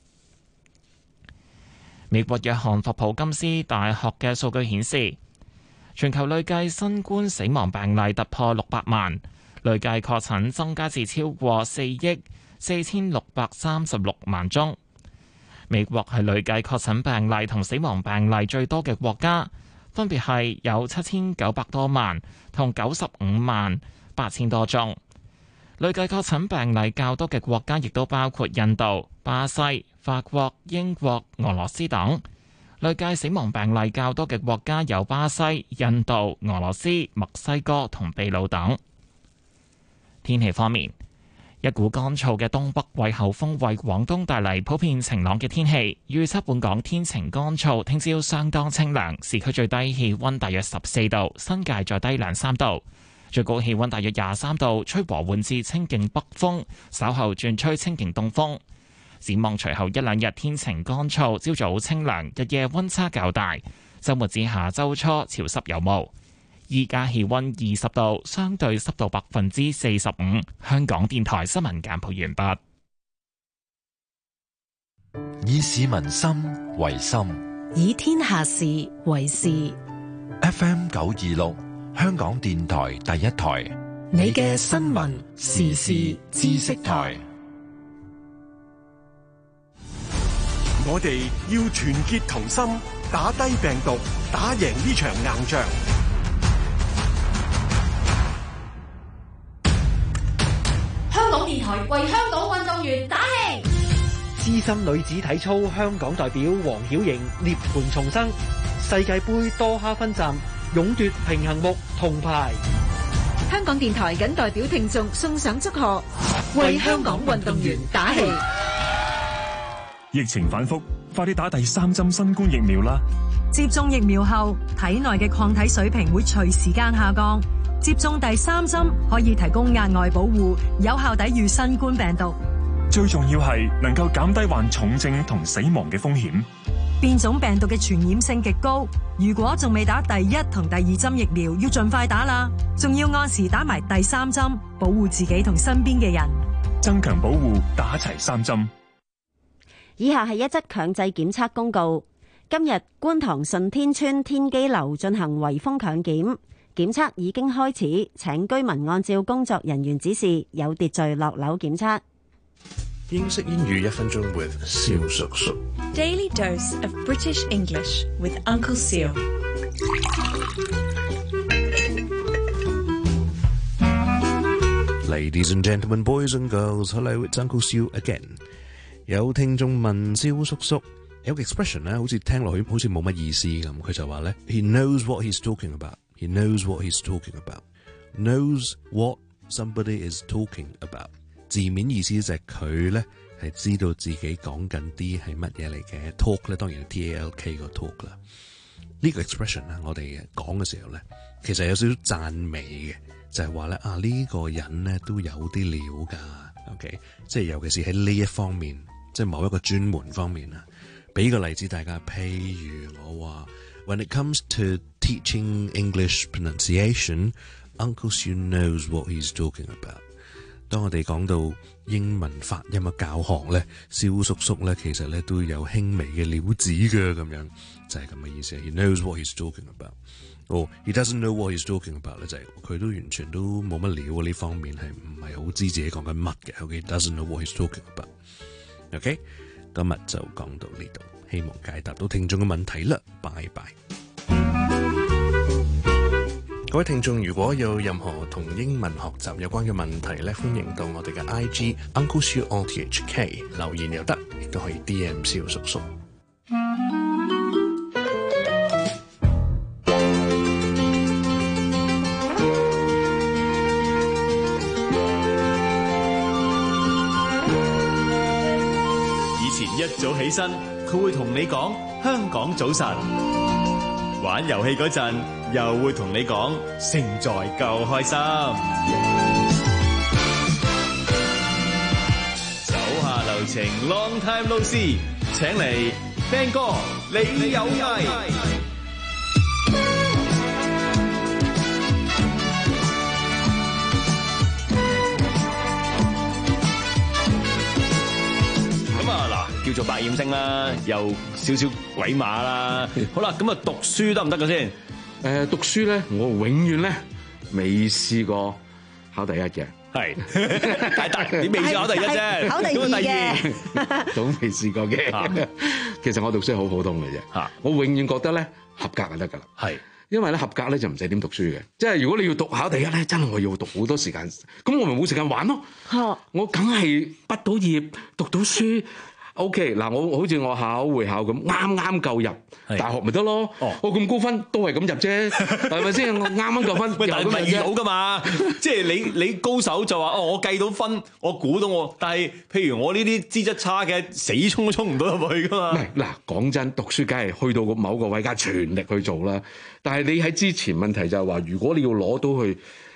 美國約翰霍普金斯大學嘅數據顯示，全球累計新冠死亡病例突破六百萬，累計確診增加至超過四億四千六百三十六萬宗。美國係累計確診病例同死亡病例最多嘅國家，分別係有七千九百多萬同九十五萬八千多宗。累計確診病例較多嘅國家亦都包括印度、巴西、法國、英國、俄羅斯等。累計死亡病例較多嘅國家有巴西、印度、俄羅斯、墨西哥同秘魯等。天氣方面，一股乾燥嘅東北季候風為廣東帶嚟普遍晴朗嘅天氣，預測本港天晴乾燥，聽朝相當清涼，市區最低氣溫大約十四度，新界再低兩三度。最高氣溫大約廿三度，吹和緩至清勁北風，稍後轉吹清勁東風。 展望隨後一兩日天晴乾燥，朝早清涼，日夜溫差較大。週末至下週初潮濕有霧。依家氣溫二十度，相對濕度百分之四十五。香港電台新聞簡報完畢。 以市民心為心， 以天下事為事。 F M 九二六，香港電台第一台， 你嘅新聞時事知識台。 我哋要團結同心，打低病毒，打贏呢場硬仗。 香港電台為香港運動員打氣。 資深女子體操香港代表黃曉瑩涅槃重生，世界盃多哈分站勇奪平衡木銅牌。 香港電台謹代表聽眾送上祝賀，為香港運動員打氣。 疫情反覆，快啲打第三針新冠疫苗啦！ 接種疫苗後，體內嘅抗體水平會隨時間下降。接種第三針可以提供額外保護，有效抵禦新冠病毒。 最重要係能夠減低患重症同死亡嘅風險。 變種病毒嘅傳染性極高，如果仲未打第一同第二針疫苗，要盡快打啦。仲要按時打埋第三針，保護自己同身邊嘅人。 增強保護，打齊三針。 以下係一則強制檢測公告。今日觀塘順天邨天基樓進行圍封強檢，檢測已經開始，請居民按照工作人員指示，有秩序落樓檢測。 英式英語一分鐘 with 蕭叔叔。 Daily dose of British English with Uncle Seal。 Ladies and gentlemen, boys and girls, hello, it's Uncle Seal again。 有聽眾問蕭叔叔，有個 expression 咧，好似聽落去好似冇乜意思咁。佢就話咧 ，He knows what he's talking about. He knows what he's talking about. Knows what somebody is talking about。字面意思就係佢咧係知道自己講緊啲係乜嘢嚟嘅。talk 咧當然係 T A L K 個 talk 啦。呢個 expression 咧，我哋講嘅時候咧，其實有少少讚美嘅，就係話咧啊呢個人咧都有啲料㗎。OK， 即係尤其是喺呢一方面，即係某一個專門方面啊。俾個例子大家，譬如我話 ，When it comes to teaching English pronunciation, Uncle Sue knows what he's talking about。當我哋講到英文發音嘅教學咧，蕭叔叔咧其實咧都有輕微嘅料子嘅，咁樣就係咁嘅意思。He knows what he's talking about。哦、oh, he doesn't know what he's talking about 咧，就係佢都完全都冇乜料呢方面，係唔係好知自己講緊乜嘅。OK， doesn't know what he's talking about。OK， 今日就講到呢度，希望解答到聽眾嘅問題啦。拜拜。各位聽眾，如果有任何同英文學習有關嘅問題咧，歡迎到我哋嘅 I G Uncle Sue R T H K 留言又得，亦都可以 D M 蕭叔叔。 一早起身，佢會同你講香港早晨；玩遊戲嗰陣，又會同你講勝在夠開心。手下留情 ，Long time no see， 請嚟 Ben 哥，你有藝。叫做百厭星啦，又少少鬼馬啦。好啦，咁啊讀書得唔得嘅先？ 誒讀書咧，我永遠咧未試過考第一嘅。 係，但係你未試考第一啫， 考第二嘅都未試過嘅。其實我讀書好普通嘅啫。嚇，我永遠覺得咧合格就得㗎啦。係，因為咧合格咧就唔使點讀書嘅。即係如果你要讀考第一咧，真係我要讀好多時間。咁我咪冇時間玩咯。嚇，我梗係畢到業，讀到書。O K， 嗱，我好似我考會考咁，啱啱夠入大學咪得咯。我咁高分都係咁入啫，係咪先？我啱啱夠分， 喂，但係唔係遇到噶嘛？即係你你高手就話哦，我計到分，我估到我，但係譬如我呢啲資質差嘅，死衝都衝唔到入去噶嘛。 唔係嗱，講真，讀書梗係去到某個位，梗係全力去做啦。但係你喺之前問題就係話，如果你要攞到去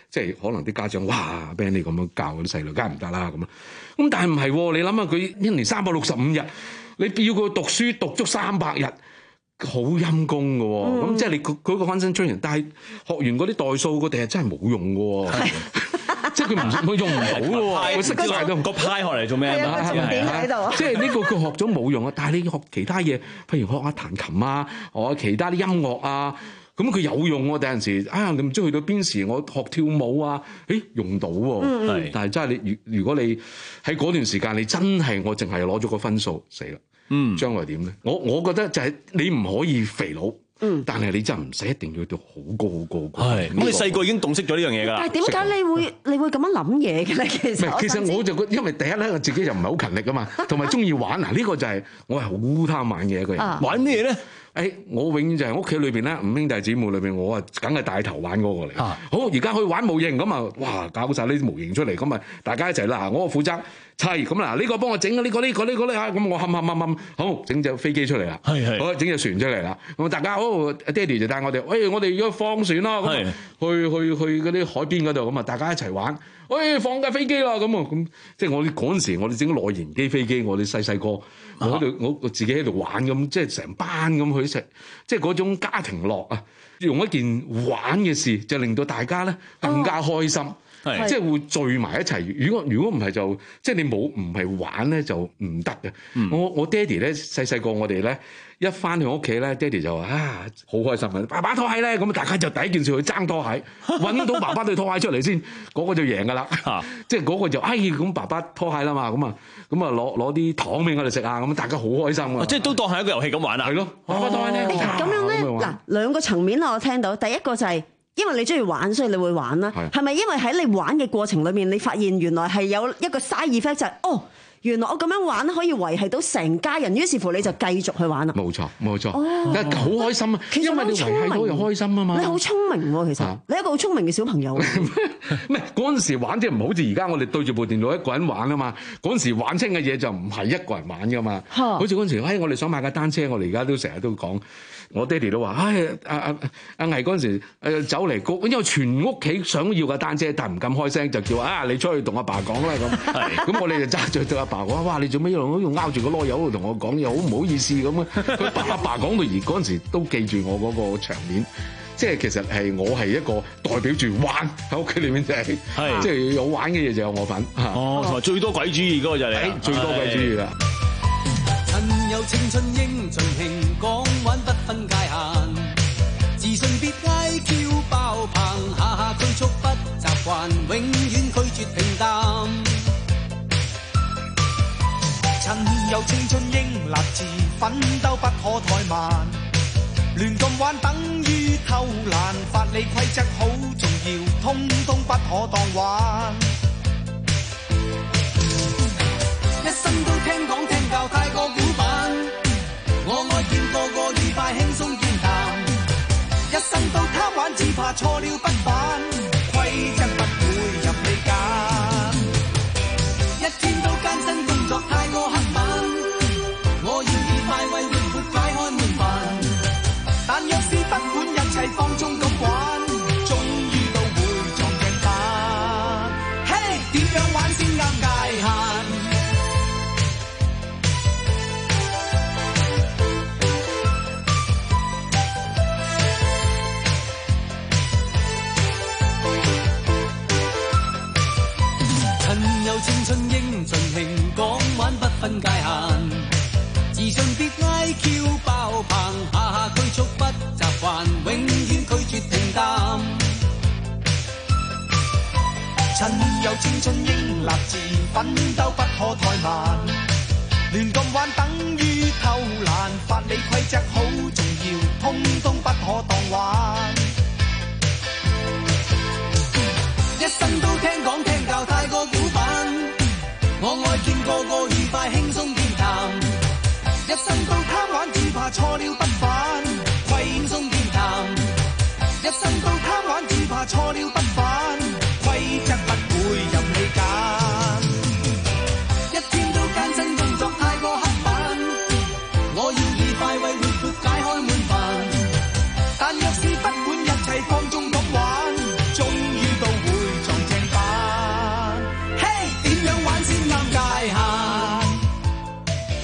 即係可能啲家長哇 ，Ben 你咁樣教嗰啲細路，梗係唔得啦咁。咁但係唔係喎？你諗下佢一年三百六十五日，你要佢讀書讀足三百日，好陰功嘅喎。咁、嗯、即係你佢佢個 concentration，但係學完嗰啲代數嗰第日真係冇用嘅喎。即係佢唔佢用唔到喎，佢識咗喺度個派學嚟做咩啊？ 係咪喺度？ 即係呢個佢學咗冇用啊！但係你學其他嘢，譬如學下彈琴啊，學其他啲音樂啊，咁佢有用喎。有陣時啊，你唔知去到邊時，我學跳舞啊，誒用到喎。嗯、但係真係你如如果你喺嗰段時間，你真係我淨係攞咗個分數，死啦！嗯，將來點咧？我我覺得就係你唔可以肥佬。嗯，但係你真係唔使一定要到好高好高。 係，咁你細個已經洞悉咗呢樣嘢㗎啦。 但係點解你會你會咁樣諗嘢嘅咧？其實唔係，其實我就覺得，因為第一咧，我自己就唔係好勤力㗎嘛，同埋中意玩嗱，呢個就係我係好貪玩嘅一個人。 啊、 玩咩咧？誒、哎，我永遠就係屋企裏邊咧，五兄弟姊妹裏邊，我啊梗係帶頭玩嗰個嚟。啊、好，而家去玩模型咁啊，哇，搞晒呢啲模型出嚟，咁啊，大家一齊啦，我負責砌，咁嗱呢個幫我整啊，呢、呢個呢、呢個呢、呢個咧嚇，咁我冚冚冚冚，好整隻飛機出嚟啦，係係，好整隻船出嚟啦，咁大家好，爹哋就帶我哋，喂、哎，我哋要放船啦，咁去去去嗰啲海邊嗰度，咁啊，大家一齊玩，喂、哎，放架飛機啦，咁啊，咁即係我哋嗰陣時，我哋整內燃機飛機，我哋細細個，我喺度，我自己喺度玩咁，即係成班咁去食，即係嗰種家庭樂啊，用一件玩嘅事就令到大家咧更加開心。哦係，即係會聚埋一齊。如果如果唔係就，即係你冇唔係玩咧就唔得嘅。嗯、我我爹哋咧細細個，我哋咧一翻去屋企咧，爹哋就話啊好開心啊！爸爸拖鞋咧，咁大家就第一件事去爭拖鞋，揾到爸爸對拖鞋出嚟先，嗰、嗰個就贏噶啦。即係嗰個就哎咁爸爸拖鞋啦嘛，咁啊咁啊攞攞啲糖俾我哋食啊，咁大家好開心啊！ 即係都當係一個遊戲咁玩啊。係咯， 爸爸拖鞋咧咁樣咧嗱兩個層面我聽到，第一個就係、是。因為你中意玩，所以你會玩啦。係咪因為喺你玩嘅過程裏面，你發現原來係有一個 side effect 就係、是、哦，原來我咁樣玩可以維繫到成家人，於是乎你就繼續去玩啦。 冇錯，冇錯。哦，但係好開心啊！因為你維繫到又開心啊嘛。 你好聰明喎，其實、啊、你係一個好聰明嘅小朋友。唔係嗰陣時玩即係唔好似而家我哋對住部電腦一個人玩啊嘛。嗰陣時玩清嘅嘢就唔係一個人玩噶嘛。好似嗰陣時，哎，我哋想買架單車，我哋而家都成日都講。我爹哋都話，唉，阿阿阿毅嗰陣時誒走嚟，因為全屋企想要架單車，但係唔敢開聲，就叫啊你出去同阿爸講啦咁。係，咁我哋就揸住對阿爸講，哇！你做咩用用拗住個籮柚度同我講嘢，好唔好意思咁啊？佢阿爸講到而嗰陣時都記住我嗰個場面，即係其實係我係一個代表住玩喺屋企裏面就係、是，係即係有玩嘅嘢就有我份。 哦，同埋最多鬼主意嗰個就係你， 最多鬼主意啦。 趁有青春應盡興，講玩不分界限。自信別嗌叫爆棚，下下拘束不習慣，永遠拒絕平淡。趁有青春應立志，奮鬥不可怠慢。亂咁玩等於偷懶，法理規則好重要，通通不可當玩。一生都聽講聽教太過古板，我愛見個個愉快輕鬆健談。一生都貪玩，只怕錯了不返，規則不會入你揀。一天都艱辛工作太過刻板，我要以快為活潑解開悶煩。但若是不管一切放縱咁玩，終於都會撞鏡板。嘿，點樣玩先啱界限？青春應盡興，講玩不分界限。自信別嗌叫爆棚，下下拘束不習慣，永遠拒絕平淡。趁有青春應立志，奮鬥不可怠慢。亂咁玩等於偷懶，法理規則好重要，通通不可當玩。一生都聽講聽教太過古板，我愛見個個愉快輕鬆健談。一生都貪玩，只怕錯了不返，快輕鬆健談。一生都貪玩，只怕錯了不返，規則不會任你揀。一天都艱辛工作太過刻板，我要以快為活潑解開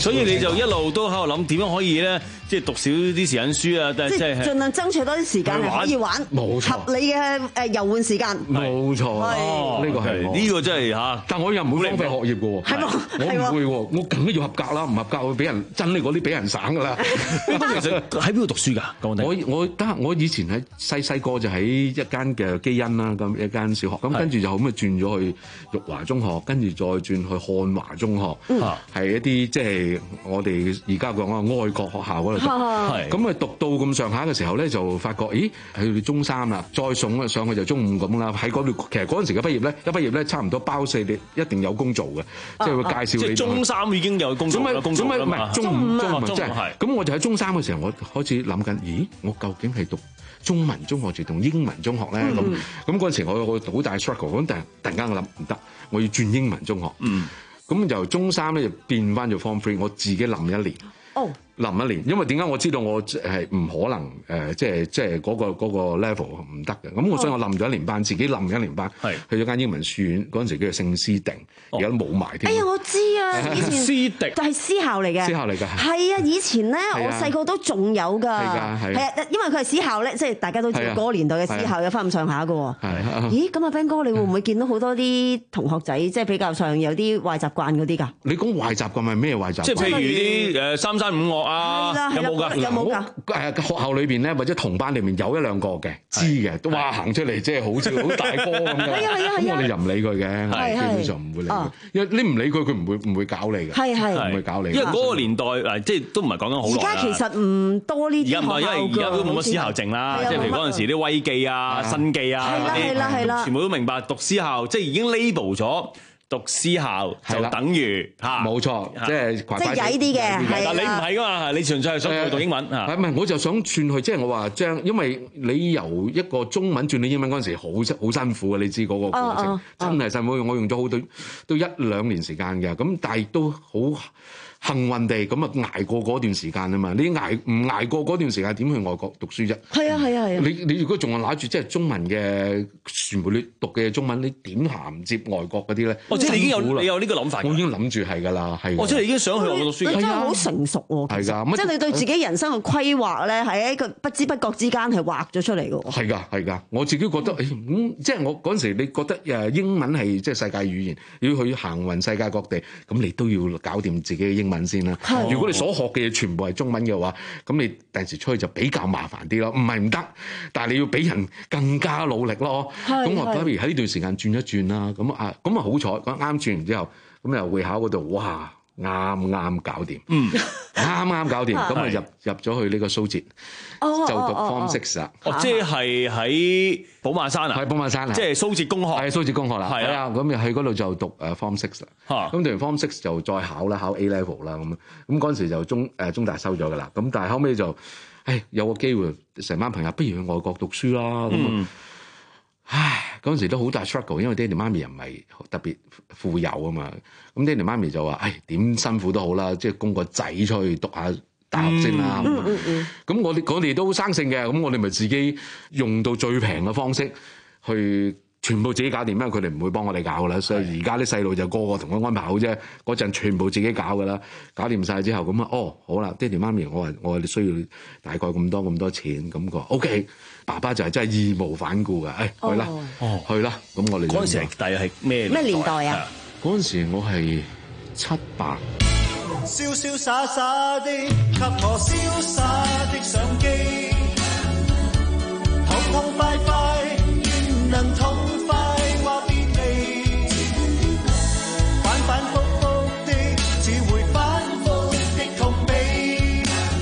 所以你就一路都喺度諗點樣可以咧，即係讀少啲時間書啊，但係即係盡量爭取多啲時間係可以玩， 冇錯合理嘅誒遊玩時間。 冇錯，呢個係呢個真係嚇， 但我又唔會荒廢學業嘅喎， 係喎， 我唔會喎，我梗係要合格啦，唔合格會俾人憎你嗰啲俾人省㗎啦。 其實喺邊度讀書㗎？ 我我得我以前喺細細個就喺一間嘅基恩啦，咁一間小學，咁跟住就咁啊轉咗去育華中學，跟住再轉去漢華中學，係一啲即係我哋而家講嘅愛國學校嗰度讀。咁啊讀到咁上下嘅時候咧，就發覺，咦，喺中三啦，再送上去就中五咁啦。喺嗰度其實嗰陣時嘅畢業咧，一畢業咧差唔多包四你一定有工做嘅，即係會介紹你。 即係中三已經有工做啦，工做啦嘛。 唔係中五，中五即係咁，我就喺中三嘅時候，我開始諗緊，咦，我究竟係讀中文中學定同英文中學咧？咁咁嗰陣時我我好大 struggle，咁但係突然間我諗唔得，我要轉英文中學。嗯，咁由中三咧就變翻做 form three，我自己諗一年。哦。臨一年，因為點解我知道我係唔可能誒、呃，即係即係嗰個嗰個 level 唔得嘅，咁我所以我臨咗一年班，自己臨一年班，去咗間英文書院，嗰陣時叫做聖斯定，而家都冇埋添。 哎呀，我知啊，以前斯迪就係私校嚟嘅， 私校嚟㗎， 係啊，以前咧我細個都仲有㗎，係啊， 係啊，因為佢係私校咧，即係大家都知道嗰個年代嘅私校有翻咁上下㗎喎。咦，咁阿 Ben 哥，你會唔會見到好多啲同學仔，即係比較上有啲壞習慣嗰啲㗎？ 你講壞習慣係咩壞習慣？ 即係譬如啲誒三山五岳啊，有冇㗎？ 有冇㗎？ 誒學校裏邊咧，或者同班裏面有一兩個嘅知嘅，都哇行出嚟即係好似好大哥咁嘅。咁我哋又唔理佢嘅，基本上唔會理佢。因為你唔理佢，佢唔會唔會搞你嘅。 係係唔會搞你。 因為嗰個年代誒，即係都唔係講緊好耐。 而家其實唔多呢啲學校㗎。 而家唔係，因為而家都冇乜私校證啦。即係譬如嗰陣時啲威記啊、新記啊嗰啲， 係啦係啦， 全部都明白讀私校，即係已經 label 咗。讀私校就等於嚇， 冇錯，即係即係曳啲嘅。 但你唔係噶嘛，你純粹係想去讀英文嚇。 係咪？我就想轉去，即係我話將，因為你由一個中文轉到英文嗰陣時，好好辛苦嘅，你知嗰個過程真係辛苦。我用咗好多都一兩年時間嘅，咁但係都好幸運地咁啊捱過嗰段時間啊嘛。你捱唔捱過嗰段時間，點去外國讀書啫？ 係啊係啊係啊！ 你你如果仲係揦住即係中文嘅全部你讀嘅中文，你點銜接外國嗰啲咧？ 哦，即係你已經有你有呢個諗法。 我已經諗住係㗎啦，係。 哦，即係你已經想去外國讀書。 你真係好成熟喎！ 係㗎， 即係你對自己人生嘅規劃咧，喺一個不知不覺之間係畫咗出嚟㗎喎。 係㗎係㗎，我自己覺得誒咁，即係我嗰陣時，你覺得誒英文係即係世界語言，要去行運世界各地，咁你都要搞掂自己嘅英文先啦。如果你所學嘅嘢全部係中文嘅話，咁你第時出去就比較麻煩啲咯。唔係唔得，但係你要比人更加努力咯。咁我不如喺呢段時間轉一轉啦。咁啊，咁啊好彩，咁啱轉完之後，咁又會考嗰度，哇！啱啱搞掂，嗯，啱啱搞掂，咁啊入入咗去呢個蘇浙，就讀 Form Six 啦。 哦，即係喺寶馬山啊？ 喺寶馬山啊？ 即係蘇浙公學。 係蘇浙公學啦。 係啊， 咁又喺嗰度就讀誒 Form Six 啦。咁讀完 Form Six 就再考啦，考 A Level 啦。咁咁嗰陣時就中誒中大收咗噶啦。咁但係後尾就，誒有個機會，成班朋友不如去外國讀書啦。咁唉，嗰陣時都好大 struggle，因為爹哋媽咪又唔係特別富有啊嘛。咁爹哋媽咪就話：唉，點辛苦都好啦，即係供個仔出去讀下大學先啦。咁、嗯嗯嗯、我哋我哋都生性嘅，咁我哋咪自己用到最平嘅方式去全部自己搞掂，因為佢哋唔會幫我哋搞噶啦。所以而家啲細路就個個同佢安排好啫，嗰陣全部自己搞噶啦。搞掂晒之後咁啊，哦好啦，爹哋媽咪，我話我哋需要大概咁多咁多錢，咁個 OK。爸爸就係真係義無反顧嘅，誒去啦，去啦，咁我哋嗰陣時係大約係咩咩年代啊？ 嗰陣時我係七八。 瀟瀟灑灑的，給我瀟灑的相機，痛痛快快，願能痛快話別離，反反覆覆的，只會反覆的痛悲。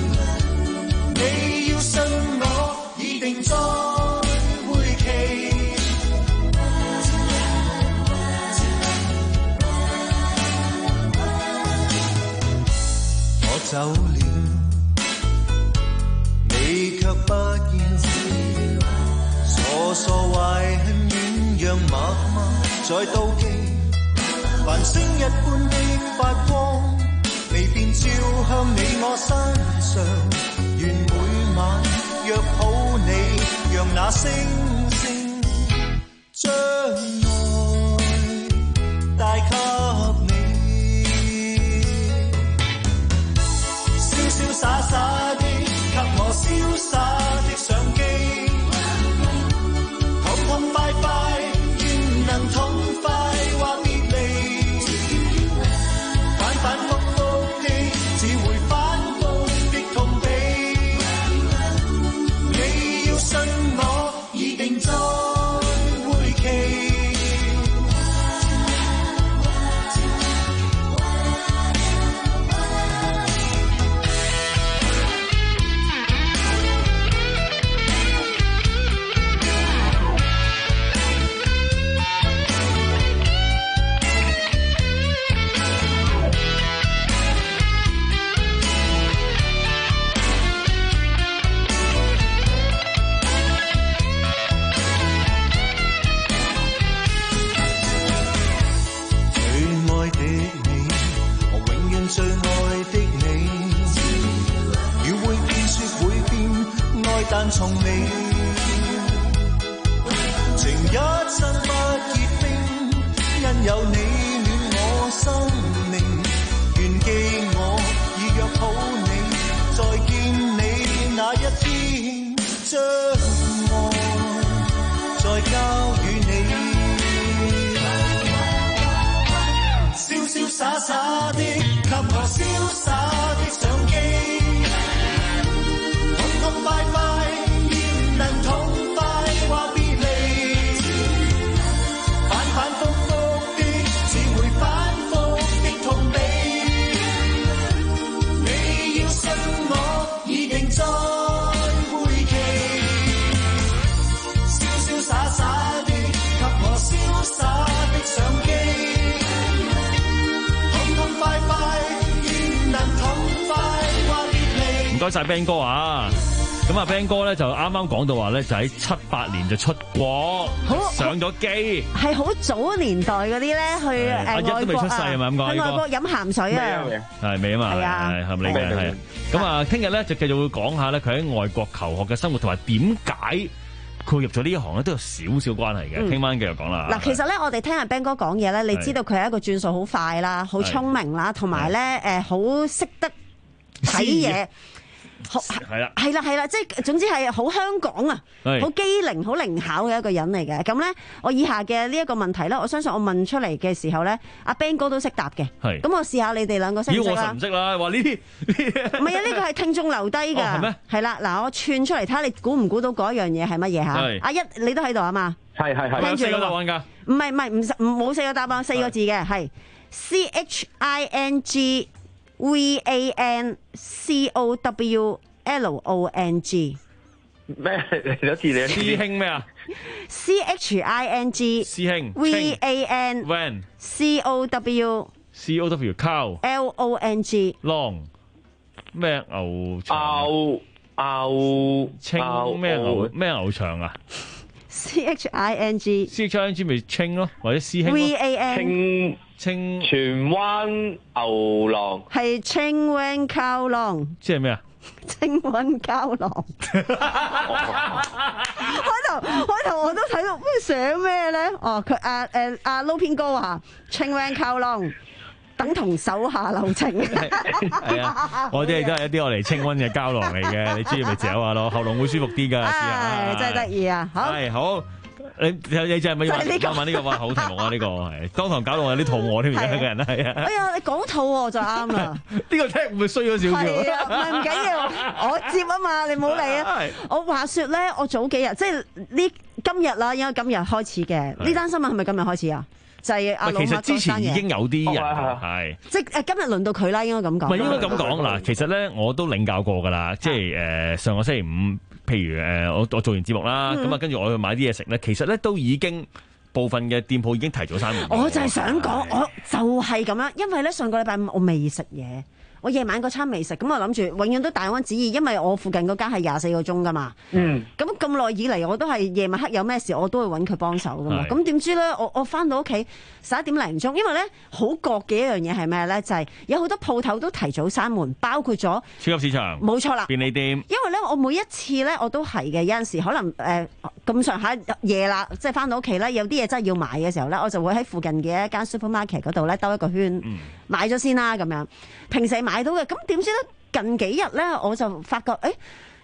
你要信我，已定在會期。我走了，你卻不見，傻傻懷恨遠讓默默在妒忌，繁星一般的發光，未變照向你我身上，願每晚約好你，讓那星星將愛帶給你。 灑的相機，痛痛快快，願能痛快話別離，反反覆覆的，只會反覆的痛悲。你要信我，已定在會期。最愛的你，語會變，說會變，愛但從未。情一生不結冰，因有你暖我生命。願記我已約好你，再見你那一天，將愛再交予你。瀟瀟灑灑的，給我瀟灑的相機，痛痛快快，願能痛快話別離，反反覆覆的，只會反覆的痛悲。你要信我，已定在會期，瀟瀟灑灑的，給我瀟灑的相機。 唔該晒 Ben 哥啊！咁啊 Ben 哥咧就啱啱講到話咧，就喺七八年就出國，上咗機， 係好早年代嗰啲咧去誒阿一都未出世係咪咁講？ 喺外國飲鹹水啊！ 係未啊嘛？係啊，係合理嘅係。咁啊，聽日咧就繼續會講下咧佢喺外國求學嘅生活，同埋點解佢入咗呢一行咧都有少少關係嘅。聽晚繼續講啦。 嗱，其實咧我哋聽阿 Ben 哥講嘢咧，你知道佢係一個轉數好快啦，好聰明啦，同埋咧誒好識得睇嘢。係啦，係啦，係啦，即係總之係好香港啊，好機靈、好靈巧嘅一個人嚟嘅。咁咧，我以下嘅呢一個問題咧，我相信我問出嚟嘅時候咧，阿 Ben 哥都識答嘅。係，咁我試下你哋兩個識唔識啦？ 我實唔識啦，話呢啲唔係啊，呢個係聽眾留低㗎。係咩？係啦，嗱，我串出嚟睇下，你估唔估到嗰一樣嘢係乜嘢嚇？阿一，你都喺度啊嘛？ 係係係。 聽住四個答案㗎？ 唔係唔係唔唔冇四個答案，四個字嘅係 C H I N G。V A N C O W L O N G 咩？你多次你師兄咩啊 ？C H I N G 師兄 V A N Van C O W C O W cow L O N G long 咩牛牛牛青咩牛咩牛場啊 ？C H I N G C H I N G 咪青咯，或者師兄 V A N 青青荃灣牛郎係青灣膠囊， 即係咩啊？ 青灣膠囊。開頭開頭我都睇到，咩寫咩咧？哦，佢阿誒阿撈片哥話青灣膠囊等同手下留情。 係啊，我啲都係一啲我嚟清溫嘅膠囊嚟嘅，你中意咪嚼下咯，喉嚨會舒服啲噶。 唉，真係得意啊！好， 係好。你你就係咪要問問呢個哇好題目啊？呢個係當堂搞到我有啲肚餓添，而家個人係啊！ 哎呀，你講肚餓就啱啦。 呢個聽會唔會衰咗少少？ 係啊，唔係唔緊要，我接啊嘛，你唔好理啊。我話説咧，我早幾日即係呢今日啦，因為今日開始嘅呢單新聞係咪今日開始啊？就係阿老麥嗰單嘢。 其實之前已經有啲人係即係誒，今日輪到佢啦，應該咁講。 唔係應該咁講嗱，其實咧我都領教過㗎啦，即係誒上個星期五。譬如誒，我我做完節目啦，咁啊、嗯、跟住我去買啲嘢食咧，其實咧都已經部分嘅店鋪已經提早閂門。 我就係想講，我就係咁樣，因為咧上個禮拜五我未食嘢。我夜晚嗰餐未食，咁我諗住永遠都大安旨意，因為我附近嗰間係廿四個鐘噶嘛。嗯。咁咁耐以嚟，我都係夜晚黑有咩事，我都會揾佢幫手噶嘛。咁點知咧，我我翻到屋企十一點零鐘，因為咧好覺嘅一樣嘢係咩咧？就係、是、有好多鋪頭都提早閂門，包括咗超級市場。 冇錯啦。便利店。 因為咧，我每一次咧我都係嘅，有陣時可能誒咁上下夜啦，即係翻到屋企咧，有啲嘢真係要買嘅時候咧，我就會喺附近嘅一間 supermarket 嗰度咧兜一個圈，嗯、買咗先啦咁樣。平時買到嘅，咁點知咧？近幾日咧，我就發覺誒，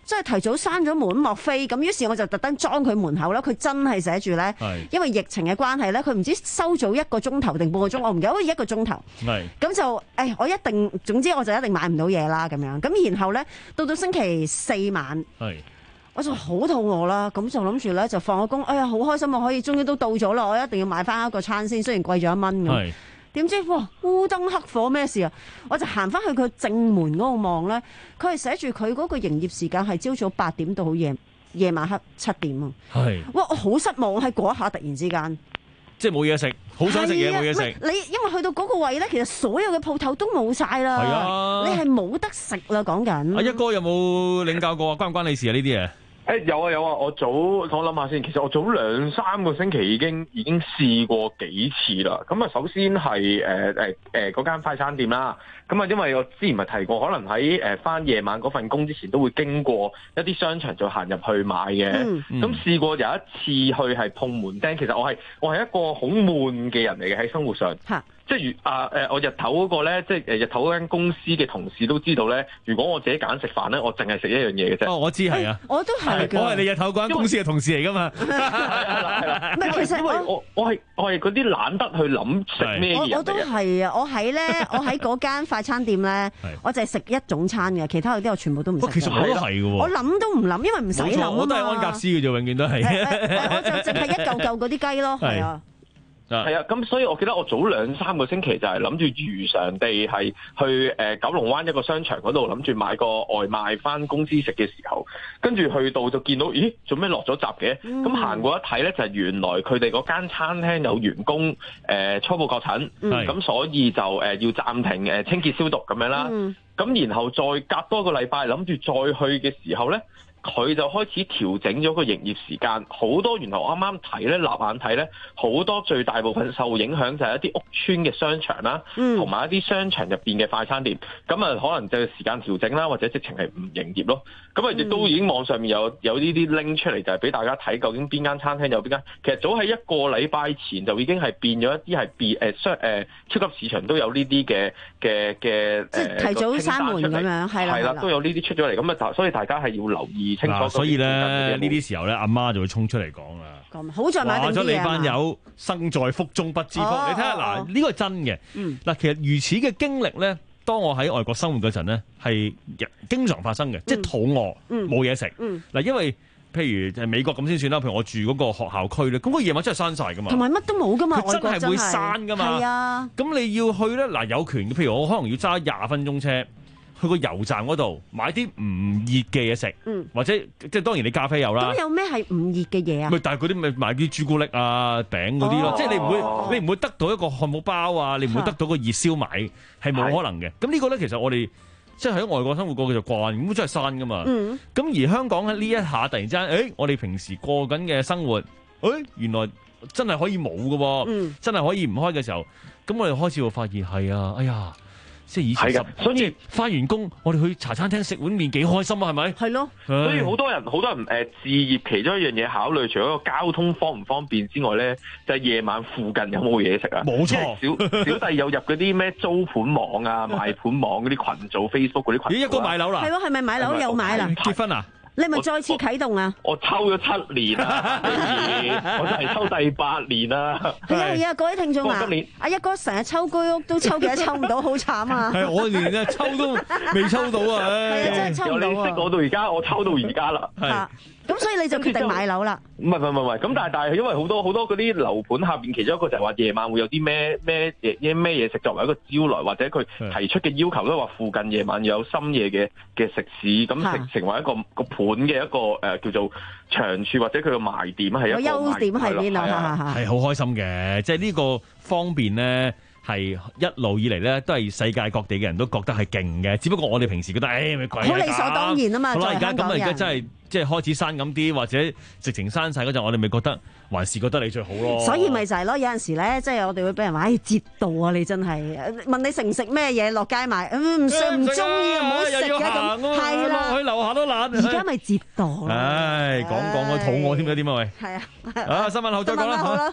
即係提早閂咗門，莫非咁？於是我就特登裝佢門口啦。佢真係寫住咧，因為疫情嘅關係咧，佢唔知收早一個鐘頭定半個鐘，我唔記得，好似一個鐘頭。咁就誒，我一定總之我就一定買唔到嘢啦咁樣。咁然後咧，到到星期四晚，我就好肚餓啦，咁就諗住咧就放咗工，哎呀好開心啊，可以終於都到咗啦！我一定要買翻一個餐先，雖然貴咗一蚊咁。點知哇烏燈黑火咩事啊？我就行翻去佢正門嗰度望咧，佢係寫住佢嗰個營業時間係朝早八點到好夜夜晚黑七點啊！係哇，我好失望喺嗰一下突然之間， 即係冇嘢食，好想食嘢冇嘢食。 你因為去到嗰個位咧，其實所有嘅鋪頭都冇晒啦，係啊，你係冇得食啦。講緊阿一哥有冇領教過啊？關唔關你事啊？呢啲嘢？ 誒有啊有啊，我早我諗下先，其實我早兩三個星期已經已經試過幾次啦。咁啊，首先係誒誒誒嗰間快餐店啦。咁啊，因為我之前咪提過，可能喺誒返夜晚嗰份工之前，都會經過一啲商場就行入去買嘅。咁、嗯、試過有一次去係碰門釘，其實我係我係一個好悶嘅人嚟嘅喺生活上。即係如啊誒，我日頭嗰個咧，即係誒日頭嗰間公司嘅同事都知道咧。如果我自己揀食飯咧，我淨係食一樣嘢嘅啫。 哦，我知係啊， 我都係㗎。 我係你日頭嗰間公司嘅同事嚟㗎嘛。係啦係啦。唔係，其實因為我我係我係嗰啲懶得去諗食咩嘢。 我都係啊！我喺咧，我喺嗰間快餐店咧，我就係食一種餐嘅，其他嗰啲我全部都唔食。 其實我都係嘅喎。 我諗都唔諗，因為唔使諗啊嘛。 我都係安格斯嘅啫，永遠都係。 我就淨係一嚿嚿嗰啲雞咯，係啊。 係啊，咁所以我記得我早兩三個星期就係諗住如常地係去誒九龍灣一個商場嗰度諗住買個外賣翻公司食嘅時候，跟住去到就見到，咦，做咩落咗閘嘅？咁行、嗯、過一睇咧，就係、是、原來佢哋嗰間餐廳有員工誒、呃、初步確診，咁、嗯、所以就誒、呃、要暫停誒清潔消毒咁樣啦。咁、嗯、然後再隔多個禮拜，諗住再去嘅時候咧，佢就開始調整咗個營業時間，好多原來我啱啱睇咧，立眼睇咧，好多最大部分受影響就係一啲屋邨嘅商場啦，同、嗯、埋一啲商場入邊嘅快餐店，咁啊可能就係時間調整啦，或者直情係唔營業咯。咁啊亦都已經網上面有有呢啲拎出嚟，就係俾大家睇究竟邊間餐廳有邊間。其實早喺一個禮拜前就已經係變咗一啲係變誒商誒超級市場都有呢啲嘅嘅嘅誒提早閂門咁樣，係啦， 係啦，都有呢啲出咗嚟。咁啊，所以大家係要留意。 啊、所以咧呢啲時候咧，阿媽就會衝出嚟講啦。 咁好在買定啲嘢。話咗你班友生在福中不知福，哦、你睇下嗱，呢個係真嘅。嗱、嗯，其實如此嘅經歷咧，當我喺外國生活嗰陣咧，係經常發生嘅，嗯、即係肚餓冇嘢食。嗱、嗯，因為譬如就係美國咁先算啦，譬如我住嗰個學校區咧，咁、那個夜晚真係閂晒噶嘛， 同埋乜都冇噶嘛， 佢真係會閂噶嘛。係啊，咁你要去咧，嗱有權，譬如我可能要揸廿分鐘車。去個油站嗰度買啲唔熱嘅嘢食，嗯、或者即係當然你咖啡有啦。 咁有咩係唔熱嘅嘢啊？ 咪但係嗰啲咪買啲朱古力啊、餅嗰啲咯，即係你唔會你唔會得到一個漢堡包啊，你唔會得到個熱燒賣，係冇可能嘅。咁呢個咧其實我哋即係喺外國生活過嘅就慣，咁真係閂噶嘛。咁、嗯、而香港喺呢一下突然之間，誒、欸、我哋平時過緊嘅生活，誒、欸、原來真係可以冇嘅喎，嗯、真係可以唔開嘅時候，咁我哋開始會發現係啊，哎呀〜即係以前，所以翻完工，我哋去茶餐廳食碗麵幾開心啊，係咪？ 係咯。 所以好多人好多人誒、呃、置業其中一樣嘢考慮，除咗個交通方唔方便之外咧，就係、是、夜晚附近有冇嘢食啊？冇錯。小小弟有入嗰啲咩租盤網啊、賣盤網嗰啲群組 Facebook 嗰啲群組。咦，一個買樓啦？係喎，係咪買樓有買啦？ 結婚啊？ 你咪再次啟動啊！ 我，我抽咗七年啊，我真係抽第八年啦。 係啊係啊，各位聽眾啊，阿一哥成日抽居屋都抽嘅，抽唔到，好慘啊！ 係我連啊抽都未抽到啊！ 係啊，真係抽唔到啊！ 由你識我到而家，我抽到而家啦。 係。咁所以你就決定買樓啦？ 唔係唔係唔係，咁但係但係因為好多好多嗰啲樓盤下邊，其中一個就係話夜晚會有啲咩咩嘢咩嘢食作為一個招來，或者佢提出嘅要求都話附近夜晚有深夜嘅嘅食肆，咁成成為一個個盤嘅一個誒、呃、叫做長處或者佢嘅賣點係一個優點喺邊啊？ 係好開心嘅，即係呢個方便咧。係一路以嚟咧，都係世界各地嘅人都覺得係勁嘅。只不過我哋平時覺得，誒咪鬼啊！ 好理所當然啊嘛。 好啦，而家咁啊，而家真係即係開始刪咁啲，或者直情刪晒嗰陣，我哋咪覺得還是覺得你最好咯。 所以咪就係咯，有陣時咧，即係我哋會俾人話，誒折墮啊！你真係問你食唔食咩嘢落街買，唔食唔中意啊，唔好食嘅咁。係啦， 去樓下都懶。 而家咪折墮。 唉，講講我肚餓添嘅點啊喂。 係啊。 啊，新聞後再講啦。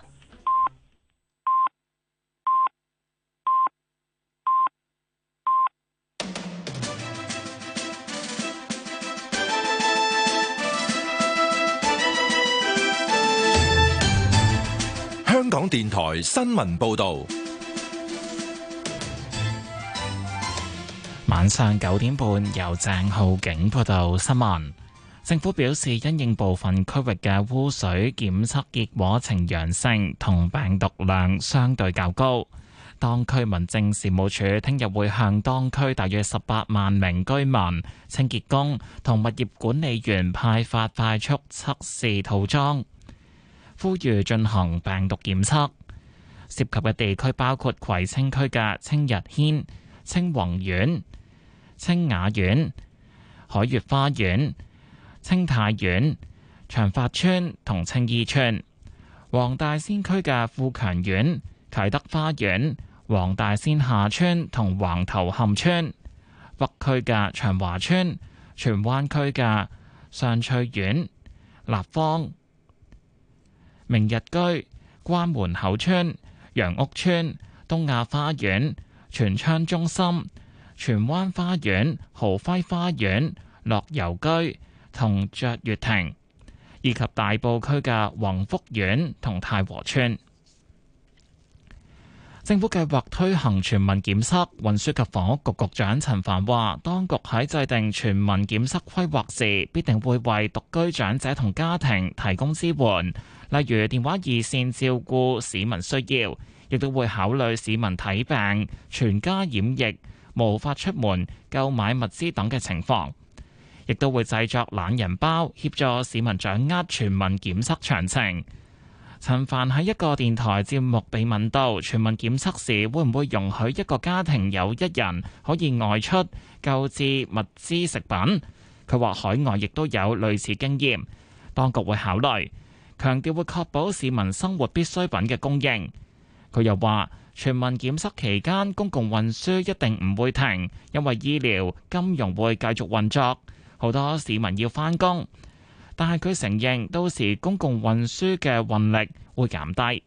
港電台新聞報道。 晚上九點半，由鄭浩景報道新聞。政府表示，因應部分區域嘅污水檢測結果呈陽性，同病毒量相對較高，當區民政事務處聽日會向當區大約十八萬名居民、清潔工同物業管理員派發快速測試套裝，呼籲進行病毒檢測。涉及嘅地區包括葵青區嘅青日軒、青宏苑、青雅苑、海悅花園、青泰苑、長發村同青衣村；黃大仙區嘅富強苑、啟德花園、黃大仙下村同橫頭磡村；北區嘅長華村、荃灣區嘅上翠苑、立方、明日居、關門口村、楊屋村、東亞花園、全昌中心、荃灣花園、豪輝花園、樂悠居同雀悅亭，以及大埔區嘅宏福苑同太和村。政府計劃推行全民檢測，運輸及房屋局局長陳帆話，當局喺制定全民檢測規劃時，必定會為獨居長者同家庭提供支援，例如電話二線照顧市民需要，亦都會考慮市民睇病、全家染疫、無法出門購買物資等嘅情況。亦都會製作懶人包，協助市民掌握全民檢測詳情。陳帆喺一個電台節目被問到全民檢測時會唔會容許一個家庭有一人可以外出購置物資食品，佢話海外亦都有類似經驗，當局會考慮，強調會確保市民生活必需品嘅供應。佢又話全民檢測期間公共運輸一定唔會停，因為醫療、金融會繼續運作。好多市民要返工，但係佢承認到時公共運輸嘅運力會減低。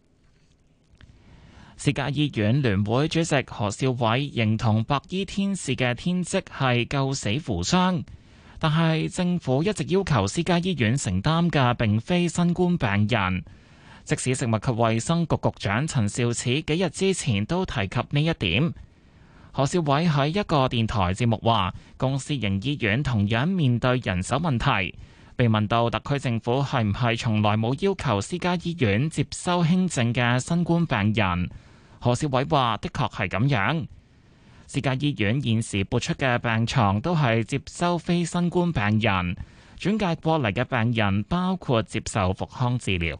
私家醫院聯會主席何兆煒認同白衣天使嘅天職係救死扶傷，但係政府一直要求私家醫院承擔嘅並非新冠病人。即使食物及衛生局局長陳肇始幾日之前都提及呢一點。何兆煒喺一個電台節目話，公私營醫院同樣面對人手問題。被問到特區政府係唔係從來冇要求私家醫院接收輕症嘅新冠病人，何兆煒話：的確係咁樣。私家醫院現時撥出嘅病床都係接收非新冠病人，轉介過嚟嘅病人包括接受復康治療。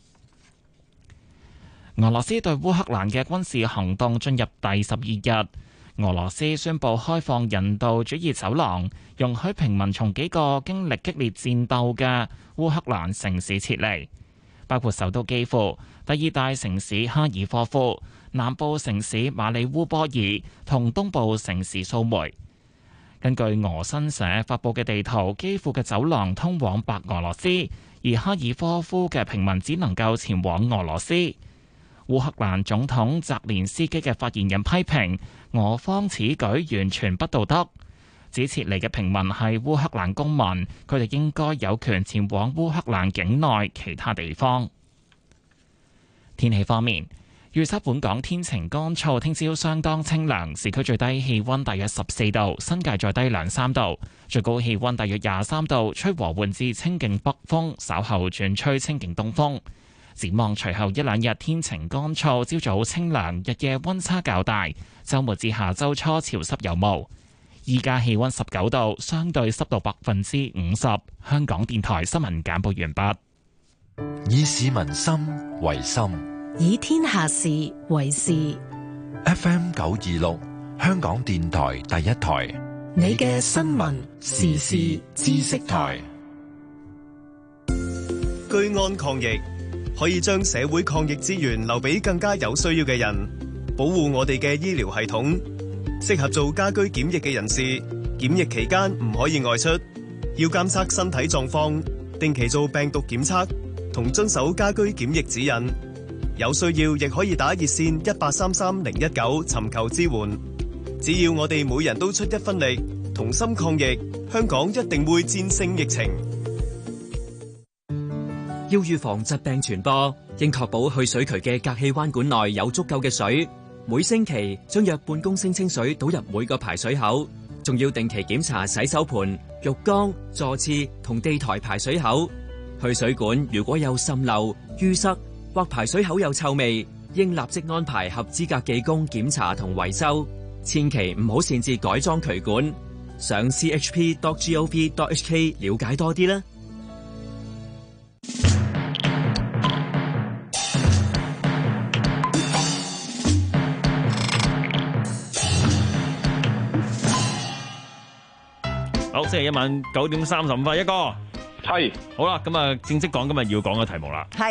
俄羅斯對烏克蘭嘅軍事行動進入第十二日。俄羅斯宣布開放人道主義走廊，容許平民從幾個經歷激烈戰鬥嘅烏克蘭城市撤離，包括首都基輔、第二大城市哈爾科夫、南部城市馬里烏波爾同東部城市蘇梅。根據俄新社發布嘅地圖，基輔嘅走廊通往白俄羅斯，而哈爾科夫嘅平民只能夠前往俄羅斯。烏克蘭總統澤連斯基嘅發言人批評俄方此舉完全不道德，指撤離嘅平民係烏克蘭公民，佢哋應該有權前往烏克蘭境內其他地方。天氣方面，預測本港天晴乾燥，聽朝相當清涼，市區最低氣溫大約十四度，新界再低兩三度，最高氣溫大約廿三度，吹和緩至清勁北風，稍後轉吹清勁東風。展望隨後一兩日天晴乾燥，朝早清涼，日夜溫差較大。週末至下週初潮濕有霧。依家氣溫十九度，相對濕度百分之五十。香港電台新聞簡報完畢。 以市民心為心， 以天下事為事。 F M 九二六，香港電台第一台， 你嘅新聞時事知識台。 居安抗疫，可以將社會抗疫資源留俾更加有需要嘅人，保護我哋嘅醫療系統。適合做家居檢疫嘅人士，檢疫期間唔可以外出，要監測身體狀況，定期做病毒檢測，同遵守家居檢疫指引。有需要亦可以打熱線一八三三零一九尋求支援。只要我哋每人都出一分力，同心抗疫，香港一定會戰勝疫情。 要預防疾病傳播， 應確保去水渠嘅隔氣彎管內有足夠嘅水。每星期將約半公升清水倒入每個排水口，仲要定期檢查洗手盆、浴缸、座廁同地台排水口。去水管如果有滲漏、淤塞或排水口有臭味，應立即安排合資格技工檢查同維修。千祈唔好擅自改裝渠管。上 c h p dot gov dot h k 了解多啲啦。 好，星期一晚九點三十五分，一個係好啦，咁啊，正式講今日要講嘅題目啦。 係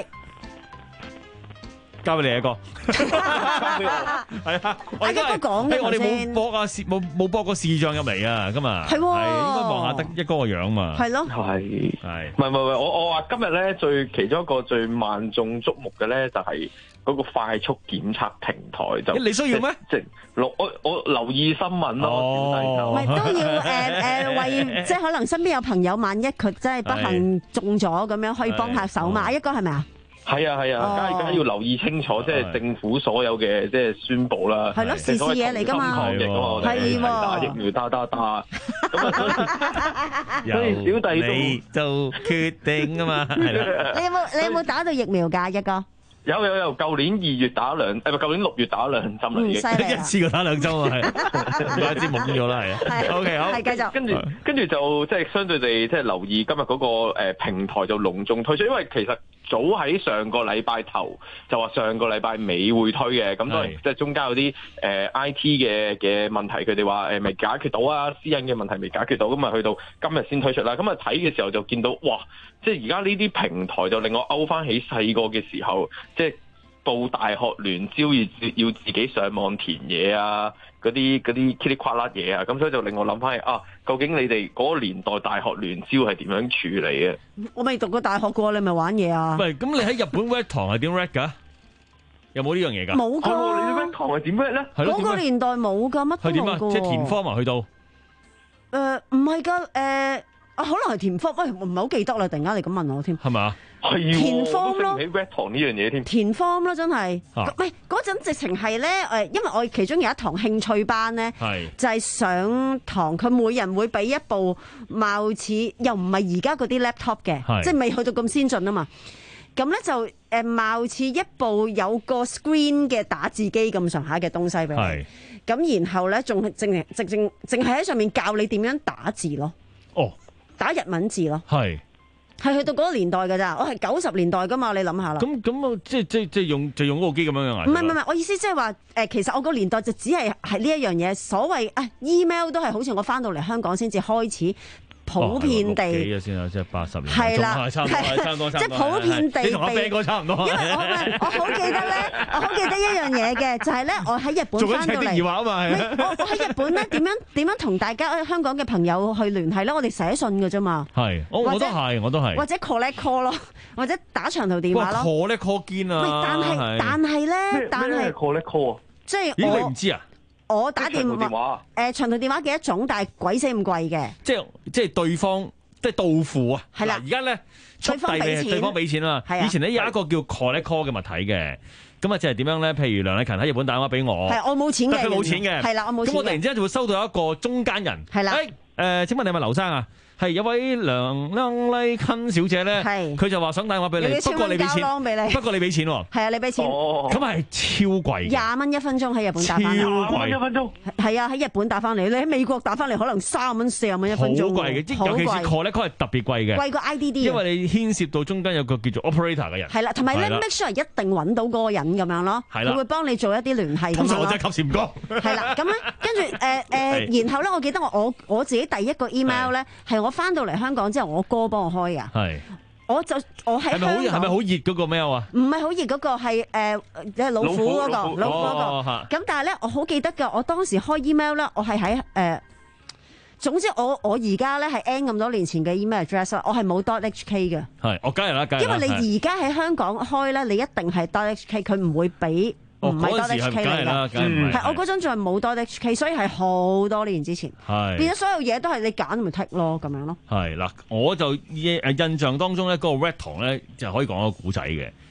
交俾你一個，係啊，我而家講嘅我哋冇播啊視冇冇播個視像入嚟啊，今日係應該望下得一個個樣嘛。 係咯， 係係， 唔係唔係我我話今日咧最其中一個最萬眾矚目嘅咧就係嗰個快速檢測平台就你需要咩？ 即係我我我留意新聞咯， 哦， 咪都要誒誒為即係可能身邊有朋友，萬一佢真係不幸中咗咁樣，可以幫下手嘛？一個係咪啊？ 係啊係啊，梗係梗係要留意清楚，即係政府所有嘅即係宣佈啦。 係咯，時事嘢嚟㗎嘛。 係喎，係打疫苗打打打。咁啊，所以小弟你做決定啊嘛，係啦。 你有冇你有冇打到疫苗㗎？一個有有有，舊年二月打兩，誒唔係舊年六月打兩針啦，已經一次過打兩針啊，係，唔怪之懵咗啦，係啊。OK 好， 係繼續。 跟住跟住就即係相對地即係留意今日嗰個誒平台就隆重推出，因為其實早喺上個禮拜頭就話上個禮拜尾會推嘅，咁當然即係中間有啲誒 I T 嘅嘅問題，佢哋話誒未解決到啊，私隱嘅問題未解決到，咁啊去到今日先推出啦。咁啊睇嘅時候就見到哇，即係而家呢啲平台就令我勾翻起細個嘅時候，即係報大學聯招要要自己上網填嘢啊，嗰啲嗰啲噼里呱啦嘢啊，咁所以就令我諗翻起啊，究竟你哋嗰個年代大學聯招係點樣處理嘅？ 我未讀過大學過，你咪玩嘢啊？ 唔係，咁你喺日本 rap 堂係點 rap 㗎？有冇呢樣嘢㗎？ 冇㗎。 哦，你啲 rap 堂係點 rap 咧？ 嗰個年代冇㗎，乜都冇㗎。 即係填科嘛，去到。 誒唔係㗎，誒啊可能係填科，喂唔係好記得啦，突然間你咁問我添。 係咪？ 係填 form 咯， 起 rap 堂呢樣嘢添。 填 form 咯，真係。唔係嗰陣直情係咧誒，因為我其中有一堂興趣班咧，就係上堂，佢每人會俾一部貌似又唔係而家嗰啲 laptop 嘅，即係未去到咁先進啊嘛。咁咧就誒貌似一部有個 screen 嘅打字機咁上下嘅東西俾你。咁然後咧仲係淨係直正淨係喺上面教你點樣打字咯。 哦， 打日文字咯。 係。 係去到嗰個年代㗎咋，我係九十年代噶嘛，你諗下啦。咁咁啊，即係即係即係用就用嗰個機咁樣樣啊？ 唔係唔係，我意思即係話誒，其實我個年代就只係係呢一樣嘢，所謂啊 email 都係好似我翻到嚟香港先至開始。普遍地幾嘅先啊，即係八十年， 係啦， 差唔多，差唔多， 即係普遍地， 你同阿 Ben 哥差唔多。 因為我我好記得咧，我好記得一樣嘢嘅，就係咧，我喺日本翻到嚟。 話啊嘛，係我我喺日本咧，點樣點樣同大家香港嘅朋友去聯繫咧？我哋寫信㗎啫嘛。 係，我我都係，我都係。 或者 call call 咯，或者打長途電話咯。 call call 堅啊！ 但係但係咧，但係 call call 啊， 即係咦？你唔知啊？ 我打電話誒長途電話嘅一種，但係鬼死咁貴嘅。 即係即係對方。即係到付啊！係啦，而家咧速遞嘅對方俾錢啊嘛。以前咧有一個叫 call call 嘅物體嘅，咁啊即係點樣咧？譬如梁禮勤喺日本打電話俾我， 係我冇錢嘅， 佢冇錢嘅， 係啦，我冇錢。 咁我突然之間就會收到一個中間人， 係啦， 誒誒，請問你係咪劉生啊？係有位梁梁麗勤小姐咧，佢就話想打電話俾你，不過你俾錢，不過你俾錢喎。 係啊，你俾錢。 咁係超貴。廿蚊一分鐘喺日本打翻嚟。 超貴。 一分鐘。 係啊，喺日本打翻嚟，你喺美國打翻嚟可能三蚊四十蚊一分鐘。 好貴嘅，即尤其是 call 咧 call 係特別貴嘅。 貴過 I D D。 因為你牽涉到中間有個叫做 operator 嘅人。 係啦，同埋咧 make sure 一定揾到嗰個人咁樣咯。係啦。佢會幫你做一啲聯繫。 通常我真係及時唔講。 係啦，咁咧跟住誒誒，然後咧我記得我我我自己第一個 email 咧係我翻到嚟香港之後，我哥幫我開噶。係，我就我喺香港。係咪好係咪好熱嗰個 mail 啊？唔係好熱嗰個係誒誒老虎嗰個老虎嗰個。咁但係咧，我好記得㗎。我當時開 email 咧，我係喺誒。總之我我而家咧係 N 咁多年前嘅 email address 啦，我係冇 dot H K 嘅。係，我梗係啦，梗係。因為你而家喺香港開咧，你一定係 dot H K，佢唔會俾。唔係 dot H K 嚟㗎，係我嗰陣仲係冇 dot H K，所以係好多年之前，變咗所有嘢都係你揀咪剔咯咁樣咯。係嗱，我就誒印象當中咧，嗰個 Red 堂咧就可以講一個古仔嘅，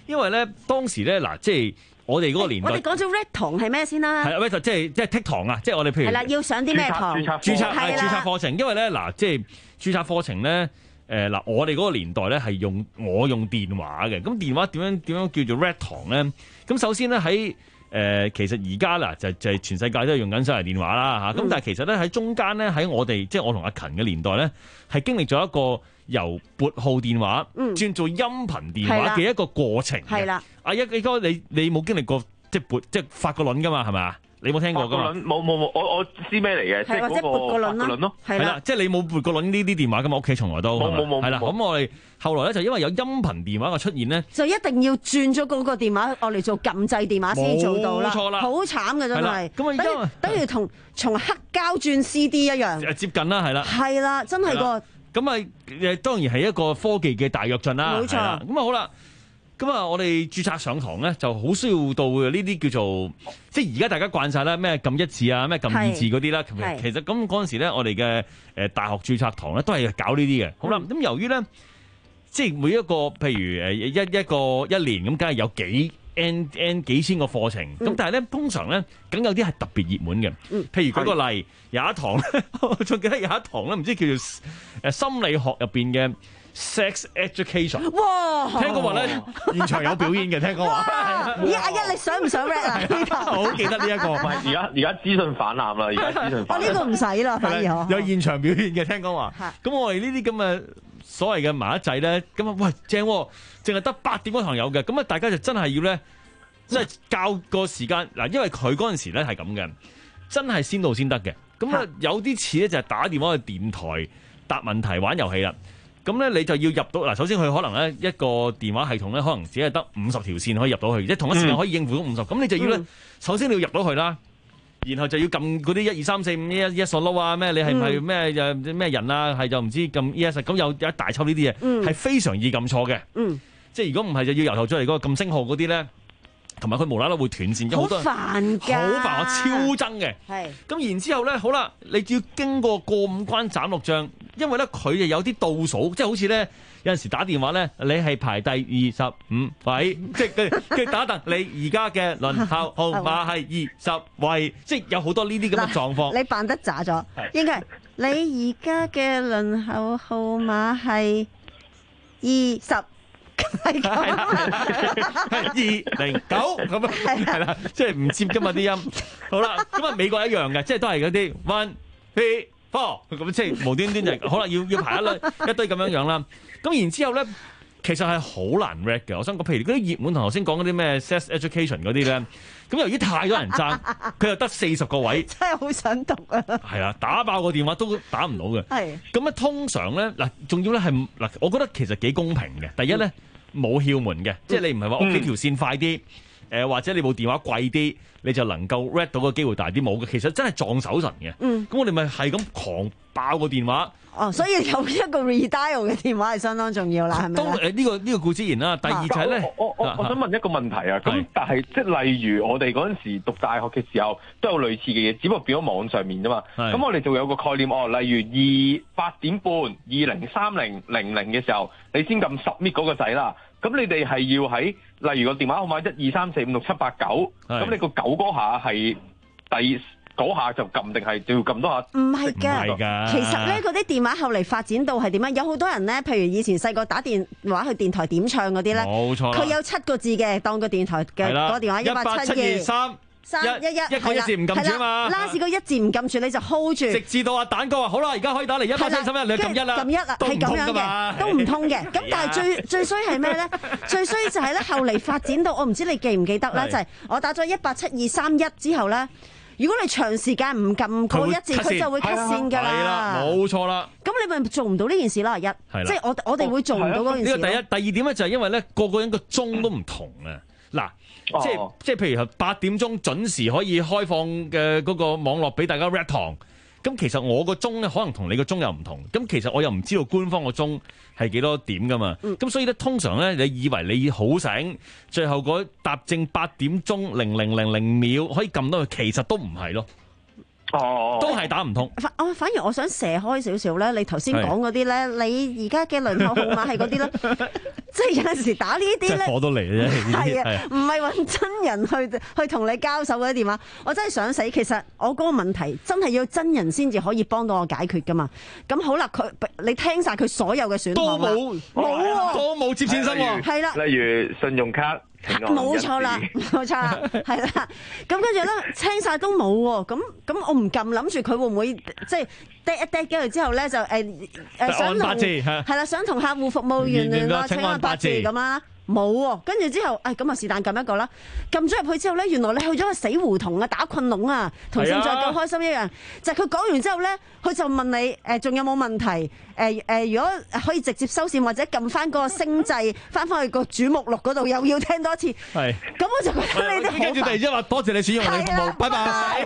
因為咧當時咧嗱，即係我哋嗰個年代， 我哋講咗 red 堂係咩先啦？ 係啊 red 即係即係剔堂啊！即係我哋譬如係啦，要上啲咩堂？ 註冊註冊係註冊課程，因為咧嗱，即係註冊課程咧。誒嗱、呃，我哋嗰個年代咧係用我用電話嘅，咁電話點樣點樣叫做 red 堂咧？咁首先咧喺誒其實而家嗱就就係全世界都係用緊手提電話啦嚇，咁、嗯、但係其實咧喺中間咧喺我哋即係我同阿勤嘅年代咧係經歷咗一個由撥號電話、嗯、轉做音頻電話嘅一個過程嘅。係啦，阿一一哥你你冇經歷過即係撥即係發個輪㗎嘛係咪？你冇聽過㗎嘛？ 冇冇冇，我我知咩嚟嘅，即係嗰個撥個輪咯， 係啦，即係你冇撥個輪呢啲電話㗎嘛？屋企從來都冇冇冇， 係啦。咁我哋後來咧就因為有音頻電話嘅出現咧， 就一定要轉咗嗰個電話，我嚟做撳掣電話先做到啦。冇錯啦，好慘嘅真係。咁啊，因為等於同從黑膠轉 C D 一樣， 接近啦，係啦。係啦，真係個。 咁啊，誒當然係一個科技嘅大躍進啦。冇錯。咁啊好啦。咁啊，我哋註冊上堂咧，就好需要到呢啲叫做，即係而家大家慣晒啦，咩撳一字啊，咩撳二字嗰啲啦。其實咁嗰陣時咧，我哋嘅誒大學註冊堂咧，都係搞呢啲嘅。好啦，咁、嗯、由於咧，即係每一個譬如誒一一個一年咁，梗係有幾 n n 幾千個課程。咁、嗯、但係咧，通常咧，梗有啲係特別熱門嘅。譬如舉個例，有一堂咧，我仲記得有一堂咧，唔知叫做誒心理學入邊嘅。Sex education， 哇！聽講話咧，現場有表演嘅，聽講話。 咦，阿一你想唔想 rap 啊？呢個我好記得呢一個。 唔係，而家而家資訊泛濫啦，而家資訊泛濫。 我呢個唔使啦，反而有現場表演嘅，聽講話。咁我哋呢啲咁嘅所謂嘅麻甩仔咧，咁啊喂正，淨係得八點嗰堂有嘅，咁啊大家就真係要咧，即係教個時間嗱，因為佢嗰陣時咧係咁嘅，真係先到先得嘅。咁啊有啲似咧就係打電話去電台答問題玩遊戲啦。咁咧你就要入到嗱，首先佢可能咧一個電話系統咧，可能只係得五十條線可以入到去，即係同一時間可以應付到五十。咁你就要咧，嗯、首先你要入到去啦，然後就要撳嗰啲一二三四五一一索撈啊咩？你係唔係咩誒咩人啊？係就唔知撳 yes 咁有有一大抽呢啲嘢，係、嗯、非常易撳錯嘅。嗯，即係如果唔係就要由頭再嚟嗰個撳星號嗰啲咧。同埋佢無啦啦會斷線，好煩㗎， 好煩，我超憎嘅。係咁然之後咧，好啦，你要經過過五關斬六將，因為咧佢哋有啲倒數，即係好似咧有陣時打電話咧，你係排第二十五位，即係佢佢打突你而家嘅輪候號碼係二十位，即係有好多呢啲咁嘅狀況。 你扮得渣咗，應該係你而家嘅輪候號碼係二十。係二零九咁啊，係啦，即係唔接噶嘛啲音。好啦，咁啊美國一樣嘅，即係都係嗰啲 one three four 咁，即係無端端就可能要要排一堆一堆咁樣樣啦。咁然之後咧，其實係好難 read 嘅。我想講，譬如嗰啲熱門同頭先講嗰啲咩 sex education 嗰啲咧，咁由於太多人爭，佢又得四十個位， 真係好想讀啊！ 係啊，打爆個電話都打唔到嘅。係咁咧，通常咧嗱，仲要咧係嗱，我覺得其實幾公平嘅。第一咧。嗯冇竅門嘅，即係你唔係話屋企條線快啲，誒、嗯呃、或者你部電話貴啲，你就能夠 read 到個機會大啲，冇嘅。其實真係撞手神嘅。嗯，咁我哋咪係咁狂爆個電話。 哦，所以有一個 redial 嘅電話係相當重要啦，係咪？都誒呢個呢、呢個固之然啦。第二就係咧， 我我我我想問一個問題啊。咁但係即係例如我哋嗰陣時讀大學嘅時候都有類似嘅嘢，只不過變咗網上面啫嘛。咁我哋就有個概念哦，例如二八點半、二零三零零零嘅時候，你先撳 submit 嗰個掣啦。咁你哋係要喺例如個電話號碼一二三四五六七八九，咁你個九嗰下係第嗰下就撳定係就要撳多下？ 唔係㗎，其實咧嗰啲電話後嚟發展到係點樣？有好多人咧，譬如以前細個打電話去電台點唱嗰啲咧，冇錯，佢有七個字嘅，當個電台嘅嗰個電話一八七二三。三一一一個一字唔撳住啊嘛， 拉屎個一字唔撳住你就 hold 住， 直至到阿蛋哥話好啦，而家可以打嚟一百七十一，你撳一啦， 撳一啦，係咁樣嘅，都唔通嘅。咁但係最最衰係咩咧？最衰就係咧，後嚟發展到我唔知你記唔記得咧，就係我打咗一八七二三一之後咧，如果你長時間唔撳嗰一字，佢就會 cut 線㗎啦。係啦， 冇錯啦。咁你咪做唔到呢件事啦，一，即係我我哋會做唔到嗰件事。 呢個第一，第二點咧就係因為咧個個人個鐘都唔同啊。嗱。即係即係，譬如八點鐘準時可以開放嘅嗰個網絡俾大家 read 堂，咁其實我個鐘咧可能同你個鐘又唔同，咁其實我又唔知道官方個鐘係幾多點噶嘛，咁、嗯、所以咧通常咧你以為你好醒，最後嗰踏正八點鐘零零零零秒可以撳到佢，其實都唔係咯。哦，都係打唔通。 反我反而我想射開少少咧，你頭先講嗰啲咧，你而家嘅輪候號碼係嗰啲咧， 即係有陣時打呢啲咧， 火都嚟嘅啫。 係啊，唔係揾真人去去同你交手嗰啲電話，我真係想死。其實我嗰個問題真係要真人先至可以幫到我解決噶嘛。咁好啦，佢你聽晒佢所有嘅選項啦， 都冇冇喎， 都冇接線生喎， 係啦， 例如信用卡。 冇錯啦，冇錯啦，係啦。咁跟住咧，清晒都冇喎。咁咁我唔撳，諗住佢會唔會即係滴一滴跟住之後咧就誒誒想同係啦，想同客戶服務員聯絡請按八字咁啦。冇喎，跟住之後，誒咁啊是但撳一個啦，撳咗入去之後咧，原來你去咗個死胡同啊，打困籠啊，同現在夠開心一樣。就係佢講完之後咧，佢就問你誒仲有冇問題？誒誒，如果可以直接收線或者撳翻嗰個星掣，翻返去個主目錄嗰度，又要聽多次。係。咁我就覺得你哋好煩。 跟住突然之間話多謝你選用我哋服務，拜拜。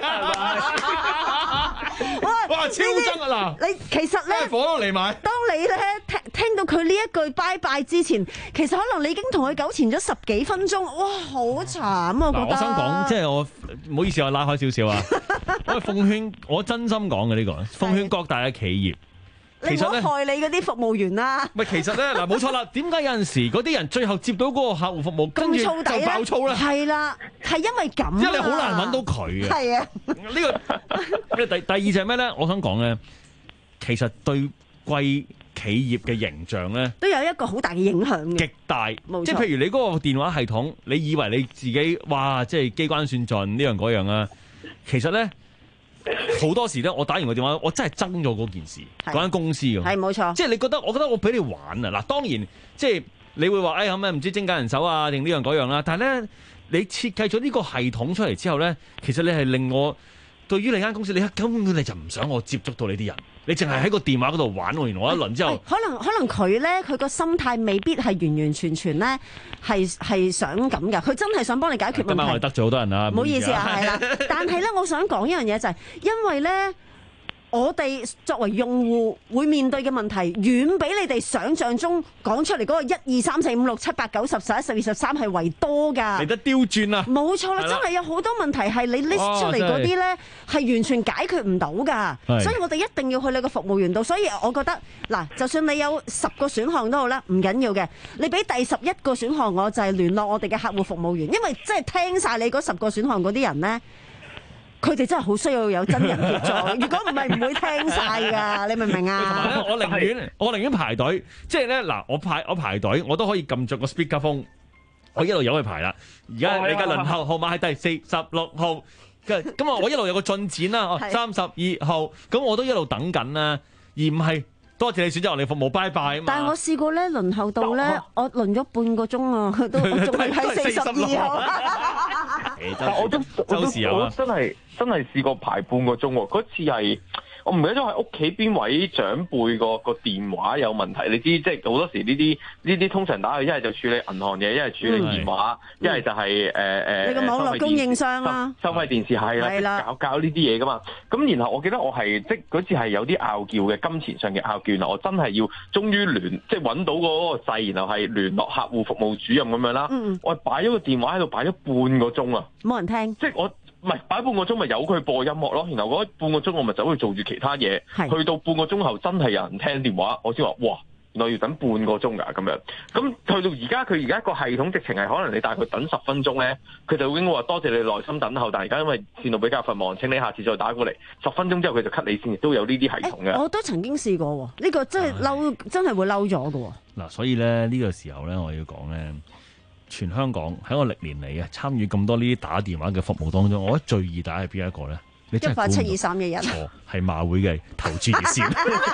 哇！超憎啊嗱！ 你其實咧， 火都嚟埋。當你咧聽聽到佢呢一句拜拜之前，其實可能你已經同佢糾纏咗十幾分鐘，哇！好慘啊！我覺得。 我想講，即係我唔好意思，我拉開少少啊。我奉勸，我真心講嘅呢個，奉勸各大嘅企業。 你唔好害你嗰啲服務員啦。 唔係，其實咧嗱，冇錯啦。點解有陣時嗰啲人最後接到嗰個客戶服務，跟住就爆粗咧？ 係啦，係因為咁。 因為你好難揾到佢啊。 係啊。 呢個第第二就係咩咧？我想講咧，其實對貴企業嘅形象咧， 都有一個好大嘅影響嘅。 極大，即係譬如你嗰個電話系統，你以為你自己哇，即係機關算盡呢樣嗰樣啊，其實咧。好多時咧，我打完個電話，我真係憎咗嗰件事，嗰間公司㗎。 係冇錯， 即係你覺得，我覺得我俾你玩啊！嗱，當然即係你會話，哎呀咩唔知精簡人手啊，定呢樣嗰樣啦。但係咧，你設計咗呢個系統出嚟之後咧，其實你係令我對於你間公司，你根本你就唔想我接觸到你啲人，你淨係喺個電話嗰度玩完我一輪之後， 可能可能佢咧，佢個心態未必係完完全全咧係係想咁㗎，佢真係想幫你解決問題。 今晚我哋得罪好多人啦， 唔好意思啊，係啦。但係咧，我想講一樣嘢就係，因為咧。我哋作為用戶會面對嘅問題，遠比你哋想象中講出嚟嗰個一二三四五六七八九十十一十二十三係為多㗎。 嚟得刁鑽啊！ 冇錯啦，真係有好多問題係你 list 出嚟嗰啲咧，係完全解決唔到㗎。所以我哋一定要去你個服務員度。所以我覺得嗱，就算你有十個選項都好啦，唔緊要嘅。你俾第十一個選項，我就係聯絡我哋嘅客戶服務員，因為即係聽晒你嗰十個選項嗰啲人咧。佢哋真係好需要有真人協助，如果唔係唔會聽晒㗎，你明唔明啊？ 同埋咧，我寧願我寧願排隊，即係咧嗱，我排我排隊，我都可以撳着個 speaker phone，我一路有去排啦。而家你嘅輪候號碼係第四十六號，咁啊，我一路有個進展啦，三十二號，咁我都一路等緊啦，而唔係多謝你選擇我哋服務，拜拜啊嘛。 但係我試過咧輪候到咧，我輪咗半個鐘啊，都仲係喺四十二號。 但我都我都我真係真係試過排半個鐘喎，嗰次係我唔記得咗係屋企邊位長輩個個電話有問題，你知即係好多時呢啲呢啲通常打去一係就處理銀行嘢，一係處理電話，一係、嗯、就係誒誒你個網絡供應商啦， 收費電視係啦，搞搞呢啲嘢噶嘛。咁然後我記得我係即嗰次係有啲拗撬嘅金錢上嘅拗撬，我真係要終於聯即係揾到嗰個掣，然後係聯絡客戶服務主任咁樣啦。嗯、我擺咗個電話喺度擺咗半個鐘啊， 冇人聽， 即係我。唔係擺半個鐘咪由佢播音樂咯，然後嗰半個鐘我咪走去做住其他嘢，去到半個鐘後真係有人聽電話，我先話哇，原來要等半個鐘㗎咁樣。咁去到而家佢而家個系統直情係可能你大概等十分鐘咧，佢就已經話多謝你耐心等候，但係而家因為線路比較繁忙，請你下次再打過嚟。十分鐘之後佢就 cut 你線，亦都有呢啲系統嘅、欸。 我都曾經試過喎，呢、呢個真係嬲，真係會嬲咗㗎喎。 嗱，所以咧呢個時候咧，我要講咧。全香港喺我歷年嚟嘅參與咁多呢啲打電話嘅服務當中，我覺得最易打係邊一個咧？你真係一八七二三一一， 錯係馬會嘅投注熱線。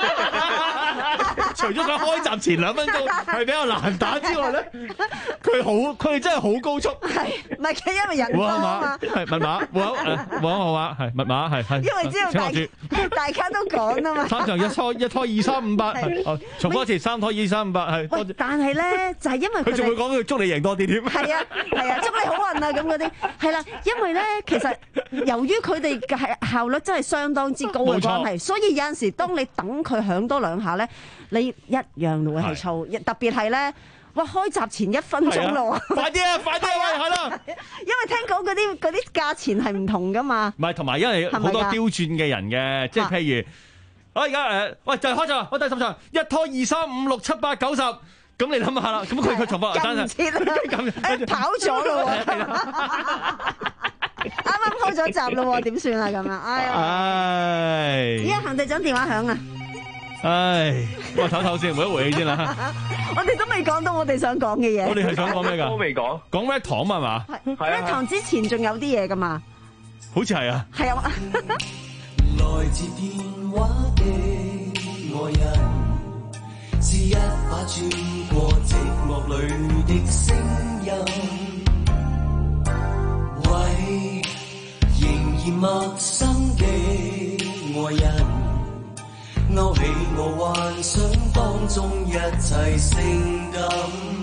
除咗佢開閘前兩分鐘係比較難打之外咧，佢好佢哋真係好高速。 係唔係佢因為人多啊嘛？ 係密碼，戶口誒戶口號碼係密碼係係。 因為知道大大家都講啊嘛。三場一拖一拖二三五八，重複一次三拖二三五八係。喂，但係咧就係因為佢仲會講佢祝你贏多啲添。 係啊係啊，祝你好運啊咁嗰啲係啦，因為咧其實由於佢哋嘅效率真係相當之高嘅關係，所以有陣時當你等佢響多兩下咧，你一樣會係燥，特別係咧，哇開閘前一分鐘咯， 快啲啊，快啲啊，係啦， 因為聽講嗰啲嗰啲價錢係唔同噶嘛， 唔係同埋因為好多刁鑽嘅人嘅，即係譬如我而家誒，喂就係開閘，我第十場一拖二三五六七八九十。 咁你諗下啦，咁佢佢重複單唔切啦，誒跑咗咯喎，啱啱開咗閘咯喎，點算啊咁啊？哎呀！ 唉， 依家行隊長電話響啊！ 唉，我唞唞先，回一回氣先啦。 我哋都未講到我哋想講嘅嘢。 我哋係想講咩㗎？ 都未講。 講 Red 糖嘛係嘛？ 係 Red 糖之前仲有啲嘢㗎嘛？ 好似係啊。 係啊。 來自電話的愛人，是一把穿過寂寞裏的聲音，為仍然陌生嘅愛人，勾起我幻想當中一切性感，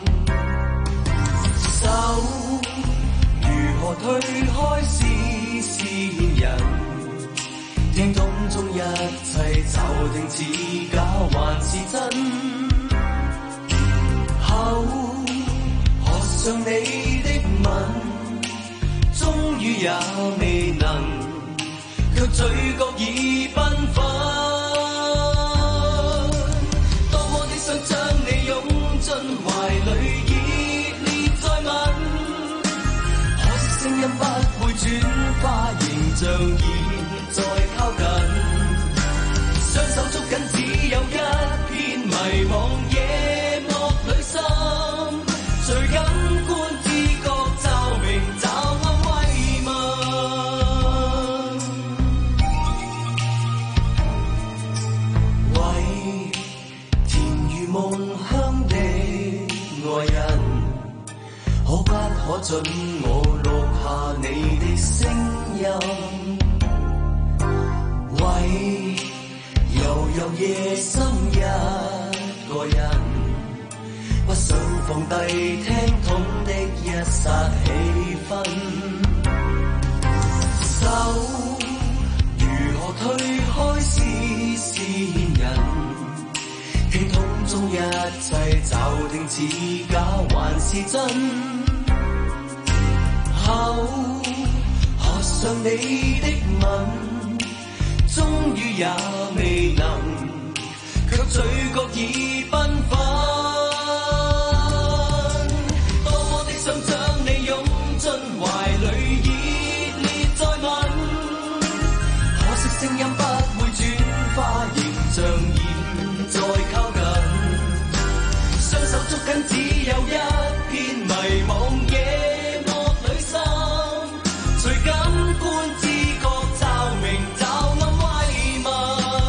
手如何推開是線人，聽筒中一切就定似假還是真，口渴上你的吻，終於也未能，卻嘴角已繽紛，多麼的想將你擁進懷裡熱烈再吻，可惜聲音不會轉化形象現在靠近，雙手捉緊只有一片迷惘，夜幕裡心，隨感官知覺照明找安慰問，為甜如夢鄉的愛人，可不可准我錄下你的聲音？為悠悠夜深一個人，不想放低聽筒的一剎氣氛，手如何推開視線人，聽筒中一切就定似假還是真，口渴上你的吻，終於也未能，卻嘴角已繽紛，多麼的想將你擁進懷裡熱烈再吻，可惜聲音不會轉化形象現在靠近，雙手捉緊只有一片迷惘，夜幕裡心，隨感官知覺照明找安慰問，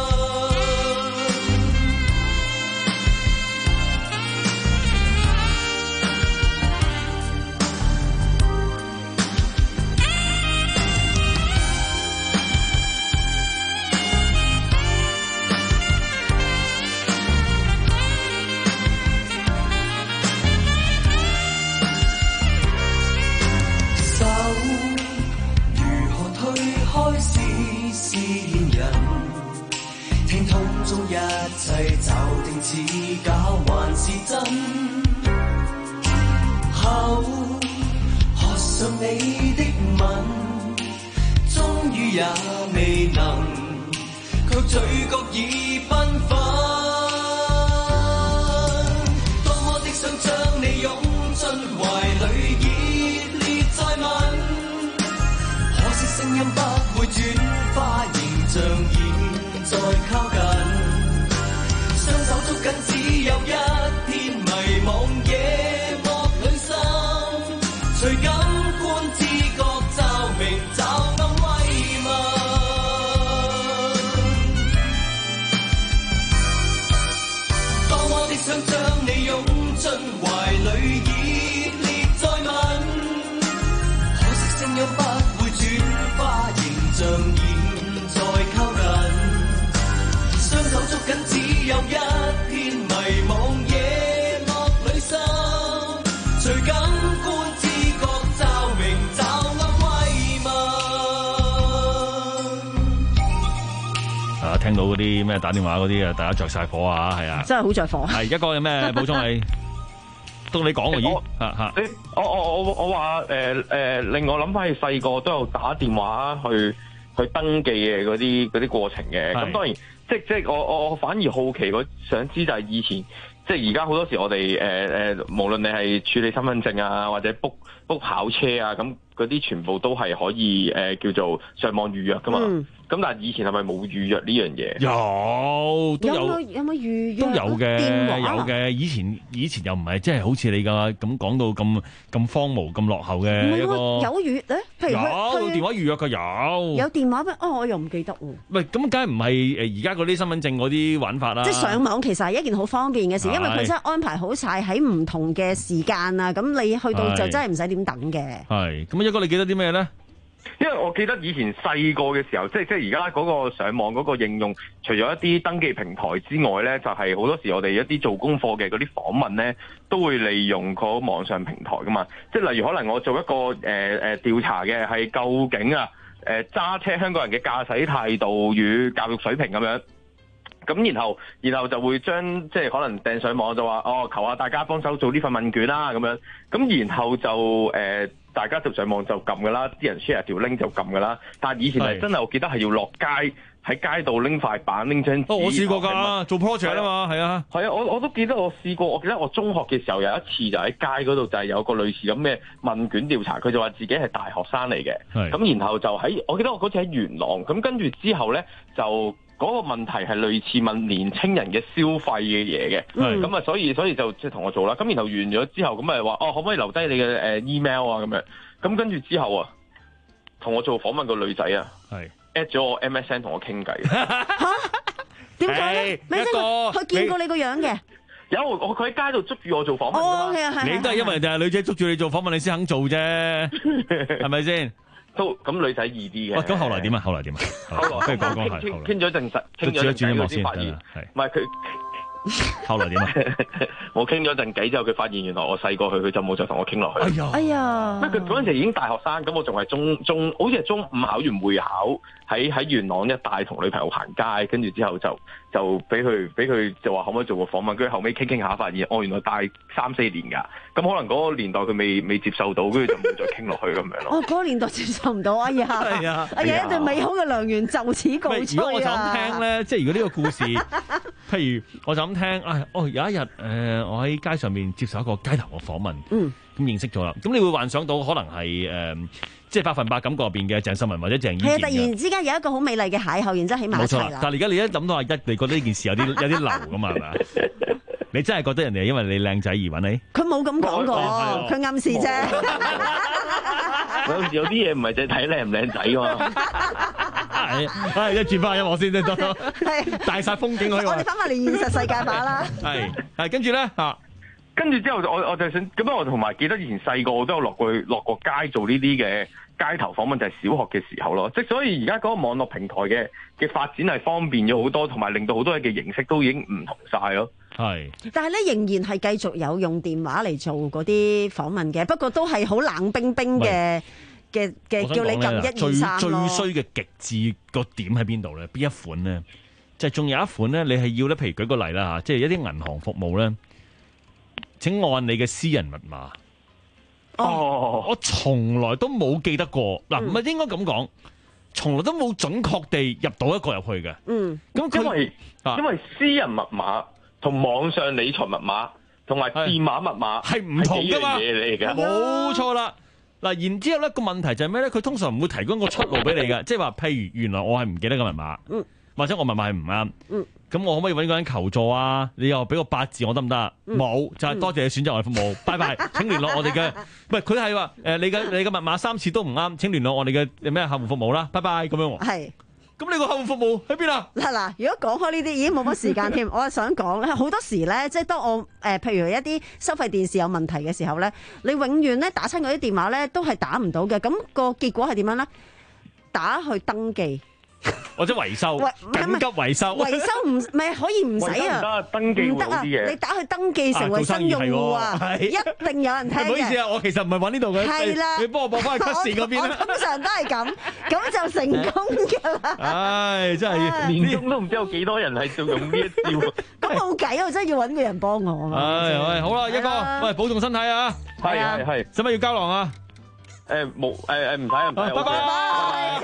手如何推開視線人，聽筒中一切就定似假還是真，口渴上你的吻，終於也未能，卻嘴角已繽紛，多麼的想將你擁進懷裡熱烈再吻，可惜聲音不會轉化形象現在靠近，雙手捉緊只有一片迷惘，夜幕裡心，隨感官知覺照明找安慰問，多麼的想將你擁進懷裡熱烈再吻，可惜聲音不會轉化形象現在靠近，雙手捉緊只有一片迷惘，夜幕裡心，隨感官知覺照明找安慰問。 啊，聽到嗰啲咩打電話嗰啲啊，大家着晒火啊，係啊， 真係好着火。 係一個有咩補充係？到你講喎，咦？嚇嚇！ 你我我我我話誒誒，令我諗翻起細個都有打電話去去登記嘅嗰啲嗰啲過程嘅。咁當然，即即我我我反而好奇，我想知就係以前即係而家好多時我哋誒誒，無論你係處理身份證啊，或者 book book 跑車啊，咁嗰啲全部都係可以誒、呃、叫做上網預約噶嘛。 嗯咁但係以前係咪冇預約呢樣嘢？ 有都有有冇有冇預約都有嘅， 電話有嘅。以前以前又唔係即係好似你㗎咁講到咁咁荒蕪咁落後唔嘅一個。 係喎，有預咧，譬如有去電話預約嘅有。 有電話咩？哦，我又唔記得喎。 喂，咁梗係唔係誒而家嗰啲身份證嗰啲玩法啦？ 即係上網其實係一件好方便嘅事， 係因為佢真係安排好晒喺唔同嘅時間啊，咁你去到就係真係唔使點等嘅。 係咁，一哥你記得啲咩咧？ 因為我記得以前細個嘅時候，即係即係而家嗰個上網嗰個應用，除咗一啲登記平台之外咧，就係、是、好多時我哋一啲做功課嘅嗰啲訪問咧，都會利用個網上平台噶嘛。即係例如可能我做一個誒誒調查嘅係究竟啊誒揸車香港人嘅駕駛態度與教育水平咁樣。咁然後然後就會將即係可能掟上網就話哦，求下大家幫手做呢份問卷啦咁樣。咁然後就誒。呃大家就上網就撳噶啦，啲人 share 條 link 就撳噶啦。但係以前係真係我記得係要落街喺街度拎塊板拎張紙。 哦，我試過㗎，做 project 啊嘛，係啊。 係啊，我我都記得我試過。我記得我中學嘅時候有一次就喺街嗰度就係有個類似咁嘅問卷調查，佢就話自己係大學生嚟嘅。咁然後就喺我記得我嗰次喺元朗，咁跟住之後咧就。嗰個問題係類似問年青人嘅消費嘅嘢嘅，咁啊、嗯、所以所以就即係同我做啦。咁然後完咗之後，咁咪話哦，可唔可以留低你嘅誒 email 啊咁樣？咁跟住之後啊，同我做訪問個女仔啊，at 咗我 M S N 同我傾偈。 嚇？點解咧？咪即係佢見過你個樣嘅？ 有我佢喺街度捉住我做訪問㗎嘛。 哦，係啊係。 你都係因為就係女仔捉住你做訪問，你先肯做啫，係咪先？ 都咁女仔易啲嘅。 喂，咁後來點啊？後來點啊？ 後來不如講講係。 傾傾咗陣實，傾咗陣偈先發現，唔係佢。 後來點啊？ 我傾咗陣偈之後，佢發現原來我細過去，佢就冇再同我傾落去。 哎呀！哎呀！ 佢嗰陣時已經大學生，咁我仲係中中，好似係中五考完會考，喺喺元朗一帶同女朋友行街，跟住之後就就俾佢俾佢就話可唔可以做個訪問，跟住後尾傾傾下發現，哦原來大三四年㗎，咁可能嗰個年代佢未未接受到，跟住就冇再傾落去咁樣咯。 哦，嗰、那個年代接受唔到，哎呀！係啊！哎呀，一段美好嘅良緣就此告吹啊！ 如果我就咁聽咧，即係如果呢個故事，譬如我就咁聽，啊哦有一日誒、呃，我喺街上面接受一個街頭嘅訪問，嗯，咁認識咗啦，咁你會幻想到可能係誒。呃即係百分百感覺入邊嘅鄭秀文或者鄭伊健嘅， 係啊！突然之間有一個好美麗嘅邂逅，然之後起埋一齊啦。 冇錯，但係而家你一諗到阿一，你覺得呢件事有啲有啲流噶嘛？係咪？你真係覺得人哋係因為你靚仔而揾你？ 佢冇咁講過，佢暗示啫。 有時有啲嘢唔係淨係睇靚唔靚仔㗎嘛。 係，係一轉翻音樂先得得。係大曬風景可以話。 我哋翻返嚟現實世界化啦。 係係，跟住咧嚇。 跟住之後，我我就想咁樣，我同埋記得以前細個我都有落過去落過街做呢啲嘅街頭訪問，就係小學嘅時候咯。即係所以而家嗰個網絡平台嘅嘅發展係方便咗好多，同埋令到好多嘢嘅形式都已經唔同晒咯。 係， 但係咧仍然係繼續有用電話嚟做嗰啲訪問嘅，不過都係好冷冰冰嘅嘅嘅，叫你撳一二三咯。 最最衰嘅極致個點喺邊度咧？邊一款咧？就係仲有一款咧，你係要咧，譬如舉個例啦嚇，即係一啲銀行服務咧。請按你嘅私人密碼。哦，我從來都冇記得過。嗱、嗯，唔係應該咁講，從來都冇準確地入到一個入去嘅。嗯， 咁因為、啊、因為私人密碼同網上理財密碼同埋電話密碼係唔同㗎嘛， 嘢嚟㗎。 冇錯啦。嗱，然之後咧個問題就係咩咧？佢通常唔會提供個出路俾你嘅，即係話譬如原來我係唔記得個密碼，嗯、或者我密碼係唔啱。嗯咁我可唔可以揾個人求助啊？你又俾個八字我得唔得？冇、嗯，就係、是、多謝你選擇我哋服務，拜拜。請聯絡我哋嘅，唔係佢係話誒，你嘅你嘅密碼三次都唔啱，請聯絡我哋嘅咩客戶服務啦，拜拜咁樣。係，咁你個客戶服務喺邊啊？嗱嗱，如果講開呢啲已經冇乜時間添，我係想講咧，好多時咧，即係當我誒、呃，譬如一啲收費電視有問題嘅時候咧，你永遠咧打親嗰啲電話咧都係打唔到嘅，咁、那個結果係點樣咧？打去登記。 或者維修，緊急維修， 維修唔咪可以唔使啊？ 唔得，登記會好啲嘅。 你打去登記成為新用戶啊，啊一定有人聽嘅。 唔好意思啊，我其實唔係揾呢度嘅。 係啦， 你幫我報翻去 cut 線嗰邊啦。 我通常都係咁，咁就成功㗎啦。 唉，真係年中都唔知有幾多人係做用呢一招。 咁冇計，我真係要揾個人幫我啊。 唉，好啦，一哥，喂，保重身體啊。 係係係， 使唔使要膠囊啊？ 誒冇誒誒唔使唔使，拜拜。